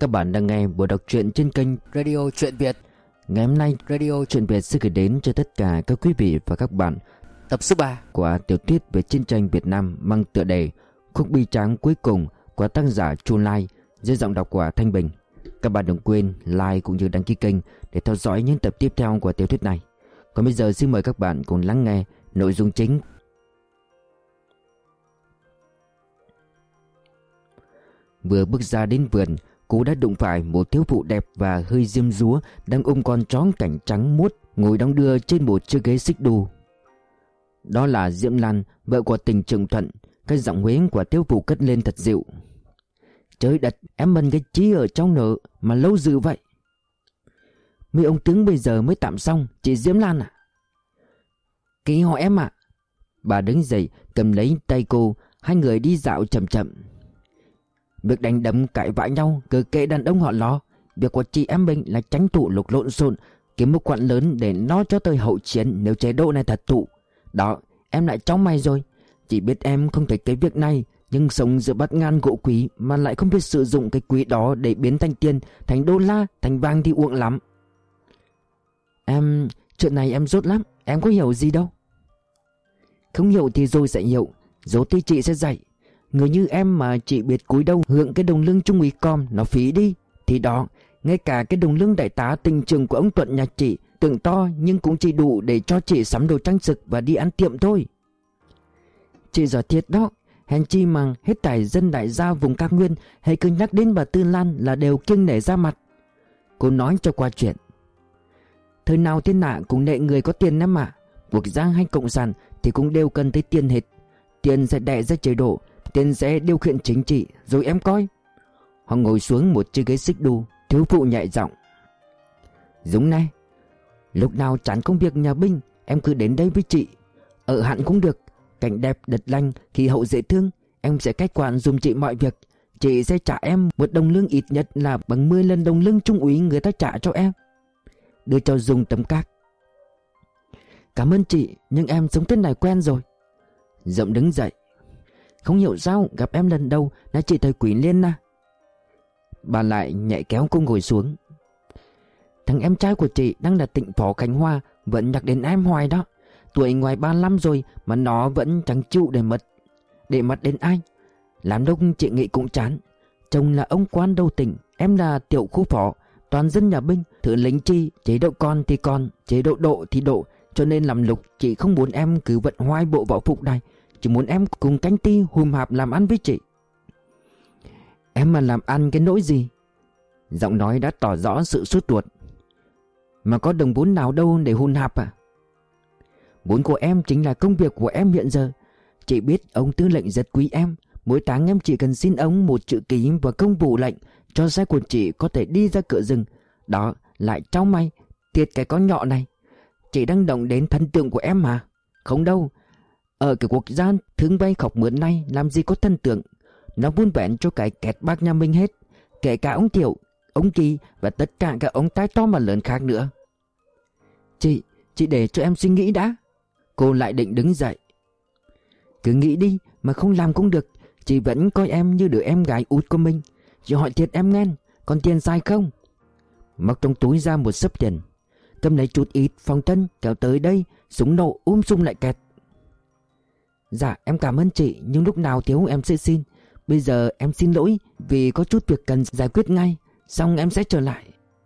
Các bạn đang nghe buổi đọc truyện trên kênh Radio Truyện Việt. Ngày hôm nay Radio Truyện Việt sẽ gửi đến cho tất cả các quý vị và các bạn tập số 3 của tiểu thuyết về chiến tranh Việt Nam mang tựa đề Khúc bi tráng cuối cùng của tác giả Chu Lai dưới giọng đọc của Thanh Bình. Các bạn đừng quên like cũng như đăng ký kênh để theo dõi những tập tiếp theo của tiểu thuyết này. Còn bây giờ xin mời các bạn cùng lắng nghe nội dung chính. Vừa bước ra đến vườn, cô đã đụng phải một thiếu phụ đẹp và hơi diêm dúa đang ôm con chó cảnh trắng muốt ngồi đong đưa trên một chiếc ghế xích đu. Đó là Diễm Lan, vợ của Tỉnh Trường Thuận. Cái giọng Huế của thiếu phụ cất lên thật dịu. Trời đất, em mần cái chí ở trong nợ mà lâu dữ vậy. Mấy ông tướng bây giờ mới tạm xong, chị Diễm Lan à? Ký họ em ạ. Bà đứng dậy cầm lấy tay cô, hai người đi dạo chậm chậm. Việc đánh đấm cãi vã nhau cứ kệ đàn ông họ lo. Việc của chị em mình là tránh tụ lục lộn xộn, kiếm một khoản lớn để nó cho tới hậu chiến nếu chế độ này thật tụ. Đó, em lại trong mày rồi. Chị biết em không thích cái việc này, nhưng sống giữa bát ngàn gỗ quý mà lại không biết sử dụng cái quý đó để biến thành tiền, thành đô la, thành vàng thì uổng lắm. Chuyện này em dốt lắm, em có hiểu gì đâu. Không hiểu thì rồi sẽ hiểu, dốt thì chị sẽ dạy. Người như em mà chị biết cúi đâu hưởng cái đồng lương trung úy com nó phí đi. Thì đó, ngay cả cái đồng lương đại tá Tỉnh Trường của ông Tuận nhà chị tưởng to nhưng cũng chỉ đủ để cho chị sắm đồ trang sức và đi ăn tiệm thôi. Chị giỏi thiệt đó, hèn chi mà hết thảy dân đại gia vùng cao nguyên hay cứ nhắc đến bà Tư Lan là đều kiêng nể ra mặt. Cô nói cho qua chuyện. Thời nào thiên hạ cũng nệ người có tiền em ạ. Quốc gia hay cộng sản thì cũng đều cần tới tiền hết. Tiền sẽ đẻ ra chế độ, tiền sẽ điều khiển chính trị, rồi em coi. Họ ngồi xuống một chiếc ghế xích đu, thiếu phụ nhẹ giọng. Dũng này, lúc nào chán công việc nhà binh, em cứ đến đây với chị. Ở hạn cũng được, cảnh đẹp đất lành, khí hậu dễ thương. Em sẽ cách quản dùm chị mọi việc. Chị sẽ trả em một đồng lương ít nhất là bằng 10 lần đồng lương trung úy người ta trả cho em. Đưa cho dùng tấm cát. Cảm ơn chị, nhưng em sống thế này quen rồi. Dậm đứng dậy. Không hiểu sao gặp em lần đầu là chị thấy Quý Liên à. Bà lại nhẹ kéo cô ngồi xuống. Thằng em trai của chị đang là Tịnh Phó Khánh Hoa vẫn nhắc đến em hoài đó. Tuổi ngoài 35 rồi mà nó vẫn chẳng chịu để mất đến ai. Làm đâu chị nghĩ cũng chán. Chồng là ông quan đầu tỉnh, em là tiểu khu phó, toàn dân nhà binh, thử lính chi, chế độ con thì con, chế độ độ thì độ. Cho nên làm lục chị không muốn em cứ vận hoài bộ võ phục này. Chỉ muốn em cùng cánh ti hùm hạp làm ăn với chị. Em mà làm ăn cái nỗi gì? Giọng nói đã tỏ rõ sự sốt ruột. Mà có đồng vốn nào đâu để hùn hạp à? Vốn của em chính là công việc của em hiện giờ. Chị biết ông tư lệnh rất quý em. Mỗi tháng em chỉ cần xin ông một chữ ký và công vụ lệnh cho xe của chị có thể đi ra cửa rừng. Đó lại cháu may tiệt cái con nhọ này. Chị đang động đến thần tượng của em mà. Không đâu. Ở cái quốc gia thương vay khóc mướn này làm gì có thần tượng. Nó vun vẹn cho cái kẹt bác nhà mình hết. Kể cả ông Tiểu, ông Kỳ và tất cả các ông tai to mà lớn khác nữa. Chị để cho em suy nghĩ đã. Cô lại định đứng dậy. Cứ nghĩ đi mà không làm cũng được. Chị vẫn coi em như đứa em gái út của mình. Chị hỏi thiệt em nghe. Còn tiền sai không? Móc trong túi ra một xấp tiền. Cầm lấy chút ít phòng thân kéo tới đây. Súng nổ súng lại kẹt. Dạ em cảm ơn chị, nhưng lúc nào thiếu em sẽ xin. Bây giờ em xin lỗi vì có chút việc cần giải quyết ngay. Xong em sẽ trở lại.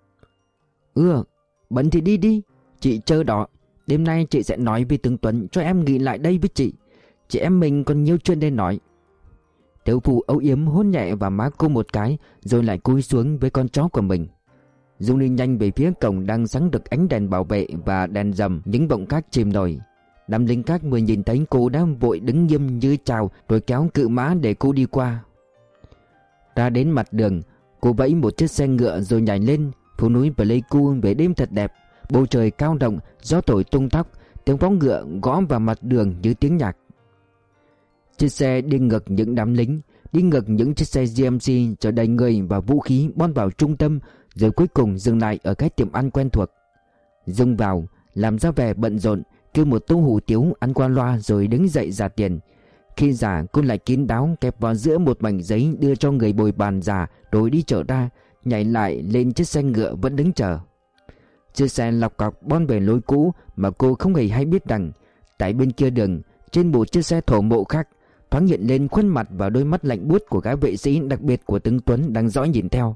Bận thì đi đi. Chị chờ đó. Đêm nay chị sẽ nói với tướng Tuấn cho em nghỉ lại đây với chị. Chị em mình còn nhiều chuyện để nói. Tiểu phụ âu yếm hôn nhẹ vào má cô một cái, rồi lại cúi xuống với con chó của mình. Dung đi nhanh về phía cổng đang sáng được ánh đèn bảo vệ và đèn rầm những bọng cát chìm nổi. Đám lính khác vừa nhìn thấy cô đã vội đứng nghiêm như chào, rồi kéo cự mã để cô đi qua. Ra đến mặt đường, cô vẫy một chiếc xe ngựa rồi nhảy lên. Phố núi Pleiku về đêm thật đẹp. Bầu trời cao rộng, gió thổi tung tóc, tiếng vó ngựa gõ vào mặt đường như tiếng nhạc. Chiếc xe đi ngược những đám lính, đi ngược những chiếc xe GMC chở đầy người và vũ khí bon vào trung tâm, rồi cuối cùng dừng lại ở cái tiệm ăn quen thuộc. Dung vào, làm ra vẻ bận rộn, kêu một tô hủ tiếu ăn qua loa rồi đứng dậy trả tiền. Khi trả, cô lại kín đáo kẹp vào giữa một mảnh giấy đưa cho người bồi bàn trả rồi đi trở ra, nhảy lại lên chiếc xe ngựa vẫn đứng chờ. Chiếc xe lọc cọc bon về lối cũ mà cô không hề hay biết rằng tại bên kia đường, trên một chiếc xe thổ mộ khác, thoáng hiện lên khuôn mặt và đôi mắt lạnh buốt của gã vệ sĩ đặc biệt của tướng Tuấn đang dõi nhìn theo.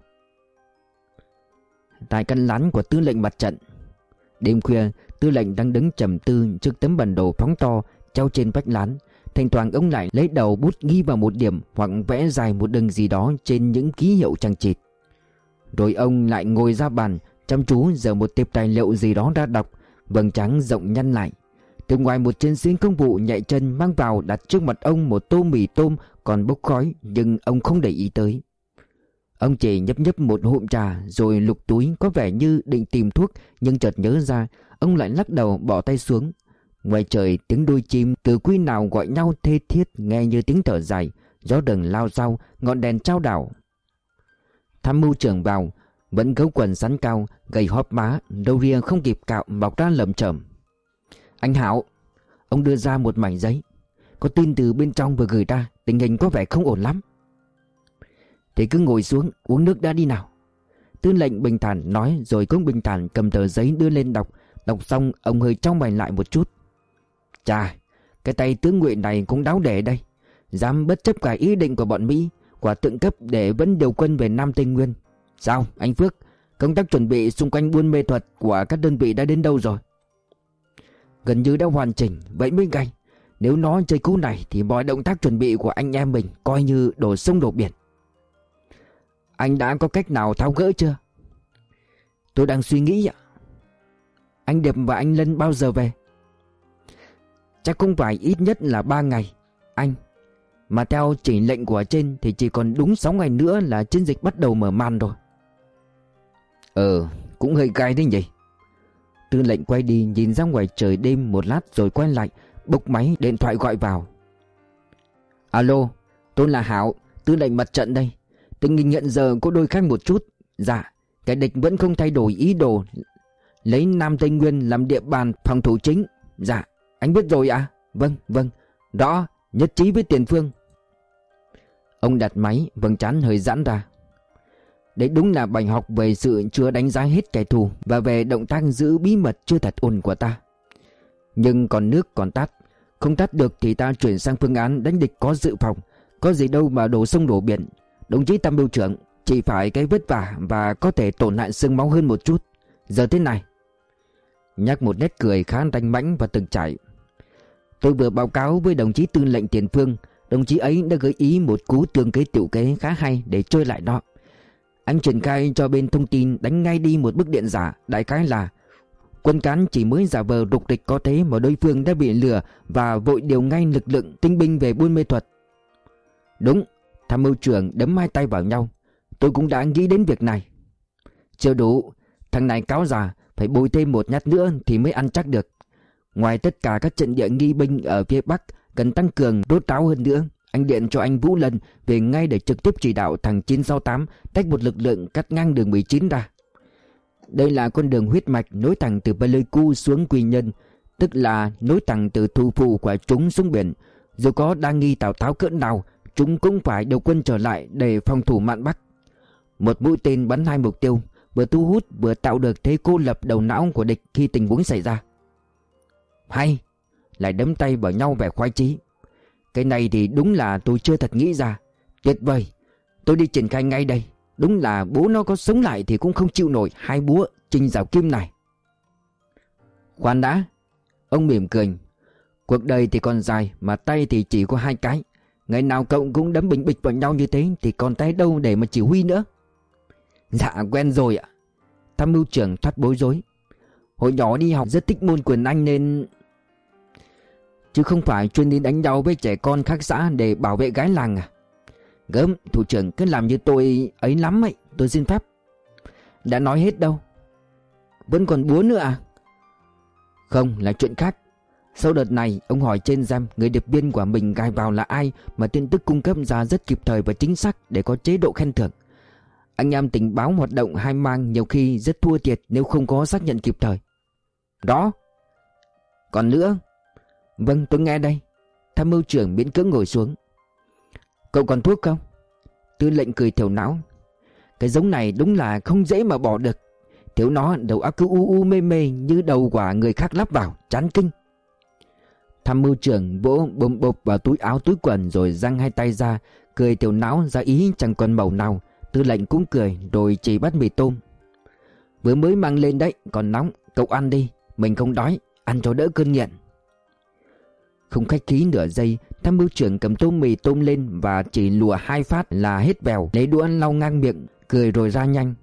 Tại căn lán của tư lệnh mặt trận, đêm khuya, tư lệnh đang đứng trầm tư trước tấm bản đồ phóng to treo trên vách lán. Thỉnh thoảng ông lại lấy đầu bút ghi vào một điểm hoặc vẽ dài một đường gì đó trên những ký hiệu chằng chịt. Rồi ông lại ngồi ra bàn, chăm chú giở một tệp tài liệu gì đó ra đọc, vầng trán rộng nhăn lại. Từ ngoài một chiến sĩ công vụ nhạy chân mang vào đặt trước mặt ông một tô mì tôm còn bốc khói, nhưng ông không để ý tới. Ông chỉ nhấp nhấp một hụm trà rồi lục túi, có vẻ như định tìm thuốc, nhưng chợt nhớ ra, ông lại lắc đầu bỏ tay xuống. Ngoài trời tiếng đôi chim từ quy nào gọi nhau thê thiết, nghe như tiếng thở dài. Gió đừng lao sao, ngọn đèn trao đảo. Tham mưu trưởng vào, vẫn gấu quần sắn cao, gầy hóp má, râu ria không kịp cạo mọc ra lởm chởm. Anh Hảo, ông đưa ra một mảnh giấy. Có tin từ bên trong vừa gửi ra, tình hình có vẻ không ổn lắm. Thì cứ ngồi xuống uống nước đã đi nào. Tư lệnh bình thản nói, rồi cũng bình thản cầm tờ giấy đưa lên đọc. Đọc xong ông hơi trong mày lại một chút. Chà, cái tay tướng Ngụy này cũng đáo để đây. Dám bất chấp cả ý định của bọn Mỹ, quả tượng cấp để vẫn điều quân về Nam Tây Nguyên. Sao anh Phước, công tác chuẩn bị xung quanh Buôn Mê Thuật của các đơn vị đã đến đâu rồi? Gần như đã hoàn chỉnh, vậy mới gay. Nếu nó chơi cú này thì mọi động tác chuẩn bị của anh em mình coi như đổ sông đổ biển. Anh đã có cách nào tháo gỡ chưa? Tôi đang suy nghĩ ạ. Anh Điệp và anh Lân bao giờ về? Chắc cũng phải ít nhất là 3 ngày anh. Mà theo chỉ lệnh của trên thì chỉ còn đúng 6 ngày nữa là chiến dịch bắt đầu mở màn rồi. Cũng hơi gai đấy nhỉ. Tư lệnh quay đi nhìn ra ngoài trời đêm một lát rồi quay lại, bốc máy điện thoại gọi vào. Alo, tôi là Hảo, tư lệnh mặt trận đây. Tình hình hiện giờ có đôi khác một chút. Dạ, kẻ địch vẫn không thay đổi ý đồ lấy Nam Tây Nguyên làm địa bàn phòng thủ chính. Dạ, anh biết rồi ạ. Vâng, rõ, nhất trí với tiền phương. Ông đặt máy, vầng trán hơi giãn ra. Đấy đúng là bài học về sự chưa đánh giá hết kẻ thù và về động tác giữ bí mật chưa thật ổn của ta. Nhưng còn nước còn tát. Không tát được thì ta chuyển sang phương án đánh địch có dự phòng. Có gì đâu mà đổ sông đổ biển. Đồng chí tham mưu trưởng, chỉ phải cái vất vả và có thể tổn hại xương máu hơn một chút. Giờ thế này. Nhắc một nét cười khá ranh mãnh và từng trải. Tôi vừa báo cáo với đồng chí tư lệnh tiền phương. Đồng chí ấy đã gợi ý một cú tương kế tiểu kế khá hay để chơi lại đó. Anh triển khai cho bên thông tin đánh ngay đi một bức điện giả. Đại khái là quân cán chỉ mới giả vờ rục địch có thế mà đối phương đã bị lừa và vội điều ngay lực lượng tinh binh về Buôn Mê Thuật. Đúng. Tham mưu trưởng đấm hai tay vào nhau. Tôi cũng đã nghĩ đến việc này. Chưa đủ. Thằng này cáo già, phải bồi thêm một nhát nữa thì mới ăn chắc được. Ngoài tất cả các trận địa nghi binh ở phía Bắc cần tăng cường rốt ráo hơn nữa. Anh điện cho anh Vũ Lân về ngay để trực tiếp chỉ đạo thằng 968 tách một lực lượng cắt ngang đường 19 ra. Đây là con đường huyết mạch nối thẳng từ Pleiku xuống Quy Nhân, tức là nối thẳng từ thủ phủ của chúng xuống biển. Dù có đa nghi Tào Tháo cỡ nào, chúng cũng phải điều quân trở lại để phòng thủ mạn Bắc. Một mũi tên bắn hai mục tiêu, vừa thu hút vừa tạo được thế cô lập đầu não của địch khi tình huống xảy ra. Hay. Lại đấm tay vào nhau vẻ khoái chí. Cái này thì đúng là tôi chưa thật nghĩ ra. Tuyệt vời. Tôi đi triển khai ngay đây. Đúng là bố nó có sống lại thì cũng không chịu nổi hai búa Trình Giảo Kim này. Khoan đã. Ông mỉm cười. Cuộc đời thì còn dài mà tay thì chỉ có hai cái. Ngày nào cậu cũng đấm bình bịch vào nhau như thế thì còn tay đâu để mà chỉ huy nữa. Dạ quen rồi ạ. Tham mưu trưởng thoát bối rối. Hồi nhỏ đi học rất thích môn quyền Anh nên... Chứ không phải chuyên đi đánh nhau với trẻ con khác xã để bảo vệ gái làng à? Gớm, thủ trưởng cứ làm như tôi ấy lắm ấy. Tôi xin phép. Đã nói hết đâu. Vẫn còn búa nữa à? Không, là chuyện khác. Sau đợt này ông hỏi trên giam người điệp viên của mình gài vào là ai, mà tin tức cung cấp ra rất kịp thời và chính xác để có chế độ khen thưởng. Anh em tình báo hoạt động hai mang nhiều khi rất thua thiệt nếu không có xác nhận kịp thời. Đó. Còn nữa. Vâng, tôi nghe đây. Tham mưu trưởng miễn cưỡng ngồi xuống. Cậu còn thuốc không? Tư lệnh cười thiểu não. Cái giống này đúng là không dễ mà bỏ được. Thiếu nó đầu óc cứ u mê mê như đầu quả người khác lắp vào, chán kinh. Tham mưu trưởng vỗ bộp bộp vào túi áo túi quần rồi giang hai tay ra, cười tiểu não ra ý chẳng còn màu nào. Tư lệnh cũng cười rồi chỉ bát mì tôm. Vừa mới mang lên đấy, còn nóng, cậu ăn đi, mình không đói, ăn cho đỡ cơn nghiện. Không khách khí nửa giây, tham mưu trưởng cầm tô mì tôm lên và chỉ lùa 2 phát là hết bèo, lấy đũa lau ngang miệng, cười rồi ra nhanh.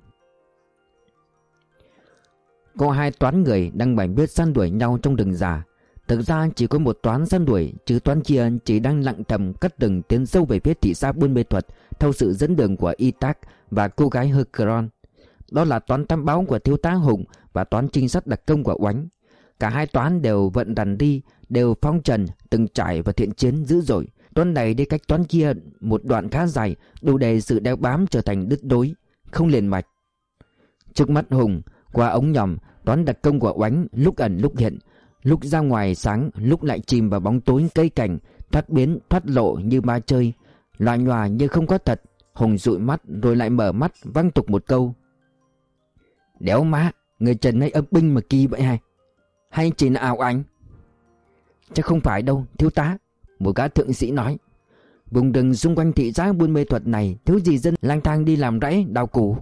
Có 2 toán người đang bày biết săn đuổi nhau trong rừng già. Thực ra chỉ có một toán săn đuổi, chứ toán kia chỉ đang lặng thầm cắt rừng tiến sâu về phía thị xã Buôn Mê Thuột theo sự dẫn đường của Y Tác và cô gái Hơ Cron. Đó là toán tam báo của thiếu tá Hùng và toán trinh sát đặc công của Oánh. Cả 2 toán đều vận đàn đi, đều phong trần, từng trải và thiện chiến dữ dội. Toán này đi cách toán kia một đoạn khá dài, đủ để sự đeo bám trở thành đứt đối, không liền mạch. Trước mắt Hùng, qua ống nhòm, toán đặc công của Oánh lúc ẩn lúc hiện, lúc ra ngoài sáng, lúc lại chìm vào bóng tối cây cảnh, thoát biến thoát lộ như ma chơi, loà nhòa như không có thật. Hùng dụi mắt rồi lại mở mắt, văng tục một câu: đéo má, người Trần ấy âm binh mà kỳ vậy hay chỉ là ảo ảnh? Chắc không phải đâu thiếu tá, một gã thượng sĩ nói. Vùng rừng xung quanh thị xã Buôn Mê Thuột này thiếu gì dân lang thang đi làm rẫy đào củ.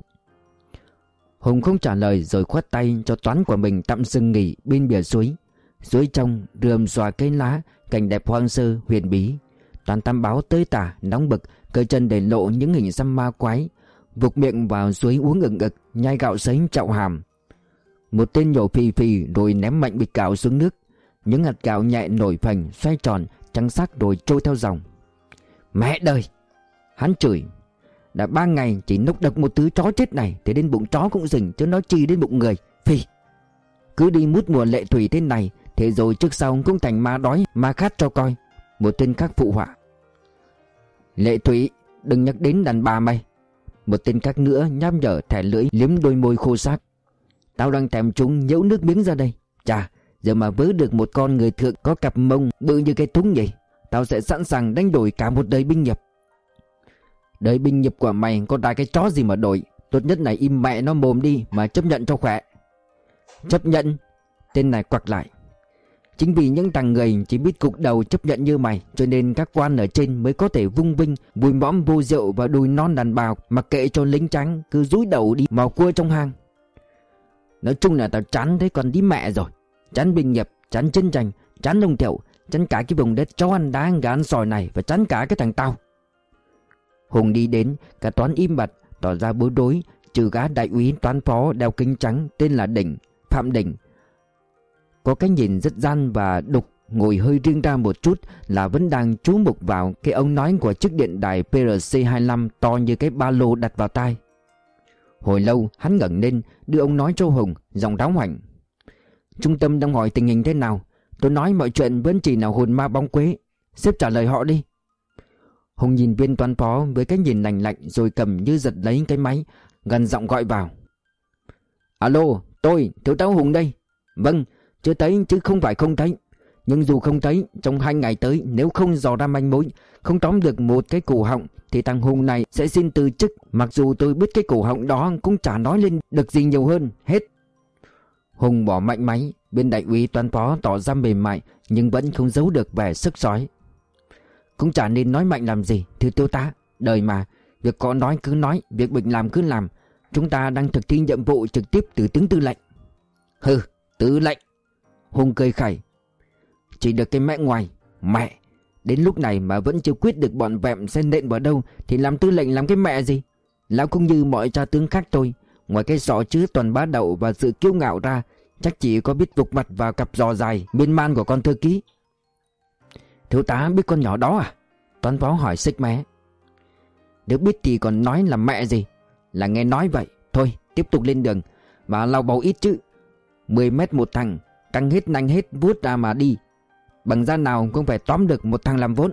Hùng không trả lời rồi khoát tay cho toán của mình tạm dừng nghỉ bên bìa suối. Suối trong rườm rà cây lá, cảnh đẹp hoang sơ huyền bí. Toán tam báo tơi tả nóng bực, cởi chân để lộ những hình xăm ma quái, vục miệng vào suối uống ừng ực, nhai gạo sấy chạo hàm. Một tên nhổ phì phì rồi ném mạnh bịch gạo xuống nước. Những hạt gạo nhẹ nổi phành xoay tròn trắng sắc rồi trôi theo dòng. Mẹ đời! Hắn chửi. Đã 3 ngày chỉ nốc độc một thứ chó chết này thì đến bụng chó cũng rình, chứ nó chi đến bụng người. Phì! Cứ đi mút mùa lệ thủy thế này thế rồi trước sau cũng thành ma đói ma khát cho coi. Một tên khác phụ họa. Lệ thủy, đừng nhắc đến đàn bà mày. Một tên khác nữa nham nhở thẻ lưỡi liếm đôi môi khô xác. Tao đang thèm chúng nhễu nước miếng ra đây. Chà, giờ mà vớ được một con người thượng có cặp mông bự như cái thúng nhỉ, tao sẽ sẵn sàng đánh đổi cả một đời binh nghiệp. Đời binh nghiệp của mày có đài cái chó gì mà đổi. Tốt nhất này im mẹ nó mồm đi mà chấp nhận cho khỏe. Chấp nhận? Tên này quặc lại. Chính vì những thằng người chỉ biết cục đầu chấp nhận như mày, cho nên các quan ở trên mới có thể vung vinh vùi mõm vô rượu và đùi non đàn bà, mặc kệ cho lính trắng cứ dúi đầu đi mò cua trong hang. Nói chung là tao chán thế còn đi mẹ rồi. Chán binh nghiệp, chán chiến tranh, chán nông thiểu, chán cả cái vùng đất chó ăn đá gà ăn sỏi này, và chán cả cái thằng tao. Hùng đi đến, cả toán im bặt tỏ ra bối rối, trừ gã đại úy toán phó đeo kính trắng tên là Đỉnh, Phạm Đỉnh. Có cái nhìn rất gian và đục, ngồi hơi riêng ra một chút là vẫn đang chú mục vào cái ống nói của chiếc điện đài PRC-25 to như cái ba lô đặt vào tai. Hồi lâu hắn ngẩng lên đưa ông nói cho Hùng, giọng ráo hoảnh. Trung tâm đang hỏi tình hình thế nào? Tôi nói mọi chuyện vẫn chỉ là hồn ma bóng quế. Sếp trả lời họ đi. Hùng nhìn viên toán phó với cái nhìn lạnh lạnh rồi cầm như giật lấy cái máy, gần giọng gọi vào. Alo, tôi, thiếu tá Hùng đây. Vâng, chưa thấy chứ không phải không thấy. Nhưng dù không thấy, trong 2 ngày tới nếu không dò ra manh mối, không tóm được một cái cổ họng thì thằng Hùng này sẽ xin từ chức. Mặc dù tôi biết cái cổ họng đó cũng chả nói lên được gì nhiều hơn. Hết. Hùng bỏ mạnh máy. Bên đại úy toán phó tỏ ra mềm mại nhưng vẫn không giấu được vẻ sức sói. Cũng chả nên nói mạnh làm gì, thưa thiếu tá. Đời mà, việc có nói cứ nói, việc mình làm cứ làm. Chúng ta đang thực thi nhiệm vụ trực tiếp từ tướng tư lệnh. Hừ, tư lệnh. Hùng cười khẩy. Chỉ được cái mẹ ngoài. Mẹ, đến lúc này mà vẫn chưa quyết được bọn vẹm sẽ nện vào đâu thì làm tư lệnh làm cái mẹ gì. Lão cũng như mọi cha tướng khác tôi, ngoài cái sọ chứa toàn bá đậu và sự kiêu ngạo ra, chắc chỉ có biết vục mặt vào cặp giò dài miên man của con thư ký. Thiếu tá biết con nhỏ đó à? Toán phó hỏi xích mé. Nếu biết thì còn nói là mẹ gì. Là nghe nói vậy. Thôi tiếp tục lên đường và lau bầu ít chứ. 10 mét một thằng, căng hết nanh hết vuốt ra mà đi. Bằng da nào cũng phải tóm được một thằng làm vốn.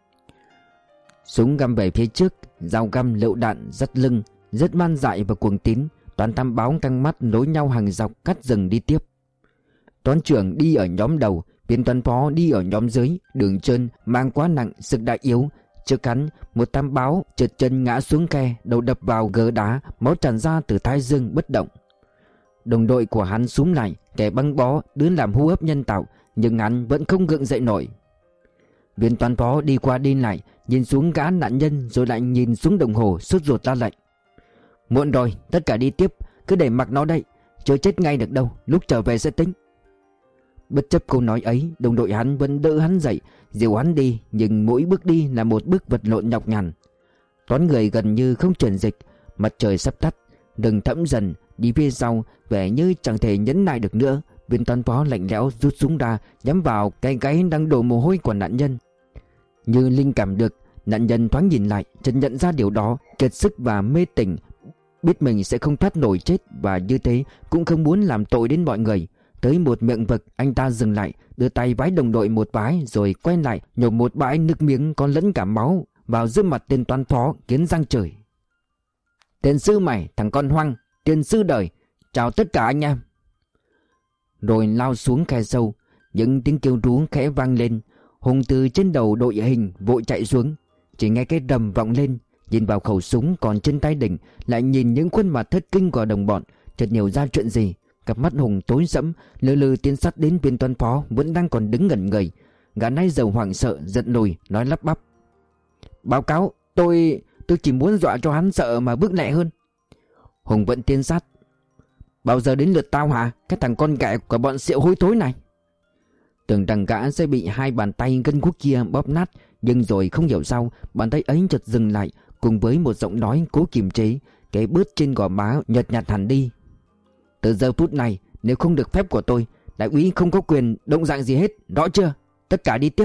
Súng găm về phía trước, dao găm lựu đạn dắt lưng, rất man dại và cuồng tín. Toán tam báo căng mắt nối nhau hàng dọc cắt rừng đi tiếp. Toán trưởng đi ở nhóm đầu, viên toán phó đi ở nhóm dưới. Đường trơn mang quá nặng, sức đã yếu, Trước hắn, một tam báo trượt chân ngã xuống khe, đầu đập vào gờ đá, máu tràn ra từ thái dương bất động. Đồng đội của hắn xúm lại, kẻ băng bó, đứa làm hô hấp nhân tạo, nhưng hắn vẫn không gượng dậy nổi. Viên toán phó đi qua đi lại, nhìn xuống gã nạn nhân rồi lại nhìn xuống đồng hồ, sốt ruột ra lệnh: Muộn rồi, tất cả đi tiếp, cứ để mặc nó đây, chưa chết ngay được đâu, lúc trở về sẽ tính. Bất chấp câu nói ấy, đồng đội hắn vẫn đỡ hắn dậy, dìu hắn đi, nhưng mỗi bước đi là một bước vật lộn nhọc nhằn. Toán người gần như không chuyển dịch, mặt trời sắp tắt, rừng thẫm dần, đi phía sau vẻ như chẳng thể nhẫn nại được nữa. Viên toán phó lạnh lẽo rút súng ra, nhắm vào cái gáy đang đổ mồ hôi của nạn nhân. Như linh cảm được, nạn nhân thoáng nhìn lại, chợt nhận ra điều đó, kiệt sức và mê tỉnh, biết mình sẽ không thoát nổi chết, và như thế cũng không muốn làm tội đến mọi người. Tới một miệng vực, anh ta dừng lại, đưa tay vái đồng đội một vái, rồi quay lại nhổ một bãi nước miếng còn lẫn cả máu vào giữa mặt tên toán phó, nghiến răng chửi: Tiền sư mày, thằng con hoang, tiền sư đời, chào tất cả anh em. Rồi lao xuống khe sâu. Những tiếng kêu rú khẽ vang lên. Hùng từ trên đầu đội hình vội chạy xuống. Chỉ nghe cái rầm vọng lên. Nhìn vào khẩu súng còn trên tay đỉnh, lại nhìn những khuôn mặt thất kinh của đồng bọn, chợt hiểu ra chuyện gì. Cặp mắt Hùng tối sẫm, lừ lừ tiến sát đến viên toán phó vẫn đang còn đứng ngẩn người. Gã nãy giờ hoảng sợ giật lùi, nói lắp bắp: Báo cáo, tôi chỉ muốn dọa cho hắn sợ mà bước nhẹ hơn. Hùng vẫn tiến sát: Bao giờ đến lượt tao hả, cái thằng con ghẻ của bọn rượu hôi thối này? Tưởng rằng gã sẽ bị hai bàn tay gân guốc kia bóp nát, nhưng rồi không hiểu sao bàn tay ấy chợt dừng lại, cùng với một giọng nói cố kiềm chế, cái bớt trên gò má nhợt nhạt hẳn đi: Từ giờ phút này, nếu không được phép của tôi, đại úy không có quyền động dạng gì hết, rõ chưa? Tất cả đi tiếp.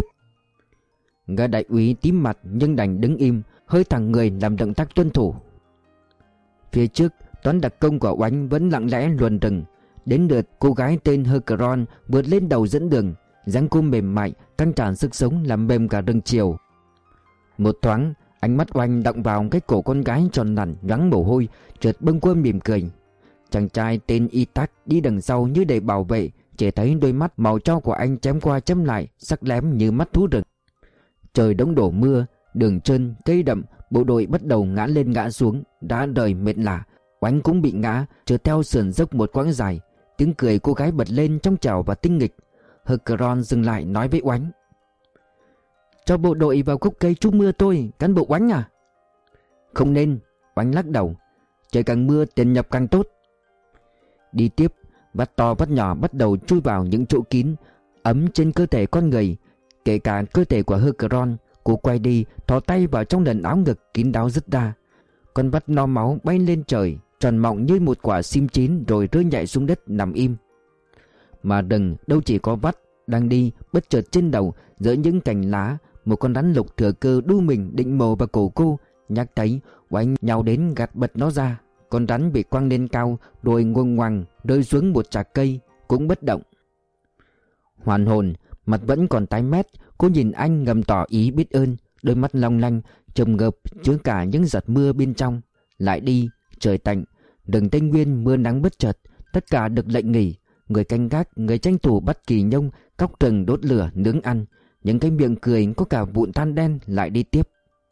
Gã đại úy tím mặt nhưng đành đứng im, hơi thẳng người làm động tác tuân thủ. Phía trước, toán đặc công của Oánh vẫn lặng lẽ luồn rừng. Đến lượt cô gái tên Hercron vượt lên đầu dẫn đường, dáng cô mềm mại, căng tràn sức sống làm mềm cả rừng chiều. Một thoáng, ánh mắt Oanh đọng vào cái cổ con gái tròn lẳn nhoáng mồ hôi, chợt bâng quơ mỉm cười. Chàng trai tên Itak đi đằng sau như để bảo vệ, chỉ thấy đôi mắt màu tro của anh chém qua chém lại, sắc lém như mắt thú rừng. Trời đống đổ mưa, đường trơn, cây đậm, bộ đội bắt đầu ngã lên ngã xuống, đã đời mệt lả. Oánh cũng bị ngã, trượt theo sườn dốc một quãng dài. Tiếng cười cô gái bật lên trong trẻo và tinh nghịch. Hercron dừng lại nói với Oánh: Cho bộ đội vào gốc cây trú mưa tôi, cán bộ Oánh à? Không nên, Oánh lắc đầu. Trời càng mưa tiền nhập càng tốt. Đi tiếp, vắt to vắt nhỏ bắt đầu chui vào những chỗ kín, ấm trên cơ thể con người, kể cả cơ thể của Hercron. Cô quay đi, thò tay vào trong lần áo ngực kín đáo dứt ra. Con vắt no máu bay lên trời, tròn mọng như một quả sim chín, rồi rơi nhẹ xuống đất nằm im. Mà rừng đâu chỉ có vắt, đang đi bất chợt trên đầu giữa những cành lá, một con rắn lục thừa cơ đu mình định mò vào cổ cô. Nhắc thấy, Oánh nhào đến gạt bật nó ra. Con rắn bị quăng lên cao, rồi ngoằng ngoằng rơi xuống một trạc cây, cũng bất động. Hoàn hồn, mặt vẫn còn tái mét, cô nhìn anh ngầm tỏ ý biết ơn, đôi mắt long lanh trầm ngập chứa cả những giọt mưa bên trong. Lại đi, trời tạnh, rừng Tây Nguyên mưa nắng bất chợt, tất cả được lệnh nghỉ. Người canh gác, người tranh thủ bắt kỳ nhông, cóc rừng đốt lửa nướng ăn. Những cái miệng cười có cả vụn than đen lại đi tiếp.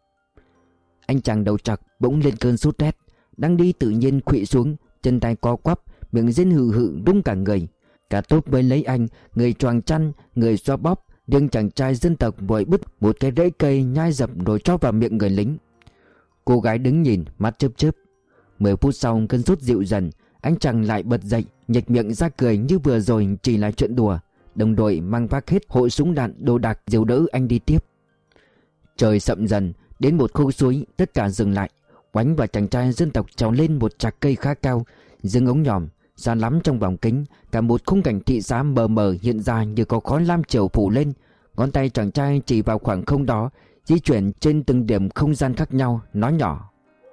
Anh chàng đầu trọc bỗng lên cơn sốt rét, đang đi tự nhiên khuỵu xuống, chân tay co quắp, miệng rên hừ hự rung cả người. Cả tốp mới lấy anh, người choàng chăn, người xoa bóp, riêng chàng trai dân tộc vội bứt một cái rễ cây nhai dập rồi cho vào miệng người lính. Cô gái đứng nhìn, mắt chớp chớp. 10 phút sau cơn sốt dịu dần, anh chàng lại bật dậy, nhếch miệng ra cười như vừa rồi chỉ là chuyện đùa. Đồng đội mang vác hết hội súng đạn đồ đạc dìu đỡ anh đi tiếp. Trời sậm dần, đến một khu suối, tất cả dừng lại. Oánh và chàng trai dân tộc trèo lên một trạc cây khá cao, dương ống nhòm, xa lắm trong vòng kính, cả một khung cảnh thị xã mờ mờ hiện ra như có khói lam chiều phủ lên. Ngón tay chàng trai chỉ vào khoảng không đó, di chuyển trên từng điểm không gian khác nhau, nói nhỏ: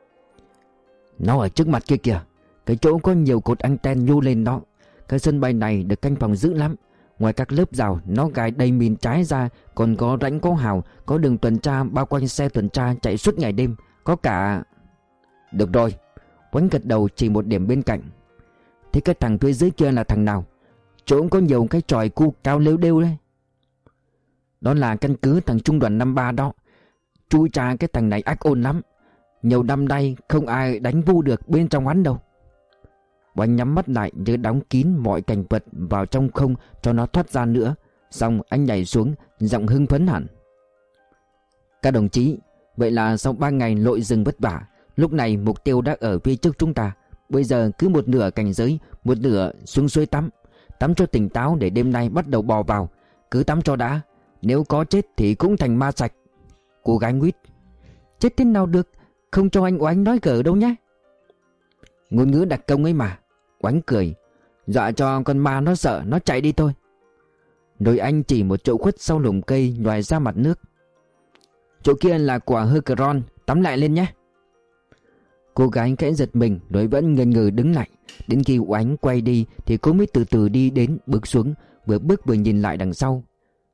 Nó ở trước mặt kia kìa, cái chỗ có nhiều cột anten nhô lên đó. Cái sân bay này được canh phòng dữ lắm. Ngoài các lớp rào nó gài đầy mìn trái ra, còn có rãnh có hào, có đường tuần tra bao quanh xe tuần tra chạy suốt ngày đêm, có cả... Được rồi, Quánh gật đầu chỉ một điểm bên cạnh. Thế cái thằng phía dưới kia là thằng nào? Chỗ có nhiều cái chòi cu cao lếu đêu đấy. Đó là căn cứ thằng trung đoàn 53 đó. Chui cha cái thằng này ác ôn lắm. Nhiều năm nay không ai đánh vu được bên trong hắn đâu. Oánh nhắm mắt lại như đóng kín mọi cảnh vật vào trong không cho nó thoát ra nữa. Xong anh nhảy xuống, giọng hưng phấn hẳn. Các đồng chí, vậy là sau 3 ngày lội rừng vất vả, lúc này mục tiêu đã ở phía trước chúng ta. Bây giờ cứ một nửa cảnh giới, một nửa xuống suối tắm. Tắm cho tỉnh táo để đêm nay bắt đầu bò vào. Cứ tắm cho đã, nếu có chết thì cũng thành ma sạch. Cô gái nguýt. Chết thế nào được, không cho anh Oánh nói gở đâu nhé. Ngôn ngữ đặc công ấy mà. Oánh cười. Dọa cho con ma nó sợ, nó chạy đi thôi. Rồi anh chỉ một chỗ khuất sau lùm cây nhòi ra mặt nước. Chỗ kia là của Hercron, tắm lại lên nhé. Cô gái khẽ giật mình rồi vẫn ngần ngừ đứng lại. Đến khi Oánh quay đi thì cô mới từ từ đi đến, bước xuống, vừa bước vừa nhìn lại đằng sau.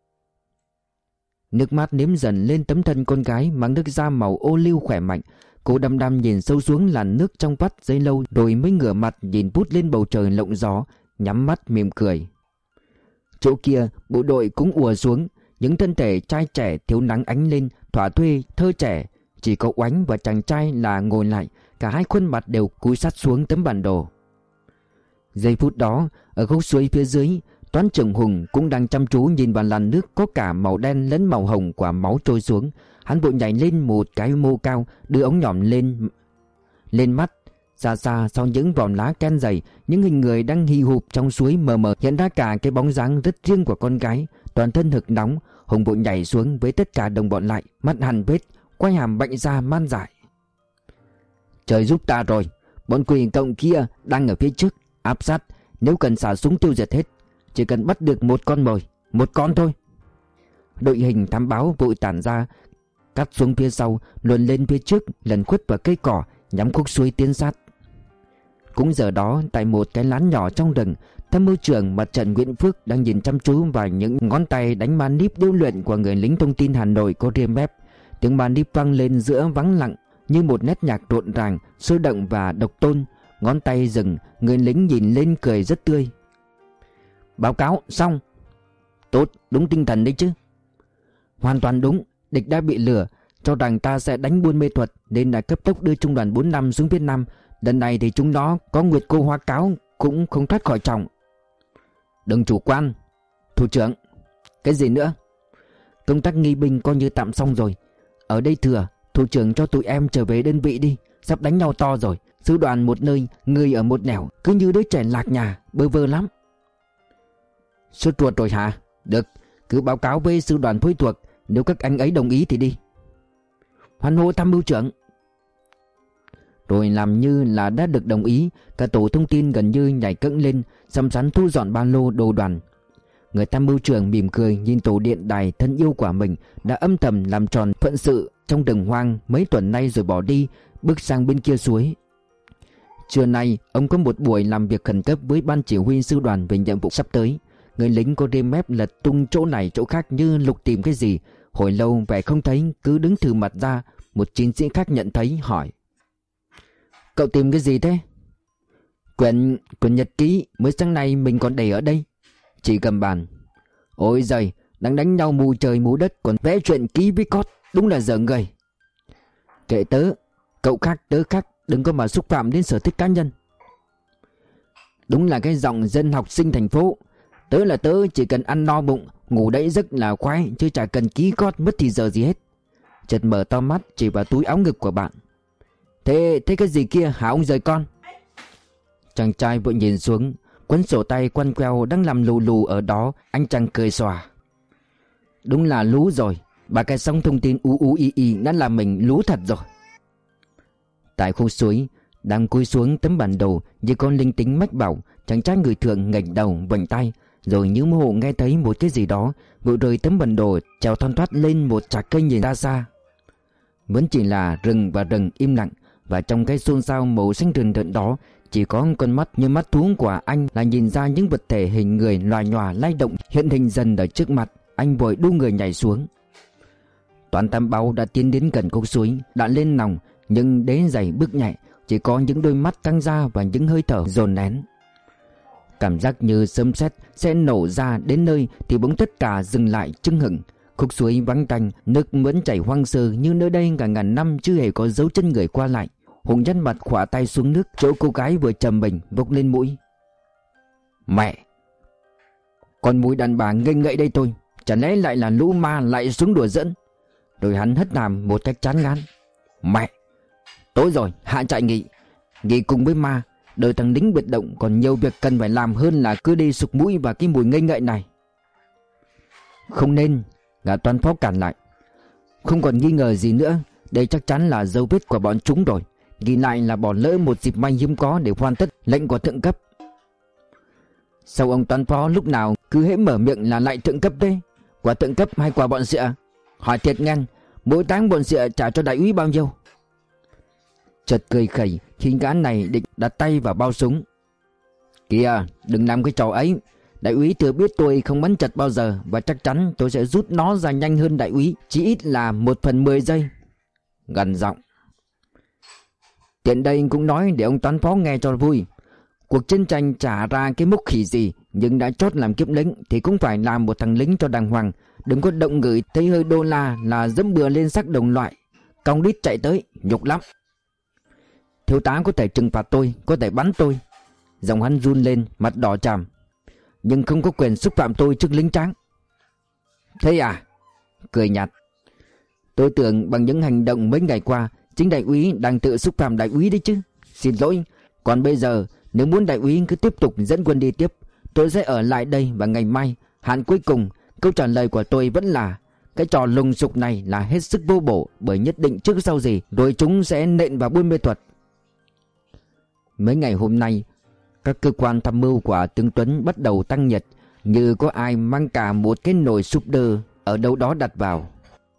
Nước mắt nếm dần lên tấm thân con gái mang nước da màu ô liu khỏe mạnh. Cô đăm đăm nhìn sâu xuống làn nước trong vắt giây lâu rồi mới ngửa mặt nhìn vút lên bầu trời lộng gió, nhắm mắt mỉm cười. Chỗ kia bộ đội cũng ùa xuống, những thân thể trai trẻ thiếu nắng ánh lên, thỏa thuê thơ trẻ. Chỉ có Oánh và chàng trai là ngồi lại, cả hai khuôn mặt đều cúi sát xuống tấm bản đồ. Giây phút đó, ở khúc suối phía dưới, Toán trưởng Hùng cũng đang chăm chú nhìn vào làn nước có cả màu đen lẫn màu hồng quả máu trôi xuống. Hắn vội nhảy lên một cái mô cao, đưa ống nhòm lên mắt. Xa xa sau những vòm lá ken dày, những hình người đang hì hụp trong suối mờ mờ hiện ra cả cái bóng dáng rất riêng của con gái. Toàn thân hực nóng, Hùng vội nhảy xuống với tất cả đồng bọn lại, mắt hằn vết, quay hàm bệnh ra man dại. Trời giúp ta rồi, bọn quỷ cộng kia đang ở phía trước, áp sát, nếu cần xả súng tiêu diệt hết. Chỉ cần bắt được một con mồi, một con thôi. Đội hình thám báo vội tản ra, cắt xuống phía sau, luồn lên phía trước, lần khuất vào cây cỏ, nhắm khúc suối tiến sát. Cũng giờ đó, tại một cái lán nhỏ trong rừng, tham mưu trưởng mặt trận Nguyễn Phước đang nhìn chăm chú vào những ngón tay đánh manip điêu luyện của người lính thông tin Hà Nội có riêng mép. Tiếng manip vang lên giữa vắng lặng như một nét nhạc rộn ràng, sôi động và độc tôn. Ngón tay dừng, người lính nhìn lên cười rất tươi. Báo cáo xong. Tốt, đúng tinh thần đấy chứ. Hoàn toàn đúng. Địch đã bị lừa, cho rằng ta sẽ đánh buôn mê thuật nên đã cấp tốc đưa trung đoàn 45 xuống phía Nam. Lần này thì chúng nó có Nguyệt Cô Hoa Cáo cũng không thoát khỏi trọng. Đừng chủ quan. Thủ trưởng. Cái gì nữa? Công tác nghi binh coi như tạm xong rồi. Ở đây thừa, thủ trưởng cho tụi em trở về đơn vị đi. Sắp đánh nhau to rồi. Sư đoàn một nơi, người ở một nẻo, cứ như đứa trẻ lạc nhà, bơ vơ lắm. Sốt ruột rồi hả? Được, cứ báo cáo với sư đoàn phối thuộc. Nếu các anh ấy đồng ý thì đi. Hoan hô tham mưu trưởng. Rồi làm như là đã được đồng ý, cả tổ thông tin gần như nhảy cẫng lên, xăm xắn thu dọn ba lô đồ đoàn. Người tham mưu trưởng mỉm cười nhìn tổ điện đài thân yêu của mình đã âm thầm làm tròn phận sự trong rừng hoang mấy tuần nay rồi bỏ đi, bước sang bên kia suối. Trưa nay ông có một buổi làm việc khẩn cấp với ban chỉ huy sư đoàn về nhiệm vụ sắp tới. Người lính có đêm mép lật tung chỗ này chỗ khác như lục tìm cái gì. Hồi lâu vẻ không thấy, cứ đứng thừ mặt ra. Một chiến sĩ khác nhận thấy hỏi: Cậu tìm cái gì thế? Quyển nhật ký mới sáng nay mình còn để ở đây. Chỉ cầm bàn. Ôi giời, đang đánh nhau mù trời mù đất còn vẽ chuyện ký với cót, đúng là dở người. Kệ tớ, cậu khác tớ khác, đừng có mà xúc phạm đến sở thích cá nhân. Đúng là cái giọng dân học sinh thành phố. Tớ là tớ, chỉ cần ăn no bụng, ngủ đẫy giấc là khoái, chứ chả cần ký cót mất thì giờ gì hết. Chợt mở to mắt chỉ vào túi áo ngực của bạn. Thế cái gì kia hả ông rời con? Chàng trai vội nhìn xuống, cuốn sổ tay quăn queo đang làm lù lù ở đó. Anh chàng cười xòa. Đúng là lú rồi, bà cái sóng thông tin y đã làm mình lú thật rồi. Tại khu suối, đang cúi xuống tấm bản đồ như con linh tính mách bảo, chàng trai người thường ngẩng đầu vành tay, rồi như mơ hồ nghe thấy một cái gì đó, vội rời tấm bản đồ trèo thoăn thoắt lên một chạc cây nhìn ra xa. Vẫn chỉ là rừng và rừng im lặng, và trong cái xôn xao màu xanh rừng rợn đó, chỉ có con mắt như mắt thú của anh là nhìn ra những vật thể hình người loà nhòa lay động hiện hình dần ở trước mặt. Anh vội đu người nhảy xuống. Toán tam báo đã tiến đến gần khúc suối, đã lên nòng, nhưng đế giày bước nhẹ, chỉ có những đôi mắt căng ra và những hơi thở dồn nén. Cảm giác như sấm sét sẽ nổ ra đến nơi thì bỗng tất cả dừng lại chưng hửng. Khúc suối vắng tanh, nước vẫn chảy hoang sơ như nơi đây cả ngàn năm chưa hề có dấu chân người qua lại. Hùng nhăn mặt khỏa tay xuống nước chỗ cô gái vừa trầm mình vốc lên mũi. Mẹ! Con mũi đàn bà ngây ngậy đây thôi, chẳng lẽ lại là lũ ma lại xuống đùa giỡn? Rồi hắn hất hàm một cách chán ngán. Mẹ! Tối rồi, hạ trại nghỉ. Nghỉ cùng với ma, đời thằng lính biệt động còn nhiều việc cần phải làm hơn là cứ đi sục mũi và cái mùi ngây ngậy này. Không nên, gã Toán Phó cản lại. Không còn nghi ngờ gì nữa, đây chắc chắn là dấu vết của bọn chúng rồi. Ghi lại là bỏ lỡ một dịp may hiếm có để hoàn tất lệnh của thượng cấp. Sao ông Toán Phó lúc nào cứ hễ mở miệng là lại thượng cấp thế? Quả thượng cấp hay quả bọn sịa? Hỏi thiệt ngang, mỗi tháng bọn sịa trả cho đại úy bao nhiêu? Chợt cười khẩy khi gã này định đặt tay vào bao súng. Kìa, đừng làm cái trò ấy. Đại úy thừa biết tôi không bắn chật bao giờ, và chắc chắn tôi sẽ rút nó ra nhanh hơn đại úy, chỉ ít là 1/10 giây. Gần giọng. Tiện đây cũng nói để ông Toán Phó nghe cho vui. Cuộc chiến tranh trả ra cái mốc khỉ gì, nhưng đã chót làm kiếp lính thì cũng phải làm một thằng lính cho đàng hoàng. Đừng có động gửi thấy hơi đô la là dẫm bừa lên xác đồng loại. Cong đít chạy tới, nhục lắm. Thiếu tá có thể trừng phạt tôi, có thể bắn tôi. Giọng hắn run lên, mặt đỏ chàm. Nhưng không có quyền xúc phạm tôi trước lính tráng. Thế à? Cười nhạt. Tôi tưởng bằng những hành động mấy ngày qua, chính đại úy đang tự xúc phạm đại úy đấy chứ. Xin lỗi. Còn bây giờ, nếu muốn đại úy cứ tiếp tục dẫn quân đi tiếp, tôi sẽ ở lại đây và ngày mai. Hạn cuối cùng, câu trả lời của tôi vẫn là cái trò lùng sục này là hết sức vô bổ, bởi nhất định trước sau gì rồi chúng sẽ nện vào buôn mê thuật. Mấy ngày hôm nay, các cơ quan tham mưu của tướng Tuấn bắt đầu tăng nhiệt, như có ai mang cả một cái nồi súp đơ ở đâu đó đặt vào.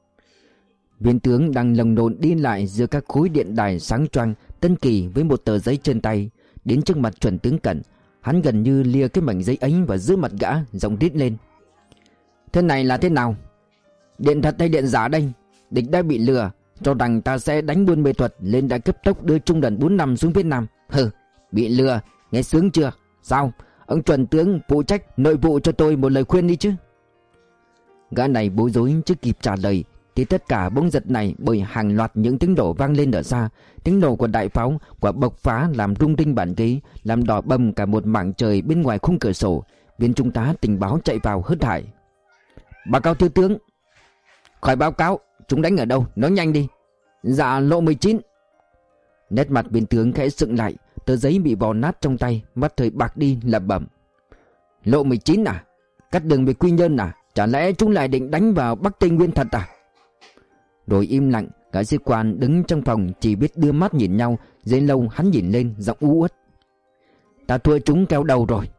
Viên tướng đang lồng lộn đi lại giữa các khối điện đài sáng choang tân kỳ với một tờ giấy trên tay. Đến trước mặt chuẩn tướng Cẩn, hắn gần như lia cái mảnh giấy ấy vào giữa mặt gã, giọng rít lên. Thế này là thế nào? Điện thật hay điện giả đây? Địch đã bị lừa, cho rằng ta sẽ đánh buôn mê thuật lên đã cấp tốc đưa trung đoàn 45 xuống phía Nam. Hừ, bị lừa, nghe sướng chưa? Sao? Ông chuẩn tướng phụ trách nội vụ cho tôi một lời khuyên đi chứ. Gã này bối rối chưa kịp trả lời thì tất cả bỗng giật này bởi hàng loạt những tiếng nổ vang lên ở xa. Tiếng nổ của đại pháo, quả bộc phá làm rung rinh bản ghế, làm đỏ bầm cả một mảng trời bên ngoài khung cửa sổ. Viên trung tá tình báo chạy vào hớt hải. Báo cáo thiếu tướng. Khỏi báo cáo, chúng đánh ở đâu? Nói nhanh đi. Dạ, lộ 19. Nét mặt viên tướng khẽ sững lại, tờ giấy bị vò nát trong tay, mắt thời bạc đi lẩm bẩm. Lộ 19 à? Cắt đường về Quy Nhơn à? Chả lẽ chúng lại định đánh vào Bắc Tây Nguyên thật à? Rồi im lặng, cả sĩ quan đứng trong phòng chỉ biết đưa mắt nhìn nhau. Giây lâu hắn nhìn lên, giọng u uất. Ta thua chúng kéo đầu rồi.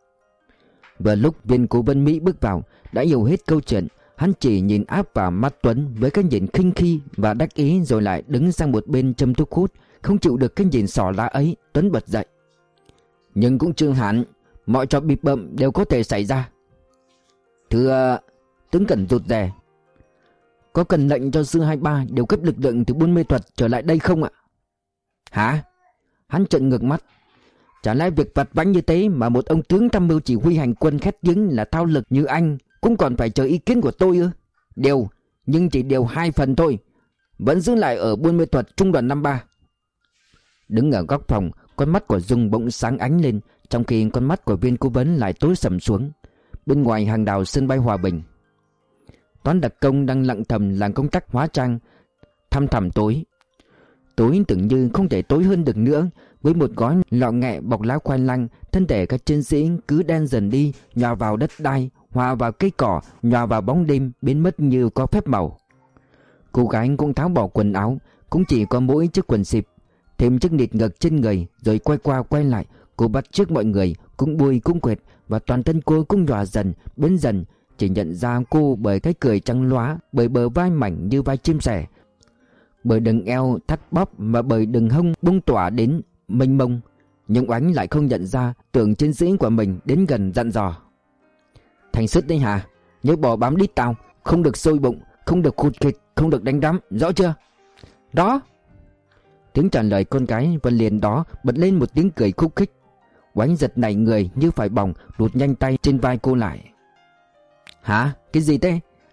Vừa lúc viên cố vấn Mỹ bước vào, đã hiểu hết câu chuyện. Hắn chỉ nhìn áp vào mắt Tuấn với cái nhìn khinh khi và đắc ý, rồi lại đứng sang một bên châm thuốc hút. Không chịu được cái nhìn xỏ lá ấy, Tuấn bật dậy. Nhưng cũng chưa hẳn, mọi trò bịp bợm đều có thể xảy ra. Thưa... Tướng Cẩn rụt rè. Có cần lệnh cho sư 23 điều cấp lực lượng từ buôn mê thuật trở lại đây không ạ? Hả? Hắn trợn ngược mắt. Chả lẽ việc vặt vãnh như thế mà một ông tướng tham mưu chỉ huy hành quân khét tiếng là thao lực như anh cũng còn phải chờ ý kiến của tôi ư? Điều, nhưng chỉ điều 2 phần thôi. Vẫn giữ lại ở buôn mê thuật trung đoàn 53. Đứng ở góc phòng, con mắt của Dung bỗng sáng ánh lên, trong khi con mắt của viên cố vấn lại tối sầm xuống. Bên ngoài hàng đào sân bay Hòa Bình, Toán đặc công đang lặng thầm làm công tác hóa trang. Thăm thẳm tối tưởng như không thể tối hơn được nữa. Với một gói lọ nghẹ bọc lá khoai lang, thân thể các chiến sĩ cứ đen dần đi, nhòa vào đất đai, hòa vào cây cỏ, nhòa vào bóng đêm, biến mất như có phép màu. Cô gái cũng tháo bỏ quần áo, cũng chỉ có mỗi chiếc quần xịp, thêm chiếc nịt ngực trên người, rồi quay qua quay lại. Cô bắt trước mọi người, cũng bôi cũng quệt, và toàn thân cô cũng nhòa dần, biến dần. Chỉ nhận ra cô bởi cái cười trắng lóa, bởi bờ vai mảnh như vai chim sẻ, bởi đường eo thắt bóp, mà bởi đường hông bung tỏa đến mênh mông. Nhưng Oánh lại không nhận ra, tưởng chiến sĩ của mình đến gần dặn dò. Thành sứt đấy hả? Nhớ bỏ bám đít tao, không được sôi bụng, không được khụt khịt, không được đánh đắm, rõ chưa? Đó. Tiếng trả lời con gái, và liền đó bật lên một tiếng cười khúc khích. Oánh giật nảy người như phải bỏng, đụt nhanh tay trên vai cô lại. Hả? Cái gì thế?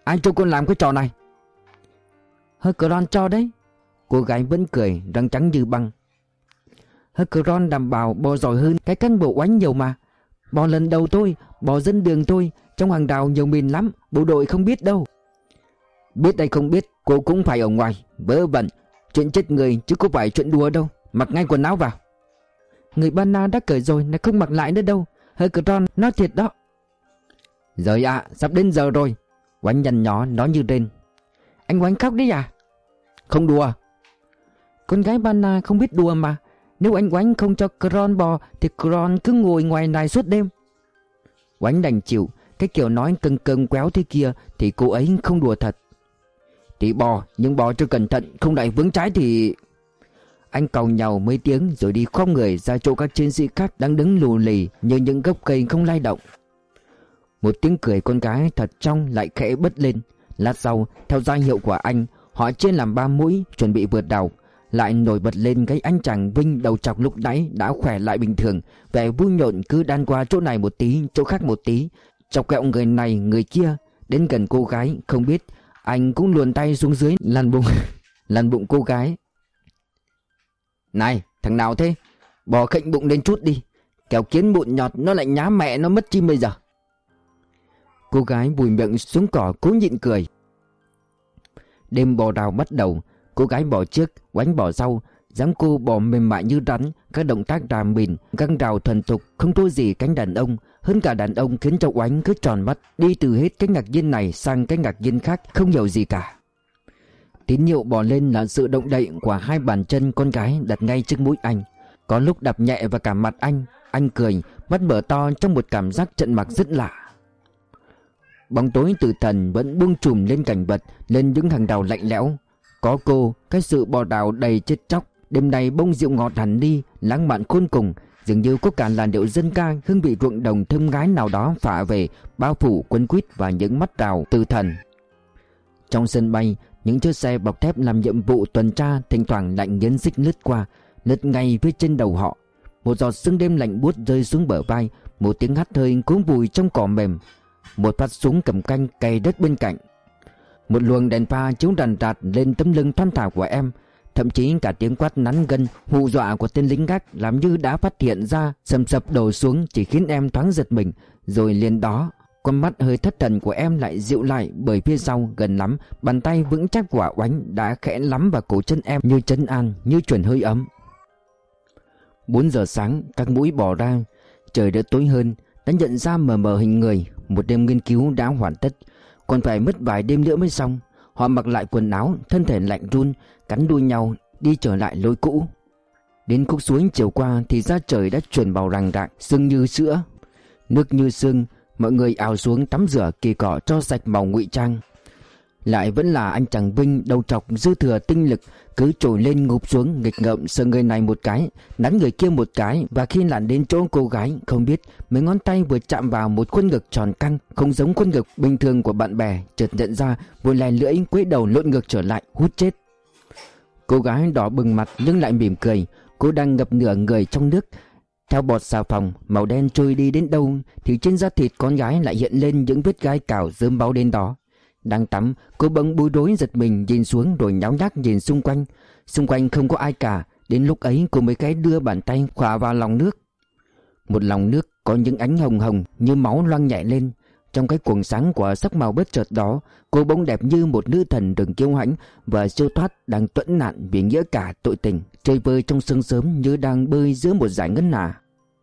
Ai cho con làm cái trò này? Hercron cho đấy. Cô gái vẫn cười, răng trắng như băng. Hercron đảm bảo bò giỏi hơn cái cán bộ oánh nhiều mà. Bò lần đầu thôi, bò dân đường thôi. Trong hàng đào nhiều mìn lắm, bộ đội không biết đâu. Biết hay không biết, cô cũng phải ở ngoài. Vớ vẩn, chuyện chết người chứ có phải chuyện đùa đâu. Mặc ngay quần áo vào. Người Banna đã cởi rồi, này không mặc lại nữa đâu. Hercron nói thiệt đó. Rồi ạ, sắp đến giờ rồi. Oánh nhăn nhó nói như rên. Anh Oánh khóc đấy à? Không đùa. Con gái Banna không biết đùa mà. Nếu anh Oánh không cho Cron bò thì Cron cứ ngồi ngoài này suốt đêm. Oánh đành chịu. Cái kiểu nói cưng cưng quéo thế kia thì cô ấy không đùa thật. Thì bò, nhưng bò cho cẩn thận, không đẩy vướng trái thì... Anh càu nhàu mấy tiếng rồi đi khom người ra chỗ các chiến sĩ khác đang đứng lù lì như những gốc cây không lay động. Một tiếng cười con gái thật trong lại khẽ bật lên. Lát sau, theo ra hiệu của anh, họ chia làm 3 mũi chuẩn bị vượt đào. Lại nổi bật lên cái anh chàng Vinh đầu trọc lúc nãy đã khỏe lại bình thường. Vẻ vui nhộn cứ đan qua chỗ này một tí, chỗ khác một tí, chọc ghẹo người này người kia. Đến gần cô gái không biết, anh cũng luồn tay xuống dưới lăn bụng cô gái. Này, thằng nào thế? Bò khệnh bụng lên chút đi, kẻo kiến mụn nhọt nó lại nhá mẹ nó mất chim bây giờ. Cô gái vùi miệng xuống cỏ cố nhịn cười. Đêm bò đào bắt đầu. Cô gái bò trước, Oánh bò sau. Dáng cô bò mềm mại như rắn. Các động tác rà mìn, găng rào thuần thục, không thua gì cánh đàn ông. Hơn cả đàn ông khiến cho Oánh cứ tròn mắt, đi từ hết cái ngạc nhiên này sang cái ngạc nhiên khác, không hiểu gì cả. Tín hiệu bò lên là sự động đậy của 2 bàn chân con gái đặt ngay trước mũi anh. Có lúc đập nhẹ vào cả mặt anh. Anh cười, mắt mở to trong một cảm giác trận mặc rất lạ. Bóng tối từ thần vẫn buông trùm lên cảnh vật, lên những hàng đào lạnh lẽo. Có cô, cái sự bò đào đầy chết chóc. Đêm nay bông rượu ngọt hẳn đi, lãng mạn khôn cùng. Dường như có cả làn điệu dân ca, hương vị ruộng đồng thơm gái nào đó phả về, bao phủ quấn quýt và những mắt đào từ thần. Trong sân bay, những chiếc xe bọc thép làm nhiệm vụ tuần tra thỉnh thoảng lạnh nghiến xích lướt qua, lướt ngay phía trên đầu họ. Một giọt sương đêm lạnh buốt rơi xuống bờ vai, một tiếng hắt hơi cuốn vùi trong cỏ mềm. Một phát súng cầm canh cày đất bên cạnh. Một luồng đèn pha chiếu rằn rạt lên tấm lưng thon thả của em. Thậm chí cả tiếng quát nắn gân hù dọa của tên lính gác làm như đã phát hiện ra, sầm sập đổ xuống chỉ khiến em thoáng giật mình. Rồi liền đó, con mắt hơi thất thần của em lại dịu lại, bởi phía sau gần lắm, bàn tay vững chắc của Oánh đã khẽ lắm vào cổ chân em như trấn an, như truyền hơi ấm. 4 giờ sáng, các mũi bỏ ra. Trời đã tối hơn, đã nhận ra mờ mờ hình người. Một đêm nghiên cứu đã hoàn tất, còn phải mất vài đêm nữa mới xong. Họ mặc lại quần áo, thân thể lạnh run, cắn đuôi nhau, đi trở lại lối cũ. Đến khúc suối chiều qua thì da trời đã chuyển màu ràng rạc, sương như sữa, nước như sương. Mọi người ào xuống tắm rửa kỳ cọ cho sạch màu ngụy trang. Lại vẫn là anh chàng Vinh đầu trọc dư thừa tinh lực, cứ trồi lên ngụp xuống nghịch ngợm sờ người này một cái, nắn người kia một cái. Và khi lặn đến chỗ cô gái, không biết mấy ngón tay vừa chạm vào một khuôn ngực tròn căng, không giống khuôn ngực bình thường của bạn bè, chợt nhận ra, vội lè lưỡi quay đầu lộn ngược trở lại, hút chết. Cô gái đỏ bừng mặt nhưng lại mỉm cười. Cô đang ngập nửa người trong nước. Theo bọt xà phòng màu đen trôi đi đến đâu thì trên da thịt con gái lại hiện lên những vết gai cào rớm máu đến đó. Đang tắm, cô bỗng bối rối giật mình nhìn xuống rồi nháo nhác nhìn xung quanh. Xung quanh không có ai cả. Đến lúc ấy cô mới cái đưa bàn tay khỏa vào lòng nước. Một lòng nước có những ánh hồng hồng như máu loang nhẹ lên. Trong cái cuồng sáng của sắc màu bất chợt đó, cô bỗng đẹp như một nữ thần đừng kiêu hãnh và siêu thoát đang tuẫn nạn vì nghĩa cả tội tình, chơi vơi trong sương sớm như đang bơi giữa một dải ngân hà.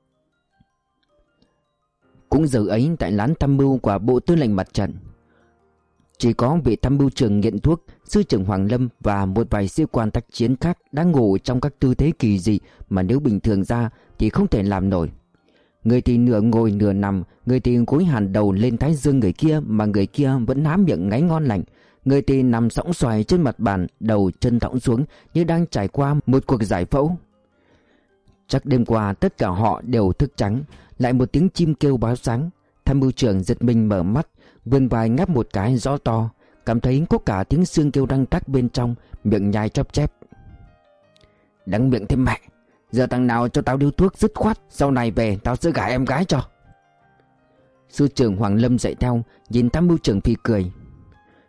Cũng giờ ấy tại lán tham mưu của Bộ Tư lệnh Mặt trận, chỉ có vị tham mưu trưởng nghiện thuốc, sư trưởng Hoàng Lâm và một vài sĩ quan tác chiến khác đang ngủ trong các tư thế kỳ dị mà nếu bình thường ra thì không thể làm nổi. Người thì nửa ngồi nửa nằm, người thì gối hàn đầu lên thái dương người kia mà người kia vẫn há miệng ngáy ngon lành. Người thì nằm sõng xoài trên mặt bàn, đầu chân thõng xuống như đang trải qua một cuộc giải phẫu. Chắc đêm qua tất cả họ đều thức trắng. Lại một tiếng chim kêu báo sáng. Tham mưu trưởng giật mình mở mắt, vươn vai ngáp một cái rõ to, cảm thấy có cả tiếng xương kêu răng rắc bên trong, miệng nhai chóp chép. Đắng miệng thêm mẹ. Giờ thằng nào cho tao điếu thuốc dứt khoát, sau này về tao sẽ gả em gái cho. Sư trưởng Hoàng Lâm dậy theo, nhìn tham mưu trưởng phì cười.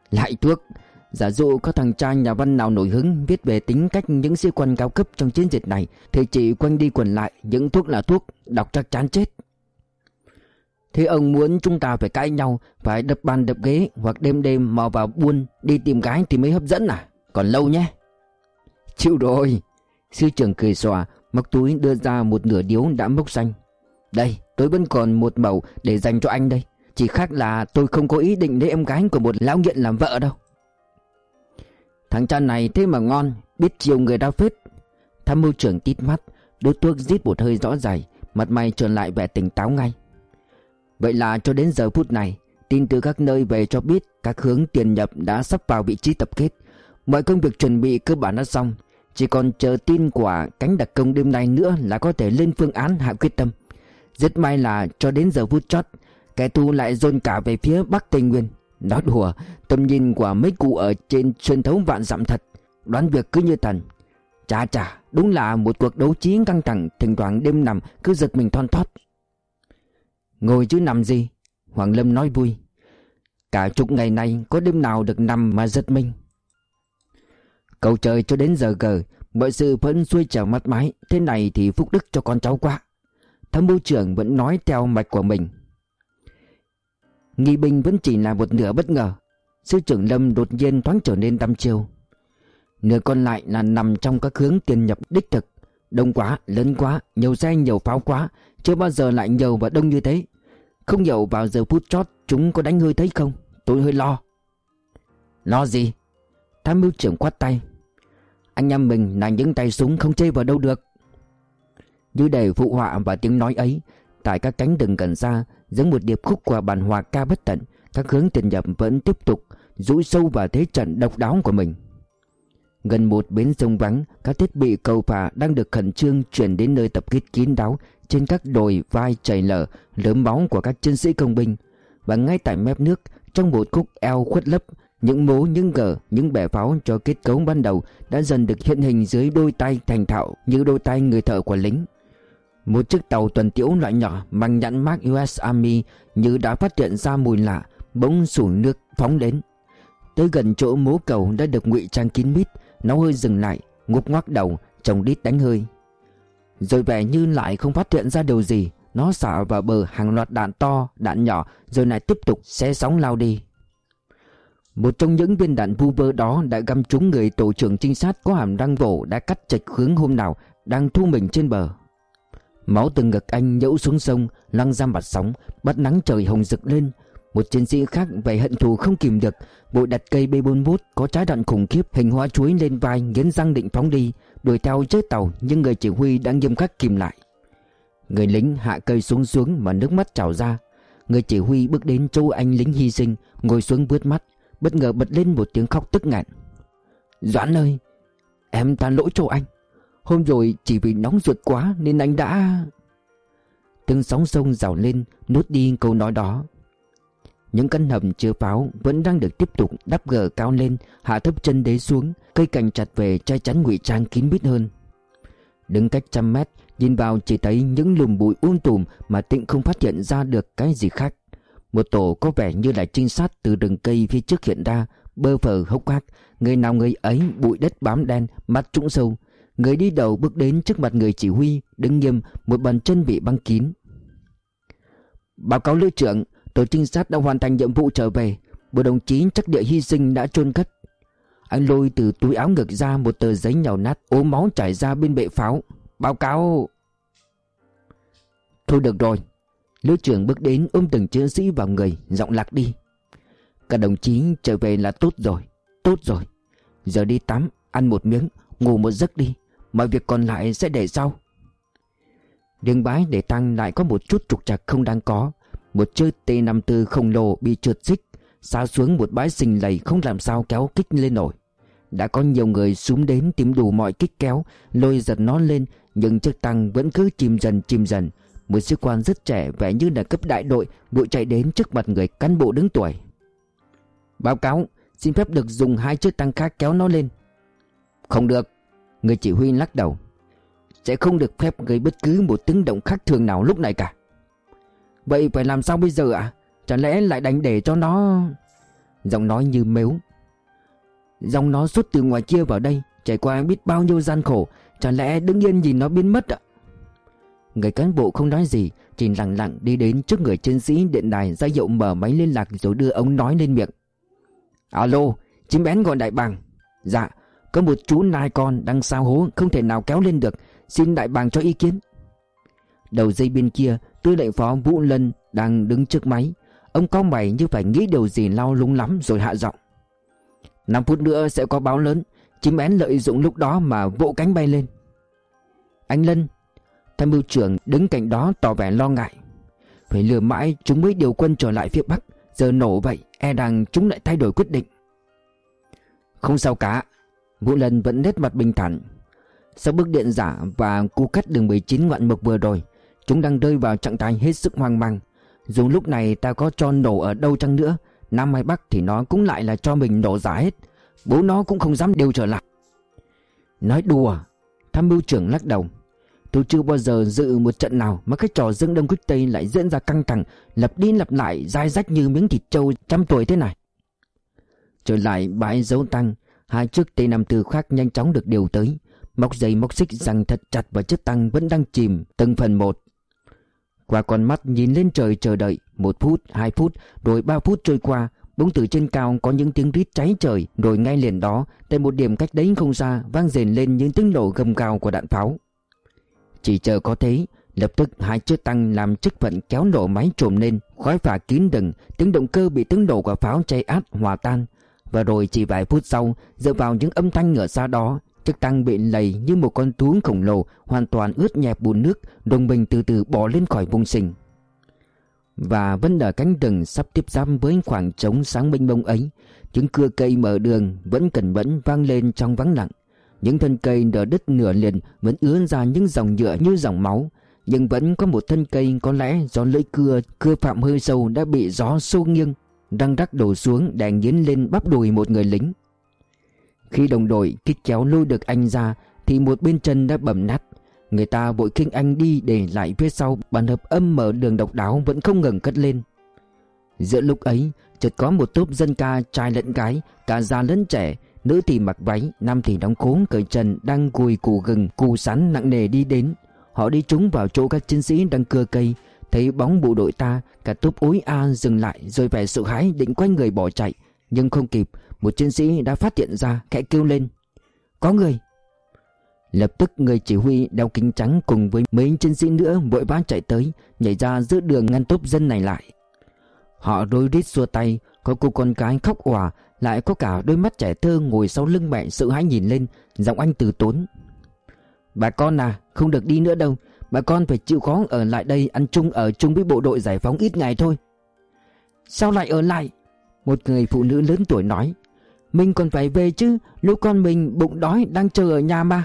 Lại thuốc. Giả dụ có thằng trai nhà văn nào nổi hứng viết về tính cách những sĩ quan cao cấp trong chiến dịch này thì chị quanh đi quẩn lại những thuốc là thuốc, đọc chắc chắn chết. Thế ông muốn chúng ta phải cãi nhau, phải đập bàn đập ghế, hoặc đêm đêm mò vào buôn đi tìm gái thì mới hấp dẫn à? Còn lâu nhé. Chịu rồi. Sư trưởng cười xòa, móc túi đưa ra một nửa điếu đã mốc xanh. Đây, tôi vẫn còn một mẩu để dành cho anh đây. Chỉ khác là tôi không có ý định lấy em gái của một lão nghiện làm vợ đâu. Thằng cha này thế mà ngon, biết chiều người ta phết. Tham mưu trưởng tít mắt, đốt thuốc rít một hơi rõ dài, mặt mày trở lại vẻ tỉnh táo ngay. Vậy là cho đến giờ phút này, tin từ các nơi về cho biết các hướng tiền nhập đã sắp vào vị trí tập kết. Mọi công việc chuẩn bị cơ bản đã xong, chỉ còn chờ tin của cánh đặc công đêm nay nữa là có thể lên phương án hạ quyết tâm. Rất may là cho đến giờ phút chót, kẻ thù lại dồn cả về phía Bắc Tây Nguyên. Nói đùa, tầm nhìn của mấy cụ ở trên xuyên thấu vạn dặm thật, đoán việc cứ như thần. Chà, đúng là một cuộc đấu trí căng thẳng, thỉnh thoảng đêm nằm cứ giật mình thon thót. Ngồi chứ nằm gì? Hoàng Lâm nói vui. Cả chục ngày nay có đêm nào được nằm mà giật mình. Cầu trời cho đến giờ gờ, mọi sự vẫn xuôi trở mắt mái, thế này thì phúc đức cho con cháu quá. Tham mưu trưởng vẫn nói theo mạch của mình. Nghi binh vẫn chỉ là một nửa bất ngờ. Sư trưởng Lâm đột nhiên thoáng trở nên đăm chiêu. Nửa còn lại là nằm trong các hướng tiền nhập đích thực. Đông quá, lớn quá, nhiều xe nhiều pháo quá, chưa bao giờ lại nhiều và đông như thế. Không hiểu vào giờ phút chót chúng có đánh hơi thấy không? Tôi hơi lo. Lo gì? Tham mưu trưởng quát tay. Anh em mình là những tay súng không chê vào đâu được. Như để phụ họa và tiếng nói ấy, tại các cánh rừng gần xa, giống một điệp khúc của bản hòa ca bất tận, các hướng tiền nhập vẫn tiếp tục dũi sâu vào thế trận độc đáo của mình. Gần một bến sông vắng, các thiết bị cầu phà đang được khẩn trương chuyển đến nơi tập kết kín đáo trên các đồi vai chảy lở lớm máu của các chiến sĩ công binh. Và ngay tại mép nước, trong một khúc eo khuất lấp, những mố, những gờ, những bẻ pháo cho kết cấu ban đầu đã dần được hiện hình dưới đôi tay thành thạo như đôi tay người thợ của lính. Một chiếc tàu tuần tiễu loại nhỏ mang nhãn mác US Army như đã phát hiện ra mùi lạ, bỗng sủi nước phóng đến. Tới gần chỗ mố cầu đã được ngụy trang kín mít, nó hơi dừng lại, ngúc ngoác đầu, trông đít đánh hơi. Rồi vẻ như lại không phát hiện ra điều gì, nó xả vào bờ hàng loạt đạn to, đạn nhỏ, rồi lại tiếp tục xé sóng lao đi. Một trong những viên đạn vu vơ đó đã găm trúng người tổ trưởng trinh sát có hàm răng vỗ đã cắt chệch hướng hôm nào đang thu mình trên bờ. Máu từ ngực anh nhễu xuống sông, lăn ra mặt sóng, bắt nắng trời hồng rực lên. Một chiến sĩ khác về hận thù không kìm được, vội đặt cây B41 có trái đạn khủng khiếp hình hoa chuối lên vai, nghiến răng định phóng đi, đuổi theo chiếc tàu, nhưng người chỉ huy đã nghiêm khắc kìm lại. Người lính hạ cây xuống mà nước mắt trào ra. Người chỉ huy bước đến chỗ anh lính hy sinh, ngồi xuống vuốt mắt, bất ngờ bật lên một tiếng khóc tức nghẹn. Doãn ơi, em ta lỗi cho anh. Hôm rồi chỉ vì nóng ruột quá nên anh đã... Tiếng sóng sông rào lên nuốt đi câu nói đó. Những căn hầm chứa pháo vẫn đang được tiếp tục đắp gờ cao lên, hạ thấp chân đế xuống, cây cành chặt về che chắn ngụy trang kín mít hơn. Đứng cách 100 mét, nhìn vào chỉ thấy những lùm bụi tùm mà Tịnh không phát hiện ra được cái gì khác. Một tổ có vẻ như là trinh sát từ rừng cây phía trước hiện ra, bơ phờ hốc hác, người nào người ấy bụi đất bám đen, mắt trũng sâu. Người đi đầu bước đến trước mặt người chỉ huy, đứng nghiêm, một bàn chân bị băng kín. Báo cáo lữ trưởng, tổ trinh sát đã hoàn thành nhiệm vụ trở về. Một đồng chí chắc địa hy sinh đã chôn cất. Anh lôi từ túi áo ngực ra một tờ giấy nhàu nát, ố máu chảy ra bên bệ pháo. Báo cáo. Thôi được rồi. Lữ trưởng bước đến ôm từng chiến sĩ vào người, giọng lạc đi. Các đồng chí trở về là tốt rồi. Tốt rồi. Giờ đi tắm, ăn một miếng, ngủ một giấc đi. Mọi việc còn lại sẽ để sau. Riêng bãi để tăng lại có một chút trục trặc không đáng có. Một chiếc T-54 khổng lồ bị trượt xích xa xuống một bãi sình lầy không làm sao kéo kích lên nổi. Đã có nhiều người xúm đến tìm đủ mọi kích kéo, lôi giật nó lên, nhưng chiếc tăng vẫn cứ chìm dần. Một sĩ quan rất trẻ vẻ như là cấp đại đội vội chạy đến trước mặt người cán bộ đứng tuổi. Báo cáo, xin phép được dùng 2 chiếc tăng khác kéo nó lên. Không được. Người chỉ huy lắc đầu. Sẽ không được phép gây bất cứ một tiếng động khác thường nào lúc này cả. Vậy phải làm sao bây giờ ạ? Chẳng lẽ lại đánh để cho nó... giọng nói như mếu. Dòng nó xuất từ ngoài kia vào đây, trải qua biết bao nhiêu gian khổ, chả lẽ đứng yên nhìn nó biến mất ạ? Người cán bộ không nói gì, chỉ lặng lặng đi đến trước người chiến sĩ điện đài, ra hiệu mở máy liên lạc rồi đưa ống nói lên miệng. Alo, chim én gọi đại bàng. Dạ, có một chú nai con đang sao hố, không thể nào kéo lên được, xin đại bàng cho ý kiến. Đầu dây bên kia, Tư lệnh phó Vũ Lân đang đứng trước máy. Ông cau mày như phải nghĩ điều gì lao lúng lắm rồi hạ giọng. 5 phút nữa sẽ có báo lớn, chim én lợi dụng lúc đó mà vỗ cánh bay lên. Anh Lân, tham mưu trưởng đứng cạnh đó tỏ vẻ lo ngại. Phải lừa mãi chúng mới điều quân trở lại phía Bắc, giờ nổ vậy e rằng chúng lại thay đổi quyết định. Không sao cả, Vũ Lân vẫn nét mặt bình thản. Sau bước điện giả và cú cắt đường 19 ngoạn mục vừa rồi, chúng đang rơi vào trạng thái hết sức hoang mang. Dù lúc này ta có cho nổ ở đâu chăng nữa, Nam hay Bắc thì nó cũng lại là cho mình nổ giả hết. Bố nó cũng không dám điều trở lại. Nói đùa, tham mưu trưởng lắc đầu. Tôi chưa bao giờ dự một trận nào mà cái trò Dương Đông kích Tây lại diễn ra căng thẳng, lặp đi lặp lại dai rách như miếng thịt trâu 100 tuổi thế này. Trở lại bãi dấu tăng, 2 chiếc T-54 khác nhanh chóng được điều tới. Móc dây móc xích giằng thật chặt và chiếc tăng vẫn đang chìm từng phần một. Qua con mắt nhìn lên trời chờ đợi, 1 phút, 2 phút, rồi 3 phút trôi qua. Bỗng từ trên cao có những tiếng rít cháy trời, rồi ngay liền đó, tại một điểm cách đấy không xa, vang rền lên những tiếng nổ gầm gào của đạn pháo. Chỉ chờ có thế, lập tức 2 chiếc tăng làm chức phận kéo nổ máy trồm lên, khói phả kín rừng, tiếng động cơ bị tiếng nổ của pháo cháy át hòa tan. Và rồi chỉ vài phút sau, dựa vào những âm thanh ở xa đó, chiếc tăng bị lầy như một con thú khổng lồ, hoàn toàn ướt nhẹp bùn nước, đồng bình từ từ bò lên khỏi vùng sinh. Và vẫn ở cánh rừng sắp tiếp giáp với khoảng trống sáng mênh mông ấy, tiếng cưa cây mở đường vẫn cẩn mẫn vang lên trong vắng lặng. Những thân cây nửa đứt nửa liền vẫn ứa ra những dòng nhựa như dòng máu, nhưng vẫn có một thân cây có lẽ do lưỡi cưa phạm hơi sâu đã bị gió xô nghiêng, răng rắc đổ xuống đè nghiến lên bắp đùi một người lính. Khi đồng đội kích kéo lôi được anh ra thì một bên chân đã bầm nát. Người ta vội khinh anh đi, để lại phía sau bản hợp âm mở đường độc đáo vẫn không ngừng cất lên. Giữa lúc ấy, chợt có một tốp dân ca trai lẫn gái, cả già lẫn trẻ, nữ thì mặc váy, nam thì đóng khố cởi trần, đang gùi củ gừng, củ sắn nặng nề đi đến. Họ đi trúng vào chỗ các chiến sĩ đang cưa cây. Thấy bóng bộ đội ta, cả tốp ối dừng lại, rồi vẻ sợ hãi định quay người bỏ chạy, nhưng không kịp. Một chiến sĩ đã phát hiện ra, khẽ kêu lên: Có người! Lập tức người chỉ huy đeo kính trắng cùng với mấy chiến sĩ nữa vội vã chạy tới, nhảy ra giữa đường ngăn tốp dân này lại. Họ rối rít xua tay, có cô con gái khóc òa, lại có cả đôi mắt trẻ thơ ngồi sau lưng mẹ sợ hãi nhìn lên, giọng anh từ tốn: Bà con à, không được đi nữa đâu, bà con phải chịu khó ở lại đây ăn chung ở chung với bộ đội giải phóng ít ngày thôi. Sao lại ở lại? Một người phụ nữ lớn tuổi nói: Mình còn phải về chứ, lũ con mình bụng đói đang chờ ở nhà mà.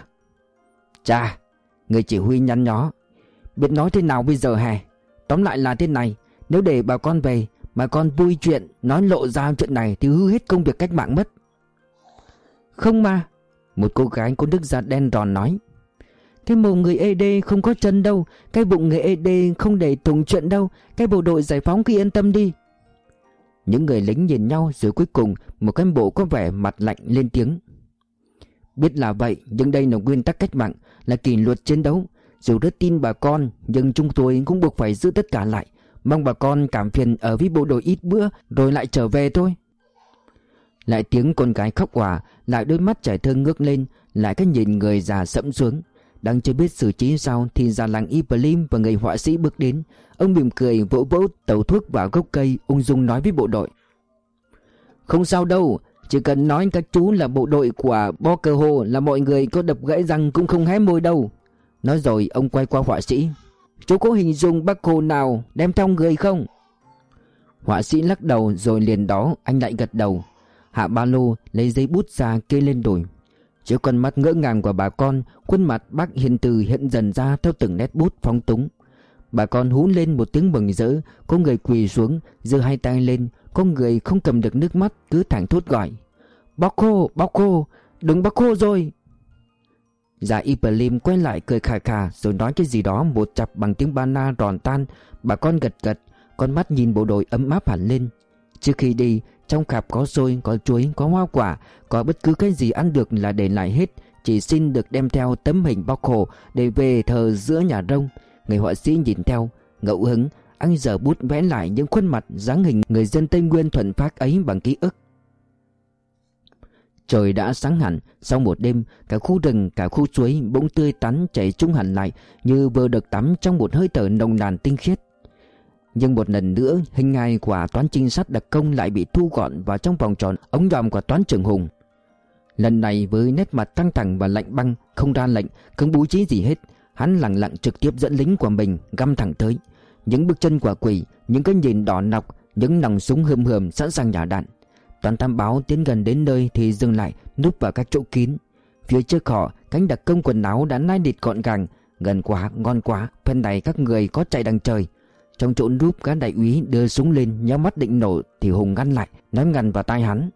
Chà, người chỉ huy nhăn nhó: Biết nói thế nào bây giờ hả? Tóm lại là thế này, nếu để bà con về mà con vui chuyện nói lộ ra chuyện này thì hư hết công việc cách mạng mất. Không mà, một cô gái có nước da đen ròn nói: Cái mồm người ED không có chân đâu, cái bụng người ED không để thùng chuyện đâu, cái bộ đội giải phóng cứ yên tâm đi. Những người lính nhìn nhau rồi cuối cùng một cán bộ có vẻ mặt lạnh lên tiếng: Biết là vậy, nhưng đây là nguyên tắc cách mạng, là kỷ luật chiến đấu. Dù rất tin bà con, nhưng chúng tôi cũng buộc phải giữ tất cả lại. Mong bà con cảm phiền ở với bộ đội ít bữa rồi lại trở về thôi. Lại tiếng con gái khóc òa, lại đôi mắt trẻ thơ ngước lên, lại cái nhìn người già sẫm xuống. Đang chưa biết xử trí sao thì già làng Ibrahim và người họa sĩ bước đến. Ông mỉm cười vỗ vỗ tẩu thuốc vào gốc cây, ung dung nói với bộ đội: Không sao đâu, chỉ cần nói các chú là bộ đội của Boker Hồ là mọi người có đập gãy răng cũng không hé môi đâu. Nói rồi ông quay qua họa sĩ: Chú có hình dung Bác Hồ nào đem theo người không? Họa sĩ lắc đầu, rồi liền đó anh lại gật đầu. Hạ ba lô lấy giấy bút ra kê lên đùi. Trước con mắt ngỡ ngàng của bà con, khuôn mặt bác hiền từ hiện dần ra theo từng nét bút phóng túng. Bà con hú lên một tiếng mừng rỡ, có người quỳ xuống giơ hai tay lên, có người không cầm được nước mắt cứ thẳng thốt gọi: Bác Hồ, đừng Bác Hồ rồi. Già Ibrahim quay lại cười khà khà rồi nói cái gì đó một chặp bằng tiếng Ba Na ròn tan. Bà con gật gật, con mắt nhìn bộ đội ấm áp hẳn lên. Trước khi đi, Trong khạp có xôi, có chuối, có hoa quả, có bất cứ cái gì ăn được là để lại hết. Chỉ xin được đem theo tấm hình Bác Hồ để về thờ giữa nhà rông. Người họa sĩ nhìn theo, ngẫu hứng. Anh giở bút vẽ lại những khuôn mặt dáng hình người dân Tây Nguyên thuần phác ấy bằng ký ức. Trời đã sáng hẳn. Sau một đêm, cả khu rừng, cả khu suối bỗng tươi tắn chảy chung hẳn lại, như vừa được tắm trong một hơi thở nồng nàn tinh khiết. Nhưng một lần nữa, hình hài của toán trinh sát đặc công lại bị thu gọn vào trong vòng tròn ống nhòm của toán trưởng Hùng. Lần này với nét mặt căng thẳng và lạnh băng, không ra lệnh, không bố trí gì hết, hắn lặng lặng trực tiếp dẫn lính của mình găm thẳng tới. Những bước chân của quỷ, những cái nhìn đỏ nọc, những nòng súng hừm hừm sẵn sàng nhả đạn. Toán tham báo tiến gần đến nơi thì dừng lại, núp vào các chỗ kín. Phía trước họ, cánh đặc công quần áo đã nai nịt gọn gàng. Gần quá, ngon quá, phen này các người có chạy đằng trời. Trong chỗ núp, các đại úy đưa súng lên, nhắm mắt định nổ thì Hùng ngăn lại, nói ngăn vào tai hắn: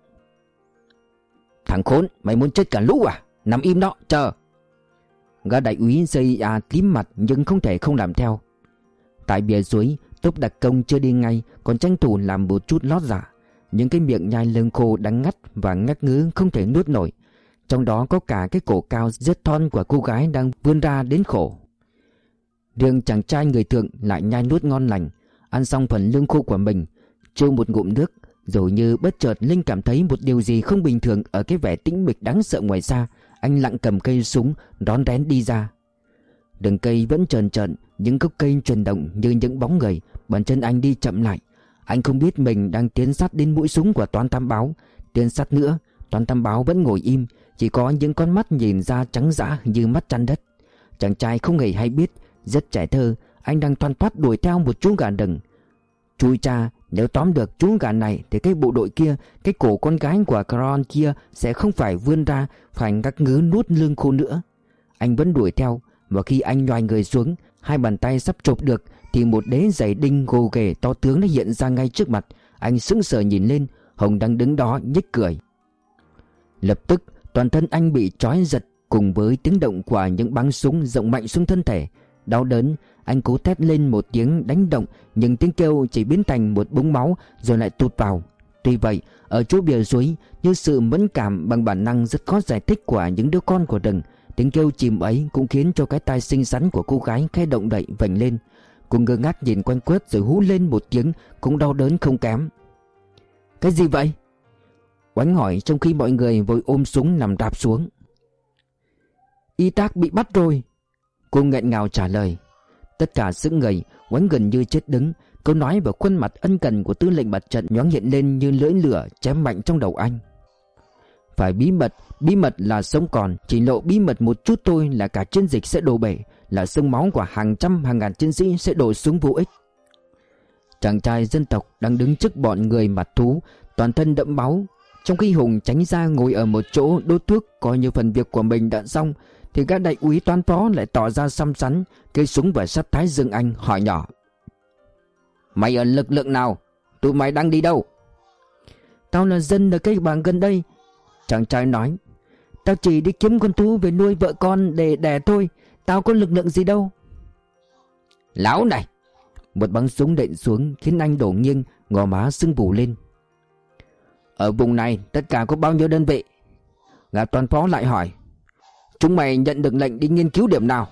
"Thằng khốn, mày muốn chết cả lũ à? Nằm im đó, chờ." Gã đại úy dây tím mặt nhưng không thể không làm theo. Tại bìa suối, tốp đặc công chưa đi ngay, còn tranh thủ làm một chút lót giả. Những cái miệng nhai lưng khô đắng ngắt và ngắt ngứ không thể nuốt nổi. Trong đó có cả cái cổ cao rất thon của cô gái đang vươn ra đến khổ. Riêng chàng trai người thượng lại nhai nuốt ngon lành. Ăn xong phần lương khô của mình, trêu một ngụm nước, rồi như bất chợt Linh cảm thấy một điều gì không bình thường ở cái vẻ tĩnh mịch đáng sợ ngoài xa. Anh lặng cầm cây súng rón rén đi ra. Đường cây vẫn trơn trợn, những gốc cây chuyển động như những bóng người. Bàn chân anh đi chậm lại. Anh không biết mình đang tiến sát đến mũi súng của toán tham báo. Tiến sát nữa, toán tham báo vẫn ngồi im, chỉ có những con mắt nhìn ra trắng dã như mắt chăn đất. Chàng trai không hề hay biết, rất trẻ thơ, anh đang thoăn thoắt đuổi theo một chú gà rừng. Chui cha, nếu tóm được chú gà này thì cái bộ đội kia, cái cổ con gái của Caron kia sẽ không phải vươn ra, phải ngắc ngứ nuốt lương khô nữa. Anh vẫn đuổi theo, và khi anh nhoài người xuống, hai bàn tay sắp chộp được thì một đế giày đinh gồ ghề to tướng đã hiện ra ngay trước mặt. Anh sững sờ nhìn lên, Hồng đang đứng đó nhếch cười. Lập tức toàn thân anh bị trói giật cùng với tiếng động của những bắn súng rộng mạnh xuống thân thể. Đau đớn, anh cố thét lên một tiếng đánh động, nhưng tiếng kêu chỉ biến thành một búng máu rồi lại tụt vào. Tuy vậy, ở chỗ bìa suối, như sự mẫn cảm bằng bản năng rất khó giải thích của những đứa con của rừng, tiếng kêu chìm ấy cũng khiến cho cái tai xinh xắn của cô gái khẽ động đậy vành lên. Cô ngơ ngác nhìn quanh quất rồi hú lên một tiếng cũng đau đớn không kém. "Cái gì vậy?" Oánh hỏi trong khi mọi người vội ôm súng nằm rạp xuống. "Y Tác bị bắt rồi," cô nghẹn ngào trả lời. Tất cả sững người, Oánh gần như chết đứng. Câu nói và khuôn mặt ân cần của tư lệnh mặt trận nhoáng hiện lên như lưỡi lửa chém mạnh trong đầu anh. Phải bí mật là sống còn, chỉ lộ bí mật một chút thôi là cả chiến dịch sẽ đổ bể, là xương máu của hàng trăm hàng ngàn chiến sĩ sẽ đổ xuống vô ích. Chàng trai dân tộc đang đứng trước bọn người mặt thú, toàn thân đẫm máu. Trong khi Hùng tránh ra ngồi ở một chỗ đốt thuốc coi như phần việc của mình đã xong, thì các đại úy toán phó lại tỏ ra xăm xắn, cây súng vào sát thái dương anh hỏi nhỏ: "Mày ở lực lượng nào? Tụi mày đang đi đâu?" "Tao là dân ở cái bảng gần đây," chàng trai nói. "Tao chỉ đi kiếm con thú về nuôi vợ con để đẻ thôi. Tao có lực lượng gì đâu." "Láo này!" Một bắn súng đệm xuống khiến anh đổ nghiêng, gò má sưng vù lên. "Ở vùng này tất cả có bao nhiêu đơn vị?" Gã toàn phó lại hỏi. "Chúng mày nhận được lệnh đi nghiên cứu điểm nào?"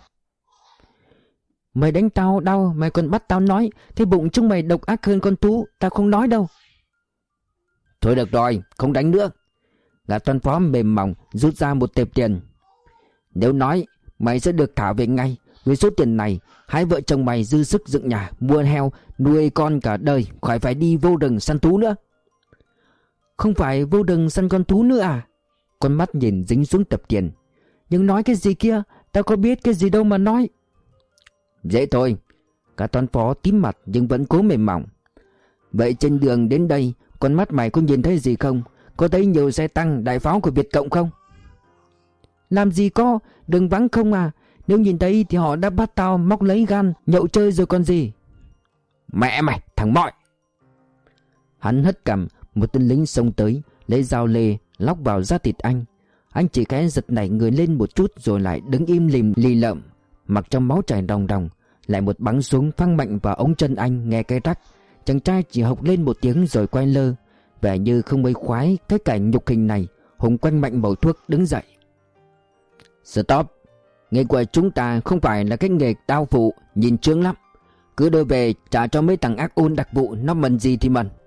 "Mày đánh tao đau, mày còn bắt tao nói. Thế bụng chúng mày độc ác hơn con thú, tao không nói đâu." "Thôi được rồi, không đánh nữa." Gã toàn phó mềm mỏng rút ra một tệp tiền. "Nếu nói, mày sẽ được thả về ngay. Với số tiền này, hai vợ chồng mày dư sức dựng nhà, mua heo, nuôi con cả đời, khỏi phải đi vô rừng săn thú nữa." "Không phải vô rừng săn con thú nữa à?" Con mắt nhìn dính xuống tập tiền. "Nhưng nói cái gì kia, tao có biết cái gì đâu mà nói." "Dễ thôi." Cả toán phó tím mặt nhưng vẫn cố mềm mỏng. "Vậy trên đường đến đây, con mắt mày có nhìn thấy gì không? Có thấy nhiều xe tăng, đại pháo của Việt Cộng không?" "Làm gì có, đường vắng không à. Nếu nhìn thấy thì họ đã bắt tao móc lấy gan, nhậu chơi rồi còn gì." "Mẹ mày, thằng mọi!" Hắn hất cằm, một tên lính xông tới, lấy dao lê lóc vào da thịt anh. Anh chỉ khẽ giật nảy người lên một chút rồi lại đứng im lìm lì lợm, mặc trong máu chảy ròng ròng. Lại một bắn súng phăng mạnh vào ống chân anh nghe cái rắc. Chàng trai chỉ hộc lên một tiếng rồi quay lơ. Vẻ như không mấy khoái cái cảnh nhục hình này, Hùng quanh mạnh mẩu thuốc đứng dậy. Stop! Nghề của chúng ta không phải là cái nghề đao phụ nhìn chướng lắm. Cứ đưa về trả cho mấy thằng ác ôn đặc vụ, nó mần gì thì mần.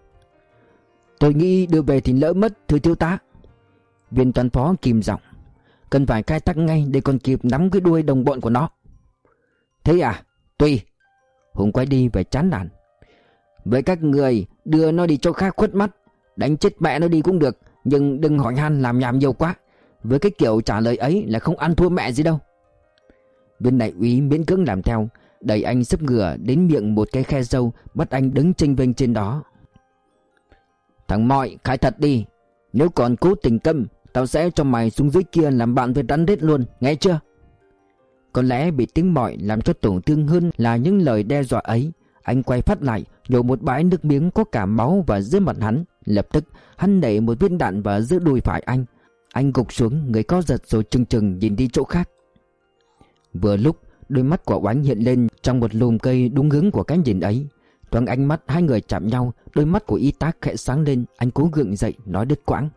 Tôi nghĩ đưa về thì lỡ mất, thưa thiếu tá. Viên toán phó kìm giọng. Cần phải khai thác ngay để còn kịp nắm cái đuôi đồng bọn của nó. Thế à? Tùy. Hùng quay đi vẻ chán nản. Với các người đưa nó đi chỗ khác khuất mắt, đánh chết mẹ nó đi cũng được, nhưng đừng hỏi han làm nhảm nhiều quá. Với cái kiểu trả lời ấy là không ăn thua mẹ gì đâu. Viên đại úy miễn cưỡng làm theo, đẩy anh xấp ngửa đến miệng một cái khe sâu, bắt anh đứng chênh vênh trên đó. Thằng Mọi, khai thật đi. Nếu còn cố tình câm, tao sẽ cho mày xuống dưới kia làm bạn với rắn rết luôn, nghe chưa? Có lẽ bị tiếng Mọi làm cho tổn thương hơn là những lời đe dọa ấy. Anh quay phát lại, nhổ một bãi nước miếng có cả máu vào dưới mặt hắn. Lập tức hắn nảy một viên đạn vào giữa đùi phải anh. Anh gục xuống, người co giật rồi chừng chừng nhìn đi chỗ khác. Vừa lúc đôi mắt của Oánh hiện lên trong một lùm cây đúng hướng của cái nhìn ấy. Thoáng ánh mắt hai người chạm nhau, đôi mắt của y tá khẽ sáng lên. Anh cố gượng dậy nói đứt quãng.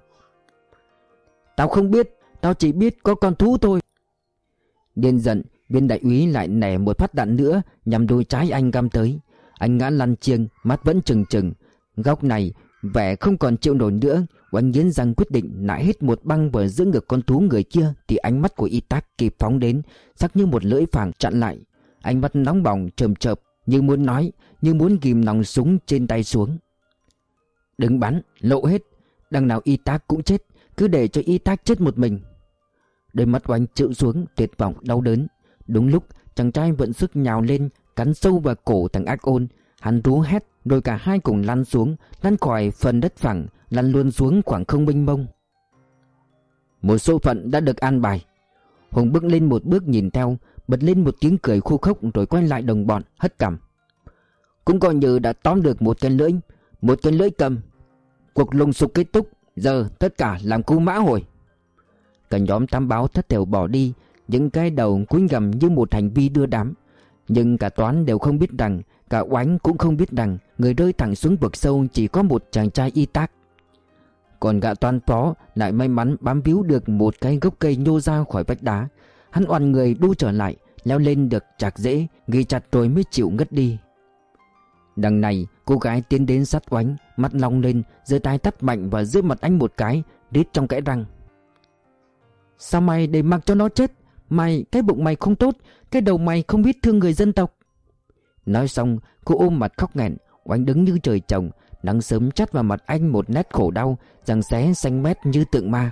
Tao không biết, tao chỉ biết có con thú thôi. Điên giận, viên đại úy lại nẻ một phát đạn nữa nhằm đuôi trái anh găm tới. Anh ngã lăn chiêng, mắt vẫn trừng trừng. Góc này vẻ không còn chịu nổi nữa. Oanh nghiến răng quyết định nã hết một băng vào giữa ngực con thú người kia, thì ánh mắt của y tá kịp phóng đến, sắc như một lưỡi phảng chặn lại. Ánh mắt nóng bỏng chồm chợp, như muốn nói, như muốn ghim nòng súng trên tay xuống. Đừng bắn, lộ hết. Đằng nào y tá cũng chết, cứ để cho y tá chết một mình. Đôi mắt Oanh chịu xuống, tuyệt vọng đau đớn. Đúng lúc chàng trai vận sức nhào lên, cắn sâu vào cổ thằng ác ôn. Hắn rú hét, rồi cả hai cùng lăn xuống, lăn khỏi phần đất phẳng, lăn luôn xuống khoảng không mênh mông. Một số phận đã được an bài. Hùng bước lên một bước nhìn theo, bật lên một tiếng cười khô khốc rồi quay lại đồng bọn, hất cằm. Cũng coi như đã tóm được một cái lưỡi cầm. Cuộc lùng sục kết thúc, giờ tất cả làm cú mã hồi. Cả nhóm tám báo thất thểu bỏ đi, những cái đầu cúi gằm như một hành vi đưa đám. Nhưng cả Toán đều không biết rằng, cả Oánh cũng không biết rằng người rơi thẳng xuống vực sâu chỉ có một chàng trai y tá. Còn gã Toán phó lại may mắn bám víu được một cái gốc cây nhô ra khỏi vách đá. Hắn oằn người đu trở lại, leo lên được chạc rễ, ghi chặt rồi mới chịu ngất đi. Đằng này cô gái tiến đến sát Oánh, mắt long lên, giơ tay tát mạnh vào giữa mặt anh một cái, rít trong kẽ răng. Sao mày để mặc cho nó chết? Mày, cái bụng mày không tốt, cái đầu mày không biết thương người dân tộc. Nói xong cô ôm mặt khóc nghẹn. Oánh đứng như trời trồng, nắng sớm chắt vào mặt anh một nét khổ đau, giằng xé xanh mét như tượng ma.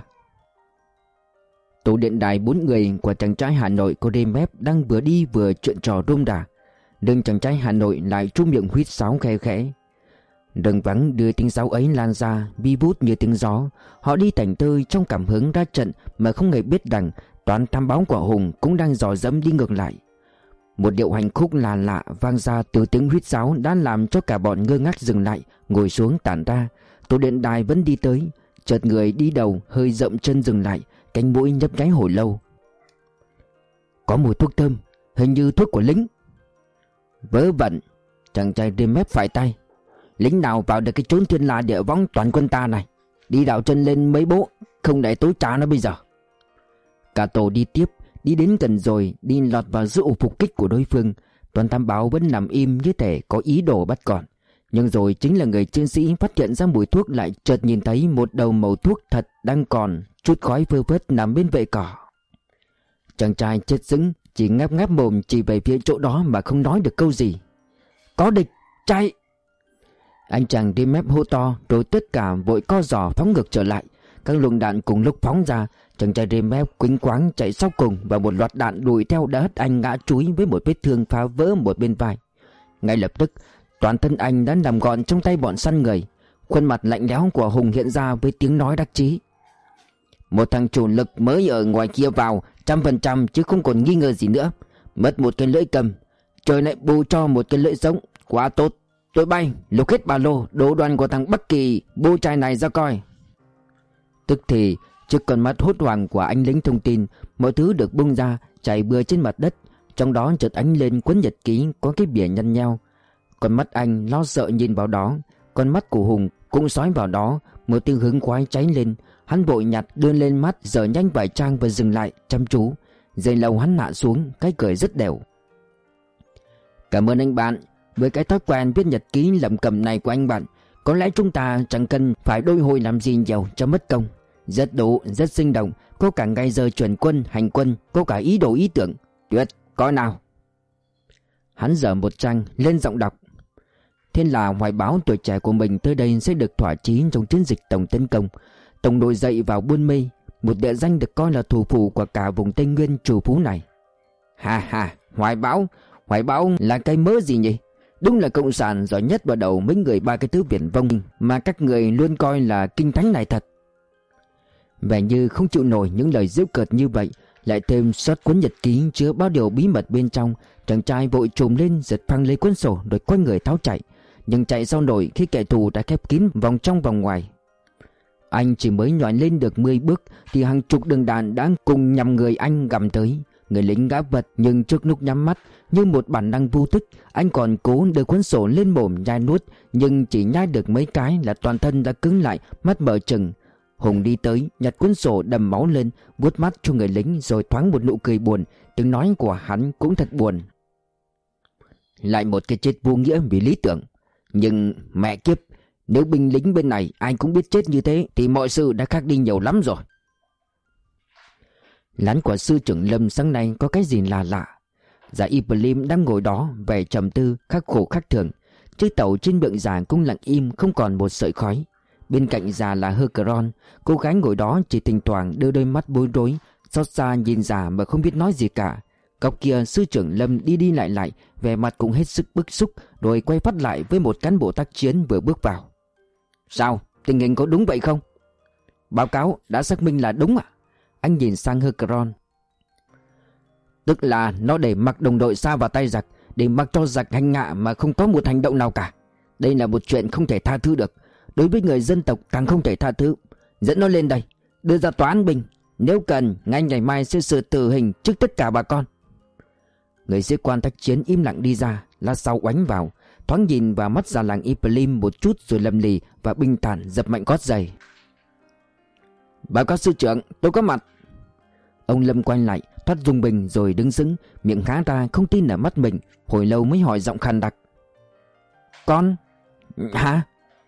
Tổ điện đài 4 người của chàng trai Hà Nội có đêm mép đang vừa đi vừa chuyện trò rôm rả. Nhưng chàng trai Hà Nội lại tru miệng huýt sáo khe khẽ. Rừng vắng đưa tiếng sáo ấy lan ra, vi vút như tiếng gió. Họ đi thành tơi trong cảm hứng ra trận mà không hề biết rằng Toán thám báo của Hùng cũng đang dò dẫm đi ngược lại. Một điệu hành khúc là lạ vang ra từ tiếng huýt sáo đã làm cho cả bọn ngơ ngác dừng lại, ngồi xuống tản ra. Tổ điện đài vẫn đi tới, chợt người đi đầu hơi dậm chân dừng lại, cánh mũi nhấp nháy hồi lâu. Có mùi thuốc thơm, hình như thuốc của lính. Vớ vẩn, chàng trai rêm mép phải tay. Lính nào vào được cái chốn thiên la địa võng toàn quân ta này? Đi đào chân lên mấy bố, không để tối trả nó bây giờ. Cả tổ đi tiếp, đi đến gần rồi, đi lọt vào giữa ổ phục kích của đối phương. Toàn tham báo vẫn nằm im như thể có ý đồ bắt còn. Nhưng rồi chính là người chiến sĩ phát hiện ra mùi thuốc lại chợt nhìn thấy một đầu mẩu thuốc thật đang còn chút khói phơ phất nằm bên vệ cỏ. Chàng trai chết sững, chỉ ngáp ngáp mồm chỉ về phía chỗ đó mà không nói được câu gì. Có địch, chạy! Anh chàng đi mép hô to, rồi tất cả vội co giò phóng ngược trở lại. Các luồng đạn cùng lúc phóng ra, chàng trai rêm mép quýnh quáng chạy sau cùng và một loạt đạn đuổi theo đã hất anh ngã chúi với một vết thương phá vỡ một bên vai. Ngay lập tức, toàn thân anh đã nằm gọn trong tay bọn săn người. Khuôn mặt lạnh lẽo của Hùng hiện ra với tiếng nói đắc chí. Một thằng chủ lực mới ở ngoài kia vào 100% chứ không còn nghi ngờ gì nữa. Mất một cái lưỡi cầm, trời lại bù cho một cái lưỡi sống, quá tốt. Tôi bay, lục hết ba lô, đồ đoàn của thằng Bắc Kỳ bô trai này ra coi. Tức thì trước con mắt hốt hoảng của anh lính thông tin, mọi thứ được bung ra, chảy bừa trên mặt đất. Trong đó chợt ánh lên cuốn nhật ký có cái bìa nhăn nheo. Con mắt anh lo sợ nhìn vào đó. Con mắt của Hùng cũng sói vào đó. Một tiếng hứng khoái cháy lên. Hắn vội nhặt đưa lên mắt, dở nhanh vài trang và dừng lại chăm chú. Giây lâu hắn hạ xuống, cái cười rất đều. Cảm ơn anh bạn. Với cái thói quen viết nhật ký lẩm cẩm này của anh bạn, có lẽ chúng ta chẳng cần phải đôi hồi làm gì nhiều cho mất công. Rất đủ, rất sinh động. Có cả ngày giờ chuyển quân, hành quân, có cả ý đồ ý tưởng. Tuyệt, coi nào. Hắn dở một trang lên giọng đọc. Thế là hoài bão tuổi trẻ của mình tới đây sẽ được thỏa chí trong chiến dịch tổng tấn công, tổng nổi dậy vào Buôn Mê, một địa danh được coi là thủ phủ của cả vùng Tây Nguyên trù phú này. Ha ha, Hoài bão là cái mớ gì nhỉ? Đúng là cộng sản giỏi nhất vào đầu mấy người ba cái thứ viển vông mà các người luôn coi là kinh thánh này thật. Vẻ như không chịu nổi những lời giễu cợt như vậy, lại thêm sót cuốn nhật ký chứa bao điều bí mật bên trong, chàng trai vội trồm lên giật phăng lấy cuốn sổ rồi quay người tháo chạy, nhưng chạy sao nổi khi kẻ thù đã khép kín vòng trong vòng ngoài. Anh chỉ mới nhảy lên được 10 bước thì hàng chục đường đạn đã cùng nhằm người anh gặm tới. Người lính ngã vật, nhưng trước lúc nhắm mắt, như một bản năng vô thức, anh còn cố đưa cuốn sổ lên mồm nhai nuốt, nhưng chỉ nhai được mấy cái là toàn thân đã cứng lại, mắt mở trừng. Hùng đi tới, nhặt cuốn sổ đầm máu lên, vuốt mắt cho người lính rồi thoáng một nụ cười buồn. Tiếng nói của hắn cũng thật buồn. Lại một cái chết vô nghĩa vì lý tưởng. Nhưng mẹ kiếp, nếu binh lính bên này ai cũng biết chết như thế thì mọi sự đã khác đi nhiều lắm rồi. Lán của sư trưởng Lâm sáng nay có cái gì là lạ. Già Ibrahim đang ngồi đó vẻ trầm tư, khắc khổ khắc thường. Chiếc tàu trên miệng già cũng lặng im, không còn một sợi khói. Bên cạnh già là Hercron. Cô gái ngồi đó chỉ thỉnh thoảng đưa đôi mắt bối rối, xót xa nhìn già mà không biết nói gì cả. Góc kia sư trưởng Lâm đi đi lại, vẻ mặt cũng hết sức bức xúc, rồi quay phát lại với một cán bộ tác chiến vừa bước vào. Sao? Tình hình có đúng vậy không? Báo cáo đã xác minh là đúng ạ. Anh nhìn sang Hercron. Tức là nó để mặc đồng đội sa vào tay giặc, để mặc cho giặc hành hạ mà không có một hành động nào cả. Đây là một chuyện không thể tha thứ được. Đối với người dân tộc càng không thể tha thứ. Dẫn nó lên đây, đưa ra tòa án binh. Nếu cần, ngay ngày mai sẽ xử tử hình trước tất cả bà con. Người sĩ quan tác chiến im lặng đi ra. Lát sau oánh vào, thoáng nhìn vào mắt già làng Ibrahim một chút rồi lầm lì và bình thản dập mạnh gót giày. Báo cáo sư trưởng, tôi có mặt. Ông Lâm quay lại, thoát rung bình rồi đứng sững, miệng há ra không tin ở mắt mình, hồi lâu mới hỏi giọng khàn đặc. Con? Hả?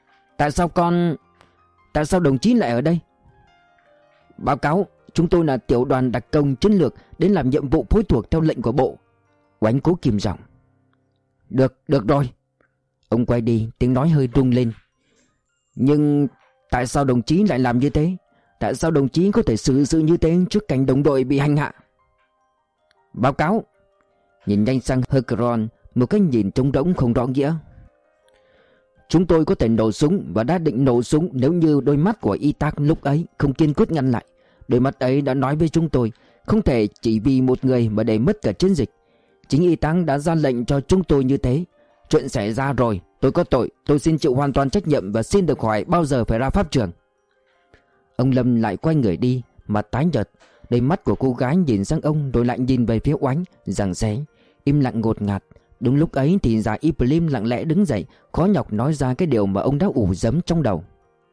Tại sao đồng chí lại ở đây? Báo cáo, chúng tôi là tiểu đoàn đặc công chiến lược đến làm nhiệm vụ phối thuộc theo lệnh của bộ. Oánh cố kìm giọng. Được rồi. Ông quay đi, tiếng nói hơi rung lên. Nhưng tại sao đồng chí lại làm như thế? Tại sao đồng chí có thể xử sự như thế trước cảnh đồng đội bị hành hạ? Báo cáo. Nhìn nhanh sang Hercron, một cái nhìn trống rỗng không rõ nghĩa. Chúng tôi có thể nổ súng và đã định nổ súng nếu như đôi mắt của Itak lúc ấy không kiên quyết ngăn lại. Đôi mắt ấy đã nói với chúng tôi không thể chỉ vì một người mà để mất cả chiến dịch. Chính Itak đã ra lệnh cho chúng tôi như thế. Chuyện xảy ra rồi, tôi có tội, tôi xin chịu hoàn toàn trách nhiệm và xin được hỏi bao giờ phải ra pháp trường. Ông Lâm lại quay người đi, mặt tái nhợt. Đôi mắt của cô gái nhìn sang ông rồi lại nhìn về phía Oánh, giằng xé, im lặng ngột ngạt. Đúng lúc ấy thì già Ibrahim lặng lẽ đứng dậy, khó nhọc nói ra cái điều mà ông đã ủ dấm trong đầu.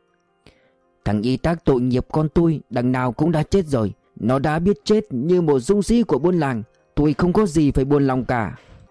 Thằng Itak tội nghiệp con tôi, đằng nào cũng đã chết rồi. Nó đã biết chết như một dũng sĩ của buôn làng. Tôi không có gì phải buồn lòng cả.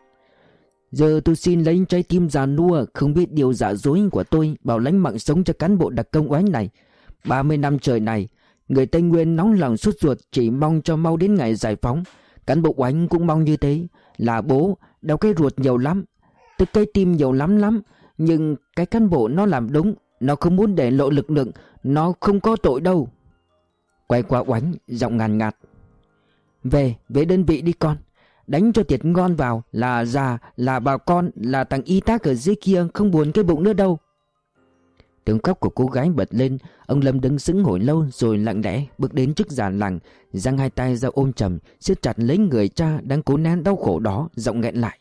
Giờ tôi xin lấy trái tim già nua không biết điều giả dối của tôi bảo lãnh mạng sống cho cán bộ đặc công Oánh này. 30 năm trời này, người Tây Nguyên nóng lòng sốt ruột chỉ mong cho mau đến ngày giải phóng. Cán bộ Oánh cũng mong như thế. Là bố, đau cái ruột nhiều lắm, tức cái tim nhiều lắm. Nhưng cái cán bộ nó làm đúng, nó không muốn để lộ lực lượng, nó không có tội đâu. Quay qua Oánh, giọng ngàn ngạt. Về đơn vị đi con. Đánh cho thiệt ngon vào, là già, là bà con, là thằng Itak ở dưới kia không buồn cái bụng nữa đâu. Tiếng khóc của cô gái bật lên. Ông Lâm đứng sững hồi lâu rồi lặng lẽ bước đến trước già làng, giang hai tay ra ôm chầm, siết chặt lấy người cha đang cố nén đau khổ đó, giọng nghẹn lại.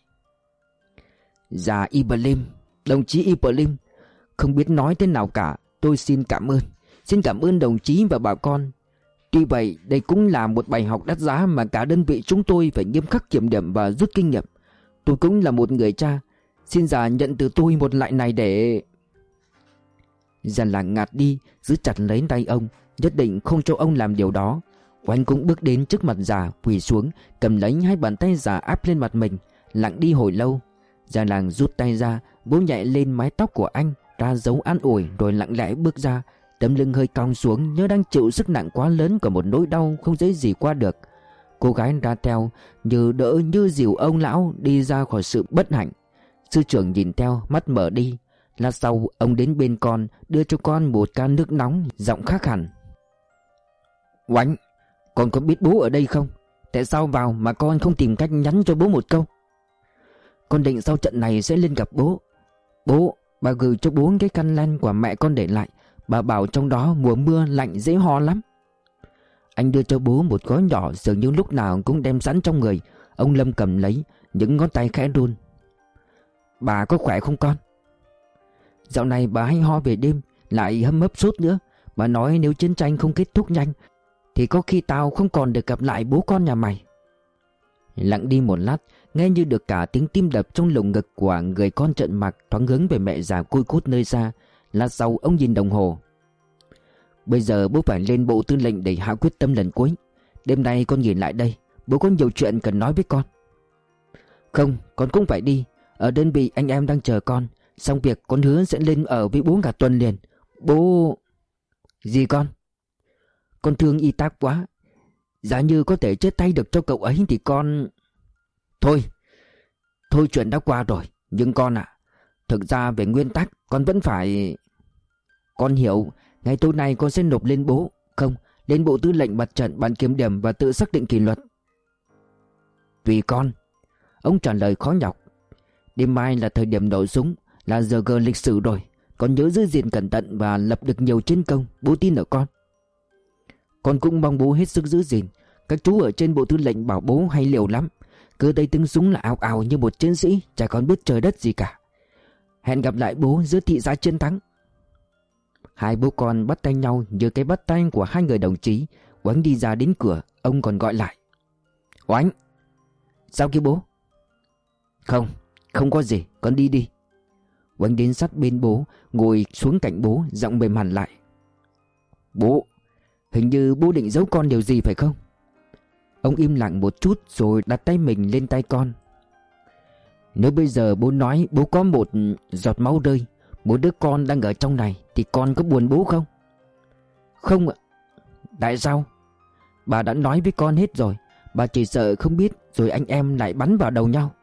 Già Ibrahim, đồng chí Ibrahim, không biết nói thế nào cả. Tôi xin cảm ơn đồng chí và bà con. Tuy vậy đây cũng là một bài học đắt giá mà cả đơn vị chúng tôi phải nghiêm khắc kiểm điểm và rút kinh nghiệm. Tôi cũng là một người cha, xin già nhận từ tôi một lại này để... Già làng ngạt đi, giữ chặt lấy tay ông, nhất định không cho ông làm điều đó. Oánh cũng bước đến trước mặt già, quỳ xuống, cầm lấy hai bàn tay già áp lên mặt mình. Lặng đi hồi lâu, già làng rút tay ra, vỗ nhẹ lên mái tóc của anh, ra dấu an ủi, rồi lặng lẽ bước ra. Tấm lưng hơi cong xuống, như đang chịu sức nặng quá lớn của một nỗi đau không dễ gì qua được. Cô gái ra theo, như đỡ như dìu ông lão đi ra khỏi sự bất hạnh. Sư trưởng nhìn theo, mắt mở đi. Lát sau ông đến bên con, đưa cho con một can nước nóng, giọng khác hẳn. Oánh, con có biết bố ở đây không? Tại sao vào mà con không tìm cách nhắn cho bố một câu? Con định sau trận này sẽ lên gặp bố. Bố, bà gửi cho bố cái khăn len của mẹ con để lại. Bà bảo trong đó mùa mưa lạnh dễ ho lắm. Anh đưa cho bố một gói nhỏ dường như lúc nào cũng đem sẵn trong người. Ông Lâm cầm lấy, những ngón tay khẽ run. Bà có khỏe không con? Dạo này bà hay ho về đêm, lại hâm hấp sốt nữa. Bà nói nếu chiến tranh không kết thúc nhanh thì có khi tao không còn được gặp lại bố con nhà mày. Lặng đi một lát, nghe như được cả tiếng tim đập trong lồng ngực của người con trợn mặc, thoáng hướng về mẹ già côi cút nơi xa. Lát sau ông nhìn đồng hồ. Bây giờ bố phải lên bộ tư lệnh để hạ quyết tâm lần cuối. Đêm nay con nghỉ lại đây, bố có nhiều chuyện cần nói với con. Không, con cũng phải đi. Ở đơn vị anh em đang chờ con. Xong việc con hứa sẽ lên ở với bố cả tuần liền. Bố... Gì con? Con thương y tá quá. Giả như có thể chết tay được cho cậu ấy thì con... Thôi chuyện đã qua rồi. Nhưng con ạ, thực ra về nguyên tắc con vẫn phải... Con hiểu. Ngày tối nay con sẽ nộp lên bố. Không, lên bộ tư lệnh mặt trận ban kiểm điểm và tự xác định kỷ luật. Tùy con. Ông trả lời khó nhọc. Đêm mai là thời điểm nổ súng, là giờ gờ lịch sử rồi. Con nhớ giữ gìn cẩn thận và lập được nhiều chiến công. Bố tin ở con. Con cũng mong bố hết sức giữ gìn. Các chú ở trên bộ tư lệnh bảo bố hay liều lắm. Cứ thấy tiếng súng là ào ào như một chiến sĩ, chả còn biết trời đất gì cả. Hẹn gặp lại bố giữa thị xã chiến thắng. Hai bố con bắt tay nhau như cái bắt tay của hai người đồng chí. Oánh đi ra đến cửa, ông còn gọi lại. Oánh! Sao kia bố? Không có gì, con đi đi. Oánh đến sát bên bố, ngồi xuống cạnh bố, giọng mềm hẳn lại. Bố, hình như bố định giấu con điều gì phải không? Ông im lặng một chút rồi đặt tay mình lên tay con. Nếu bây giờ bố nói bố có một giọt máu rơi, một đứa con đang ở trong này, thì con có buồn bố không? Không ạ. Tại sao? Bà đã nói với con hết rồi. Bà chỉ sợ không biết rồi anh em lại bắn vào đầu nhau.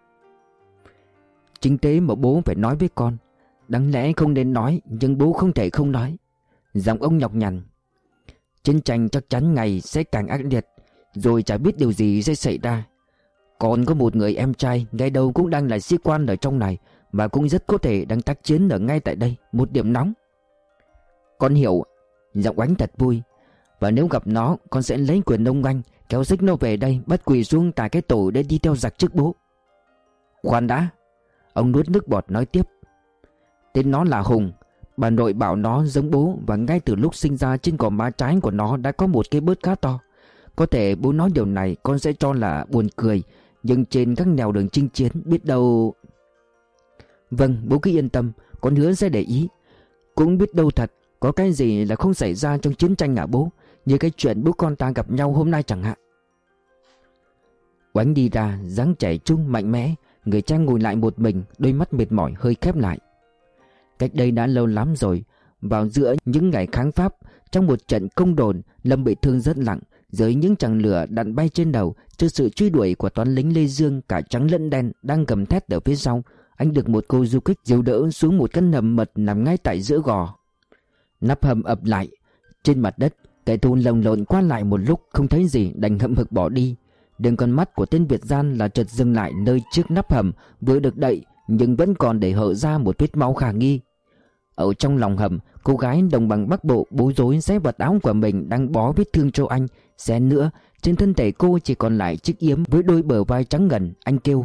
Chính tế mà bố phải nói với con. Đáng lẽ không nên nói, nhưng bố không thể không nói. Giọng ông nhọc nhằn. Chiến tranh chắc chắn ngày sẽ càng ác liệt, rồi chả biết điều gì sẽ xảy ra. Còn có một người em trai ngày đầu cũng đang là sĩ quan ở trong này, và cũng rất có thể đang tác chiến ở ngay tại đây, một điểm nóng. Con hiểu. Giọng Oánh thật vui. Và nếu gặp nó, con sẽ lấy quyền ông anh, kéo xích nó về đây, bắt quỳ xuống tại cái tổ để đi theo giặc trước bố. Khoan đã. Ông nuốt nước bọt nói tiếp. Tên nó là Hùng. Bà nội bảo nó giống bố, và ngay từ lúc sinh ra trên gò má trái của nó đã có một cái bớt khá to. Có thể bố nói điều này con sẽ cho là buồn cười, nhưng trên các nẻo đường chinh chiến biết đâu... Vâng, bố cứ yên tâm, con hứa sẽ để ý. Cũng biết đâu thật, có cái gì là không xảy ra trong chiến tranh hả bố? Như cái chuyện bố con ta gặp nhau hôm nay chẳng hạn. Oánh đi ra, dáng trẻ trung mạnh mẽ. Người cha ngồi lại một mình, đôi mắt mệt mỏi hơi khép lại. Cách đây đã lâu lắm rồi. Vào giữa những ngày kháng Pháp, trong một trận công đồn, Lâm bị thương rất nặng. Dưới những tràng lửa đạn bay trên đầu, trước sự truy đuổi của toán lính Lê Dương cả trắng lẫn đen đang gầm thét ở phía sau, anh được một cô du kích dìu đỡ xuống một căn hầm mật nằm ngay tại giữa gò. Nắp hầm ập lại. Trên mặt đất, kẻ thù lồng lộn qua lại một lúc không thấy gì, đành hậm hực bỏ đi. Đường con mắt của tên Việt gian là chợt dừng lại nơi trước nắp hầm vừa được đậy, nhưng vẫn còn để hở ra một vết máu khả nghi. Ở trong lòng hầm, cô gái đồng bằng Bắc Bộ bối rối xé vật áo của mình đang bó vết thương cho anh. Xé nữa, trên thân thể cô chỉ còn lại chiếc yếm với đôi bờ vai trắng ngần. Anh kêu.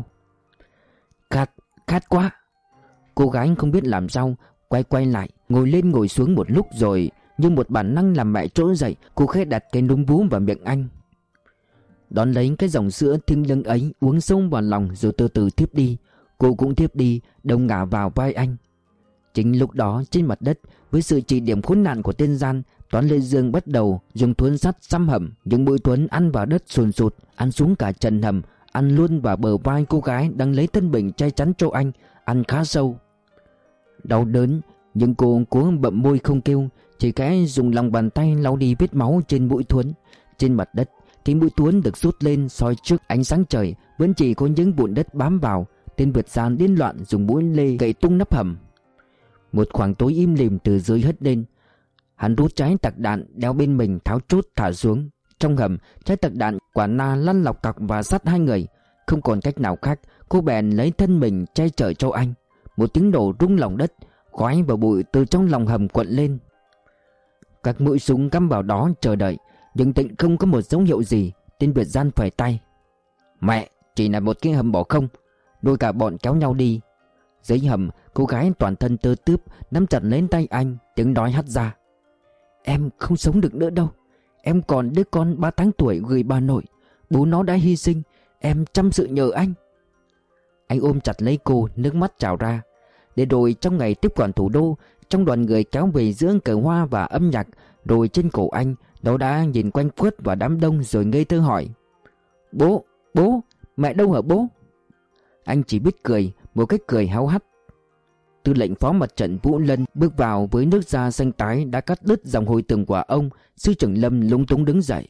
Khát quá. Cô gái không biết làm sao, quay lại, ngồi lên ngồi xuống một lúc rồi, như một bản năng làm mẹ trỗi dậy, cô khẽ đặt cái núm vú vào miệng anh. Đón lấy cái dòng sữa thiêng liêng ấy, uống sâu vào lòng rồi từ từ thiếp đi. Cô cũng thiếp đi, đầu ngả vào vai anh. Chính lúc đó trên mặt đất, với sự chỉ điểm khốn nạn của tên gian, Toán Lê Dương bắt đầu dùng thuấn sắt xăm hầm. Những mũi thuấn ăn vào đất sùn sụt, ăn xuống cả trần hầm, ăn luôn vào bờ vai cô gái đang lấy thân mình che chắn cho anh, ăn khá sâu. Đau đớn, nhưng cô cố bậm môi không kêu, chỉ khẽ dùng lòng bàn tay lau đi vết máu trên mũi thuấn. Trên mặt đất thì mũi thuấn được rút lên soi trước ánh sáng trời, vẫn chỉ có những bụi đất bám vào. Tên Việt gian điên loạn dùng mũi lê gậy tung nắp hầm. Một khoảng tối im lìm từ dưới hất lên. Hắn rút trái tạc đạn đeo bên mình, tháo chốt thả xuống. Trong hầm, trái tạc đạn quả na lăn lọc cọc và sát hai người. Không còn cách nào khác, cô bèn lấy thân mình che chở cho anh. Một tiếng nổ rung lòng đất, khói và bụi từ trong lòng hầm quận lên. Các mũi súng cắm vào đó chờ đợi, nhưng tịnh không có một dấu hiệu gì. Tên Việt gian phẩy tay. Mẹ, chỉ là một cái hầm bỏ không. Đôi cả bọn kéo nhau đi. Dưới hầm, cô gái toàn thân tơ tướp nắm chặt lấy tay anh, tiếng nói hắt ra. Em không sống được nữa đâu. Em còn đứa con 3 tháng tuổi gửi bà nội. Bố nó đã hy sinh. Em chăm sự nhờ anh. Anh ôm chặt lấy cô, nước mắt trào ra. Để rồi trong ngày tiếp quản thủ đô, trong đoàn người kéo về giữa cờ hoa và âm nhạc, rồi trên cổ anh, nó đã nhìn quanh quất vào đám đông rồi ngây thơ hỏi. Bố, bố, mẹ đâu hả bố? Anh chỉ biết cười, một cách cười háu hắt. Tư lệnh phó mặt trận Vũ Lân bước vào với nước da xanh tái đã cắt đứt dòng hồi tưởng của ông. Sư trưởng Lâm lúng túng đứng dậy.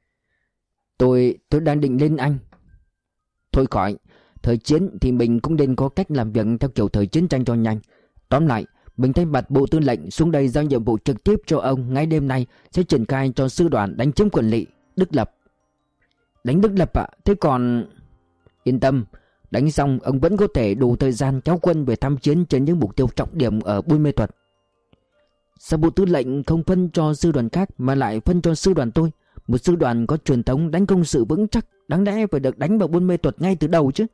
Tôi đang định lên anh. Thôi khỏi, thời chiến thì mình cũng nên có cách làm việc theo kiểu thời chiến tranh cho nhanh. Tóm lại, mình thay mặt Bộ Tư lệnh xuống đây giao nhiệm vụ trực tiếp cho ông. Ngay đêm nay sẽ triển khai cho sư đoàn đánh chiếm quận lỵ, Đức Lập. Đánh Đức Lập ạ? Thế còn... Yên tâm, đánh xong ông vẫn có thể đủ thời gian kéo quân về tham chiến trên những mục tiêu trọng điểm ở Buôn Mê Thuật. Sao Bộ Tư lệnh không phân cho sư đoàn khác mà lại phân cho sư đoàn tôi? Một sư đoàn có truyền thống đánh công sự vững chắc, đáng lẽ phải được đánh vào Buôn Mê Thuật ngay từ đầu chứ.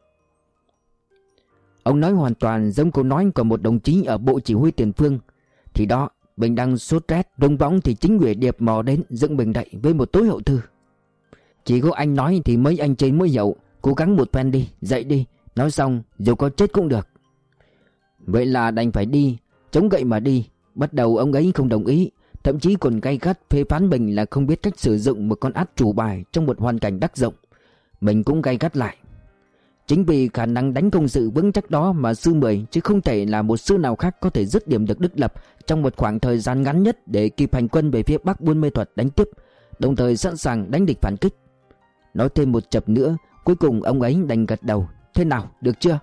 Ông nói hoàn toàn giống câu nói của một đồng chí ở Bộ Chỉ huy Tiền phương. Thì đó, mình đang sốt rét, rung võng thì chính ủy Điệp mò đến dựng mình đậy với một tối hậu thư. Chỉ có anh nói thì mấy anh trên mới hiểu. Cố gắng một phen đi, dậy đi. Nói xong dù có chết cũng được. Vậy là đành phải đi, chống gậy mà đi. Bắt đầu ông ấy không đồng ý, thậm chí còn gay gắt phê phán mình là không biết cách sử dụng một con át chủ bài trong một hoàn cảnh đắc rộng. Mình cũng gay gắt lại. Chính vì khả năng đánh công sự vững chắc đó mà sư 10 chứ không thể là một sư nào khác có thể dứt điểm được Đức Lập trong một khoảng thời gian ngắn nhất để kịp hành quân về phía Bắc Buôn Mê Thuật đánh tiếp, đồng thời sẵn sàng đánh địch phản kích. Nói thêm một chập nữa, cuối cùng ông ấy đành gật đầu. Thế nào, được chưa?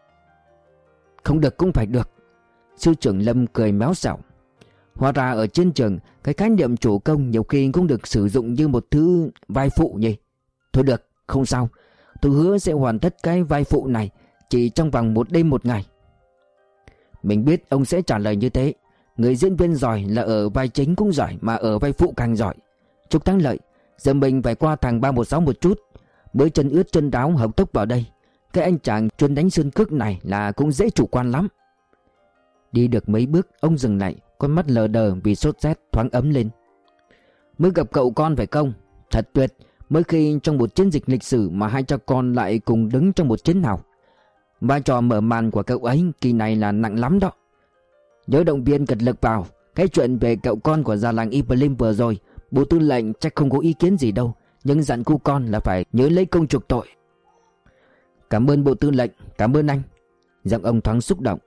Không được cũng phải được. Sư trưởng Lâm cười méo xẻo. Hóa ra ở chiến trường, cái khái niệm chủ công nhiều khi cũng được sử dụng như một thứ vai phụ nhỉ. Thôi được, không sao. Tôi hứa sẽ hoàn tất cái vai phụ này chỉ trong vòng 1 đêm 1 ngày. Mình biết ông sẽ trả lời như thế. Người diễn viên giỏi là ở vai chính cũng giỏi, mà ở vai phụ càng giỏi. Chúc thắng lợi. Giờ mình phải qua thằng 316 một chút. Mới chân ướt chân ráo hộc tốc vào đây. Cái anh chàng chuyên đánh sơn cước này là cũng dễ chủ quan lắm. Đi được mấy bước ông dừng lại, con mắt lờ đờ vì sốt rét thoáng ấm lên. Mới gặp cậu con phải không? Thật tuyệt. Mới khi trong một chiến dịch lịch sử mà hai cha con lại cùng đứng trong một chiến hào. Vai trò mở màn của cậu ấy kỳ này là nặng lắm đó. Nhớ động viên cật lực vào. Cái chuyện về cậu con của già làng Iblim vừa rồi, Bộ Tư lệnh chắc không có ý kiến gì đâu, nhưng dặn cu con là phải nhớ lấy công chuộc tội. Cảm ơn Bộ Tư lệnh, cảm ơn anh. Giọng ông thoáng xúc động.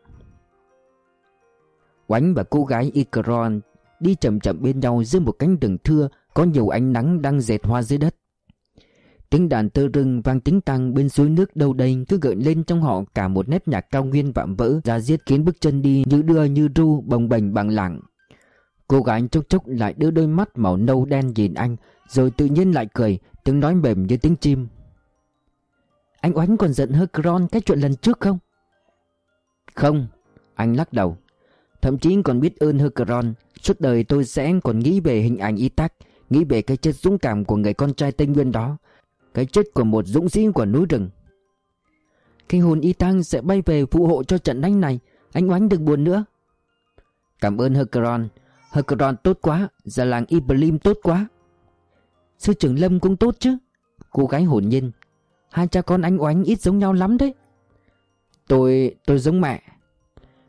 Oánh và cô gái Ikron đi chậm chậm bên nhau dưới một cánh rừng thưa có nhiều ánh nắng đang dệt hoa dưới đất. Tiếng đàn tơ rưng vang tính tăng bên suối nước đâu đây cứ gợi lên trong họ cả một nét nhạc cao nguyên vạm vỡ ra diết, khiến bước chân đi như đưa như ru bồng bềnh bằng lảng. Cô gái chốc chốc lại đưa đôi mắt màu nâu đen nhìn anh, rồi tự nhiên lại cười, tiếng nói mềm như tiếng chim. Anh Oánh còn giận Hercron cái chuyện lần trước không? Không, anh lắc đầu. Thậm chí còn biết ơn Hercron. Suốt đời tôi sẽ còn nghĩ về hình ảnh Itach, nghĩ về cái chết dũng cảm của người con trai Tây Nguyên đó, cái chết của một dũng sĩ của núi rừng. Cái hồn Itach sẽ bay về phụ hộ cho trận đánh này. Anh Oánh đừng buồn nữa. Cảm ơn Hercron. Hercron tốt quá, già làng Iblim tốt quá. Sư trưởng Lâm cũng tốt chứ. Cô gái hồn nhiên. Hai cha con anh Oánh ít giống nhau lắm đấy. Tôi giống mẹ.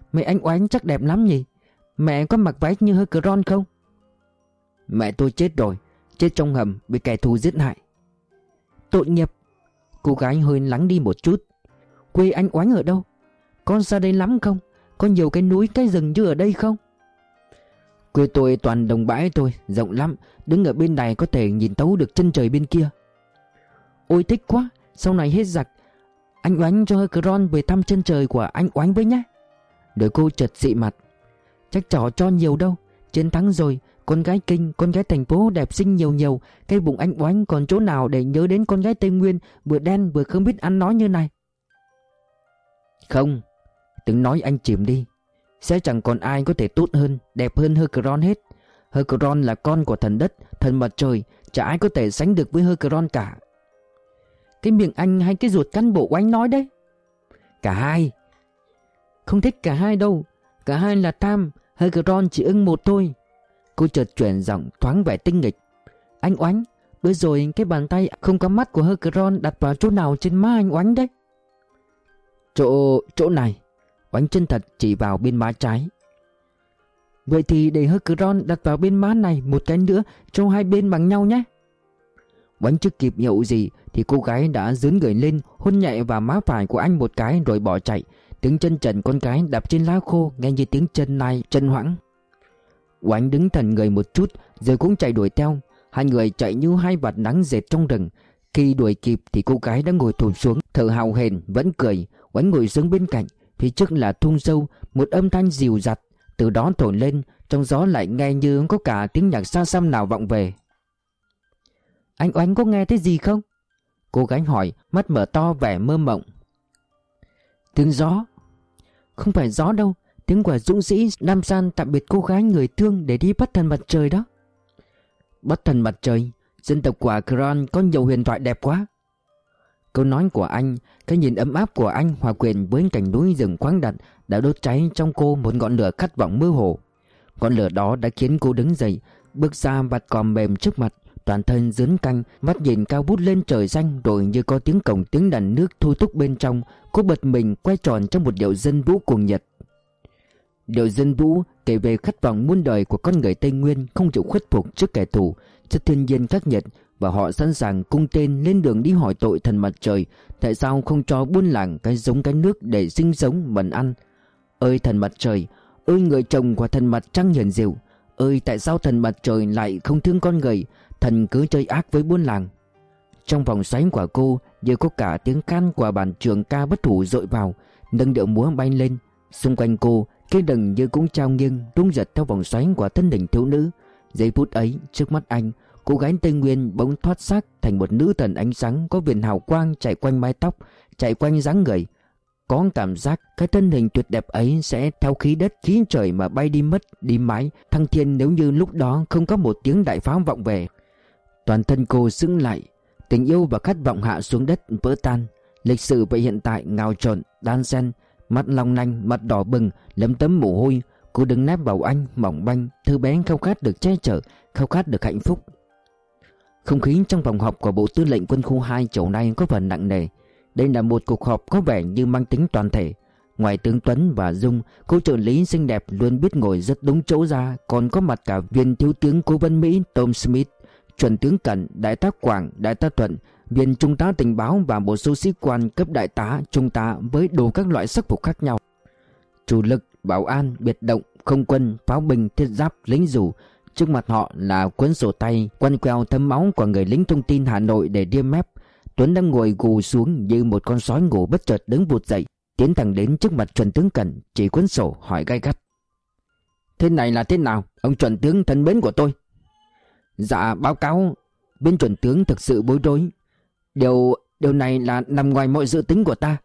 Mẹ anh Oánh chắc đẹp lắm nhỉ? Mẹ có mặc váy như Hercron không? Mẹ tôi chết rồi, chết trong hầm bị kẻ thù giết hại. Tội nghiệp. Cô gái hơi lắng đi một chút. Quê anh Oánh ở đâu? Con xa đây lắm không? Có nhiều cái núi cái rừng như ở đây không? Quê tôi toàn đồng bãi thôi, rộng lắm. Đứng ở bên này có thể nhìn thấu được chân trời bên kia. Ôi thích quá. Sau này hết giặc, anh Oánh cho Hercron về thăm chân trời của anh Oánh với nhé. Đôi cô chợt dị mặt. Chắc chó cho nhiều đâu. Chiến thắng rồi, con gái kinh, con gái thành phố đẹp xinh nhiều nhiều. Cái bụng anh Oánh còn chỗ nào để nhớ đến con gái Tây Nguyên vừa đen vừa không biết ăn nói như này. Không, tiếng nói anh chìm đi. Sẽ chẳng còn ai có thể tốt hơn, đẹp hơn Hercron hết. Hercron là con của thần đất, thần mặt trời. Chả ai có thể sánh được với Hercron cả. Cái miệng anh hay cái ruột cán bộ của anh nói đấy? Cả hai. Không thích cả hai đâu. Cả hai là tham, Hercron chỉ ưng một thôi. Cô chợt chuyển giọng thoáng vẻ tinh nghịch. Anh Oánh, bữa rồi cái bàn tay không có mắt của Hercron đặt vào chỗ nào trên má anh Oánh đấy? Chỗ này. Oánh chân thật chỉ vào bên má trái. Vậy thì để Hercron đặt vào bên má này một cái nữa cho hai bên bằng nhau nhé. Oánh chưa kịp nhậu gì thì cô gái đã dướn người lên hôn nhẹ vào má phải của anh một cái rồi bỏ chạy. Tiếng chân trần con gái đạp trên lá khô nghe như tiếng chân nai chân hoãng. Oánh đứng thần người một chút rồi cũng chạy đuổi theo. Hai người chạy như hai vạt nắng dệt trong rừng. Khi đuổi kịp thì cô gái đã ngồi thụp xuống thở hào hển vẫn cười. Oánh ngồi xuống bên cạnh. Phía trước là thung sâu, một âm thanh dịu dặt từ đó thổi lên, trong gió lại nghe như có cả tiếng nhạc xa xăm nào vọng về. Anh Oánh có nghe thấy gì không? Cô gái hỏi, mắt mở to vẻ mơ mộng. Tiếng gió. Không phải gió đâu, tiếng của dũng sĩ Nam San tạm biệt cô gái người thương để đi bắt thần mặt trời đó. Bắt thần mặt trời? Dân tộc của Kron có nhiều huyền thoại đẹp quá. Câu nói của anh, cái nhìn ấm áp của anh hòa quyện với cảnh núi rừng khoáng đạt đã đốt cháy trong cô một ngọn lửa khát vọng mơ hồ. Ngọn lửa đó đã khiến cô đứng dậy, bước ra vạt cỏ mềm trước mặt, toàn thân dướn căng, mắt nhìn cao vút lên trời xanh, rồi như có tiếng cổng tiếng đàn nước thôi thúc bên trong. Cô bật mình quay tròn trong một điệu dân vũ cuồng nhiệt. Điệu dân vũ kể về khát vọng muôn đời của con người Tây Nguyên không chịu khuất phục trước kẻ thù, chất thiên nhiên khắc nghiệt, và họ sẵn sàng cung tên lên đường đi hỏi tội thần mặt trời tại sao không cho buôn làng cái giống cái nước để sinh sống mần ăn. Ơi thần mặt trời, ơi người chồng của thần mặt trăng hiền diệu, ơi tại sao thần mặt trời lại không thương con người, thần cứ chơi ác với buôn làng. Trong vòng xoáy của cô như có cả tiếng can của bản trường ca bất hủ dội vào, nâng điệu múa bay lên. Xung quanh cô, cây đừng như cũng trao nghiêng rung giật theo vòng xoáy của thân hình thiếu nữ. Giây phút ấy, trước mắt anh, cô gái Tây Nguyên bỗng thoát xác thành một nữ thần ánh sáng có viền hào quang chạy quanh mái tóc, chạy quanh dáng người. Có cảm giác cái thân hình tuyệt đẹp ấy sẽ theo khí đất khí trời mà bay đi mất, đi mãi, thăng thiên nếu như lúc đó không có một tiếng đại pháo vọng về. Toàn thân cô sững lại, tình yêu và khát vọng hạ xuống đất vỡ tan. Lịch sử và hiện tại ngào trộn, đan xen, mắt long lanh, mặt đỏ bừng, lấm tấm mồ hôi. Cô đứng nép vào anh, mỏng manh, thư bé khao khát được che chở, khao khát được hạnh phúc. Không khí trong phòng họp của Bộ Tư lệnh Quân khu 2 chiều nay có phần nặng nề. Đây là một cuộc họp có vẻ như mang tính toàn thể. Ngoài tướng Tuấn và Dung, cô trợ lý xinh đẹp luôn biết ngồi rất đúng chỗ ra, còn có mặt cả viên thiếu tướng cố vấn Mỹ Tom Smith, chuẩn tướng Cẩn, đại tá Quảng, đại tá Thuận, viên trung tá tình báo và một số sĩ quan cấp đại tá, trung tá với đủ các loại sắc phục khác nhau. Chủ lực, bảo an, biệt động, không quân, pháo binh, thiết giáp, lính dù. Trước mặt họ là cuốn sổ tay quăn queo thấm máu của người lính thông tin Hà Nội để điêm mép. Tuấn đang ngồi gù xuống như một con sói ngủ bất chợt đứng vụt dậy, tiến thẳng đến trước mặt chuẩn tướng Cẩn, chỉ cuốn sổ hỏi gay gắt: Thế này là thế nào, ông chuẩn tướng thân mến của tôi? Dạ báo cáo. Bên chuẩn tướng thực sự bối rối. Điều này là nằm ngoài mọi dự tính của ta.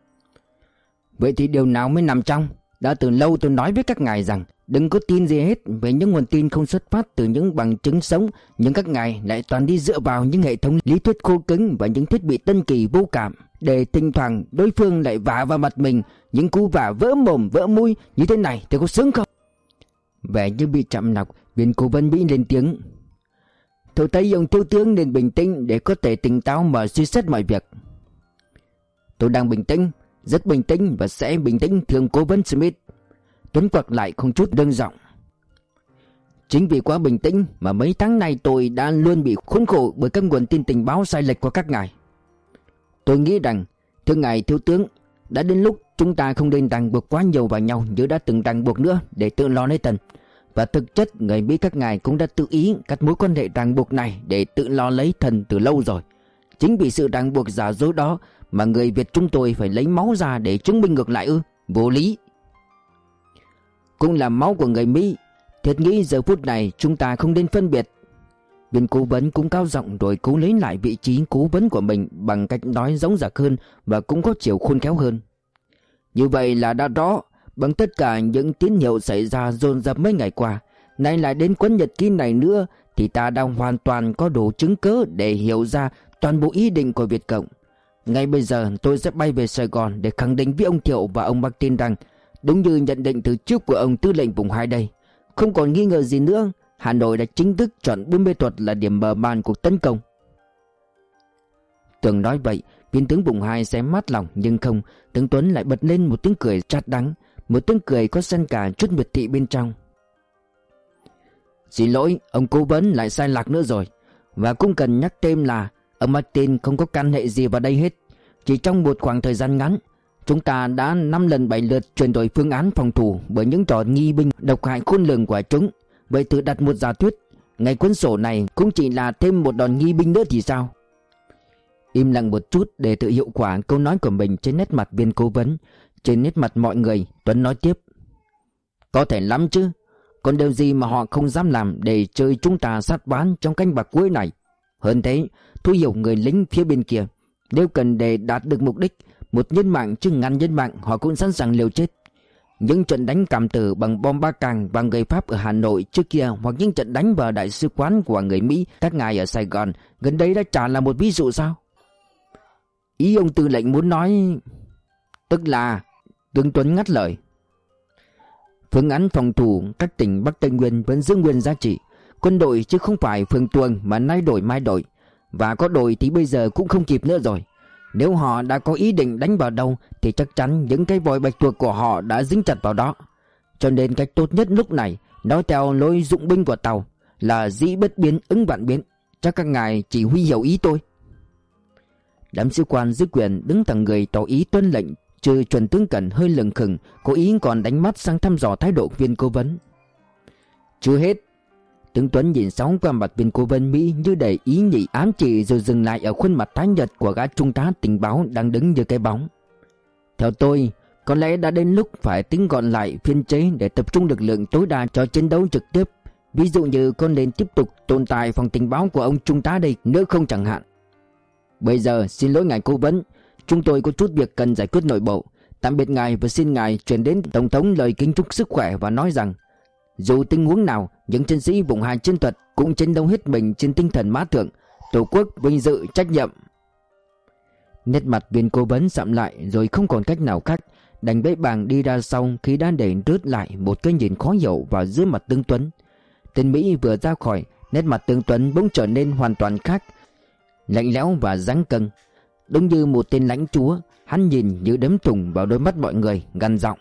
Vậy thì điều nào mới nằm trong? Đã từ lâu tôi nói với các ngài rằng đừng có tin gì hết về những nguồn tin không xuất phát từ những bằng chứng sống, nhưng các ngài lại toàn đi dựa vào những hệ thống lý thuyết khô cứng và những thiết bị tân kỳ vô cảm, để thỉnh thoảng đối phương lại vả vào mặt mình những cú vả vỡ mồm vỡ mũi như thế này thì có sướng không? Vẻ như bị chạm nọc, viên cố vấn Mỹ lên tiếng: Tôi thấy ông thiếu tướng nên bình tĩnh để có thể tỉnh táo mà suy xét mọi việc. Tôi đang bình tĩnh, rất bình tĩnh và sẽ bình tĩnh, thưa cố vấn Smith. Tuấn quặc lại không chút đơn giọng. Chính vì quá bình tĩnh mà mấy tháng nay tôi đã luôn bị khốn khổ bởi các nguồn tin tình báo sai lệch của các ngài. Tôi nghĩ rằng, thưa ngài thiếu tướng, đã đến lúc chúng ta không nên ràng buộc quá nhiều vào nhau như đã từng ràng buộc nữa để tự lo lấy thần. Và thực chất người Mỹ các ngài cũng đã tự ý cắt mối quan hệ ràng buộc này để tự lo lấy thần từ lâu rồi. Chính vì sự ràng buộc giả dối đó mà người Việt chúng tôi phải lấy máu ra để chứng minh ngược lại ư? Vô lý. Cũng là máu của người Mỹ. Thiệt nghĩ giờ phút này chúng ta không nên phân biệt. Viên cố vấn cũng cao giọng rồi cố lấy lại vị trí cố vấn của mình bằng cách nói giống dạc hơn và cũng có chiều khôn khéo hơn. Như vậy là đã rõ, bằng tất cả những tín hiệu xảy ra dồn dập mấy ngày qua, nay lại đến cuốn nhật ký này nữa, thì ta đang hoàn toàn có đủ chứng cớ để hiểu ra toàn bộ ý định của Việt Cộng. Ngay bây giờ tôi sẽ bay về Sài Gòn để khẳng định với ông Thiệu và ông Martin rằng, đúng như nhận định từ trước của ông tư lệnh vùng 2 đây, không còn nghi ngờ gì nữa, Hà Nội đã chính thức chọn Buôn Mê Thuột là điểm mở màn cuộc tấn công. Tưởng nói vậy, viên tướng vùng 2 sẽ mát lòng, nhưng không, tướng Tuấn lại bật lên một tiếng cười chát đắng, một tiếng cười có xen cả chút miệt thị bên trong. Xin lỗi, ông cố vấn lại sai lạc nữa rồi. Và cũng cần nhắc thêm là ông Martin không có can hệ gì vào đây hết. Chỉ trong một khoảng thời gian ngắn, chúng ta đã 5 lần 7 lượt chuyển đổi phương án phòng thủ bởi những trò nghi binh độc hại khôn lường của chúng. Vậy tự đặt một giả thuyết, ngày cuốn sổ này cũng chỉ là thêm một đòn nghi binh nữa thì sao? Im lặng một chút để tự hiệu quả câu nói của mình trên nét mặt viên cố vấn. Trên nét mặt mọi người, Tuấn nói tiếp. Có thể lắm chứ. Còn điều gì mà họ không dám làm để chơi chúng ta sát ván trong canh bạc cuối này? Hơn thế, thu hiểu người lính phía bên kia. Nếu cần để đạt được mục đích, một nhân mạng chứ ngàn nhân mạng họ cũng sẵn sàng liều chết. Những trận đánh cảm tử bằng bom ba càng và người Pháp ở Hà Nội trước kia, hoặc những trận đánh vào đại sứ quán của người Mỹ các ngài ở Sài Gòn gần đây đã chả là một ví dụ sao? Ý ông tư lệnh muốn nói... Tức là... Tướng Tuấn ngắt lời. Phương án phòng thủ các tỉnh Bắc Tây Nguyên vẫn giữ nguyên giá trị. Quân đội chứ không phải phường tuồng mà nay đổi mai đổi. Và có đổi thì bây giờ cũng không kịp nữa rồi. Nếu họ đã có ý định đánh vào đâu thì chắc chắn những cái vòi bạch tuộc của họ đã dính chặt vào đó. Cho nên cách tốt nhất lúc này, nói theo lối dụng binh của Tàu, là dĩ bất biến ứng vạn biến. Chắc các ngài chỉ huy hiểu ý tôi. Đám sĩ quan dưới quyền đứng thẳng người tỏ ý tuân lệnh, trừ chuẩn tướng Cẩn hơi lừng khừng, cố ý còn đánh mắt sang thăm dò thái độ viên cố vấn. Chưa hết. Tướng Tuấn nhìn sóng qua mặt viên cố vấn Mỹ như đầy ý nhị ám chỉ, rồi dừng lại ở khuôn mặt tái nhợt của gã trung tá tình báo đang đứng như cái bóng. Theo tôi, có lẽ đã đến lúc phải tính gọn lại phiên chế để tập trung lực lượng tối đa cho chiến đấu trực tiếp. Ví dụ như con nên tiếp tục tồn tại phòng tình báo của ông trung tá đây nữa không chẳng hạn. Bây giờ xin lỗi ngài cố vấn, chúng tôi có chút việc cần giải quyết nội bộ. Tạm biệt ngài và xin ngài truyền đến Tổng thống lời kính chúc sức khỏe và nói rằng dù tình huống nào, những chiến sĩ vùng 2 chiến thuật cũng chiến đấu hết mình trên tinh thần mã thượng, Tổ quốc vinh dự trách nhiệm. Nét mặt viên cố vấn sạm lại rồi không còn cách nào khác, đành bế bàng đi ra sau khi đã để rớt lại một cái nhìn khó hiểu vào dưới mặt tướng Tuấn. Tên Mỹ vừa ra khỏi, nét mặt tướng Tuấn bỗng trở nên hoàn toàn khác, lạnh lẽo và giáng cân. Đúng như một tên lãnh chúa, hắn nhìn như đấm thùng vào đôi mắt mọi người, gằn giọng.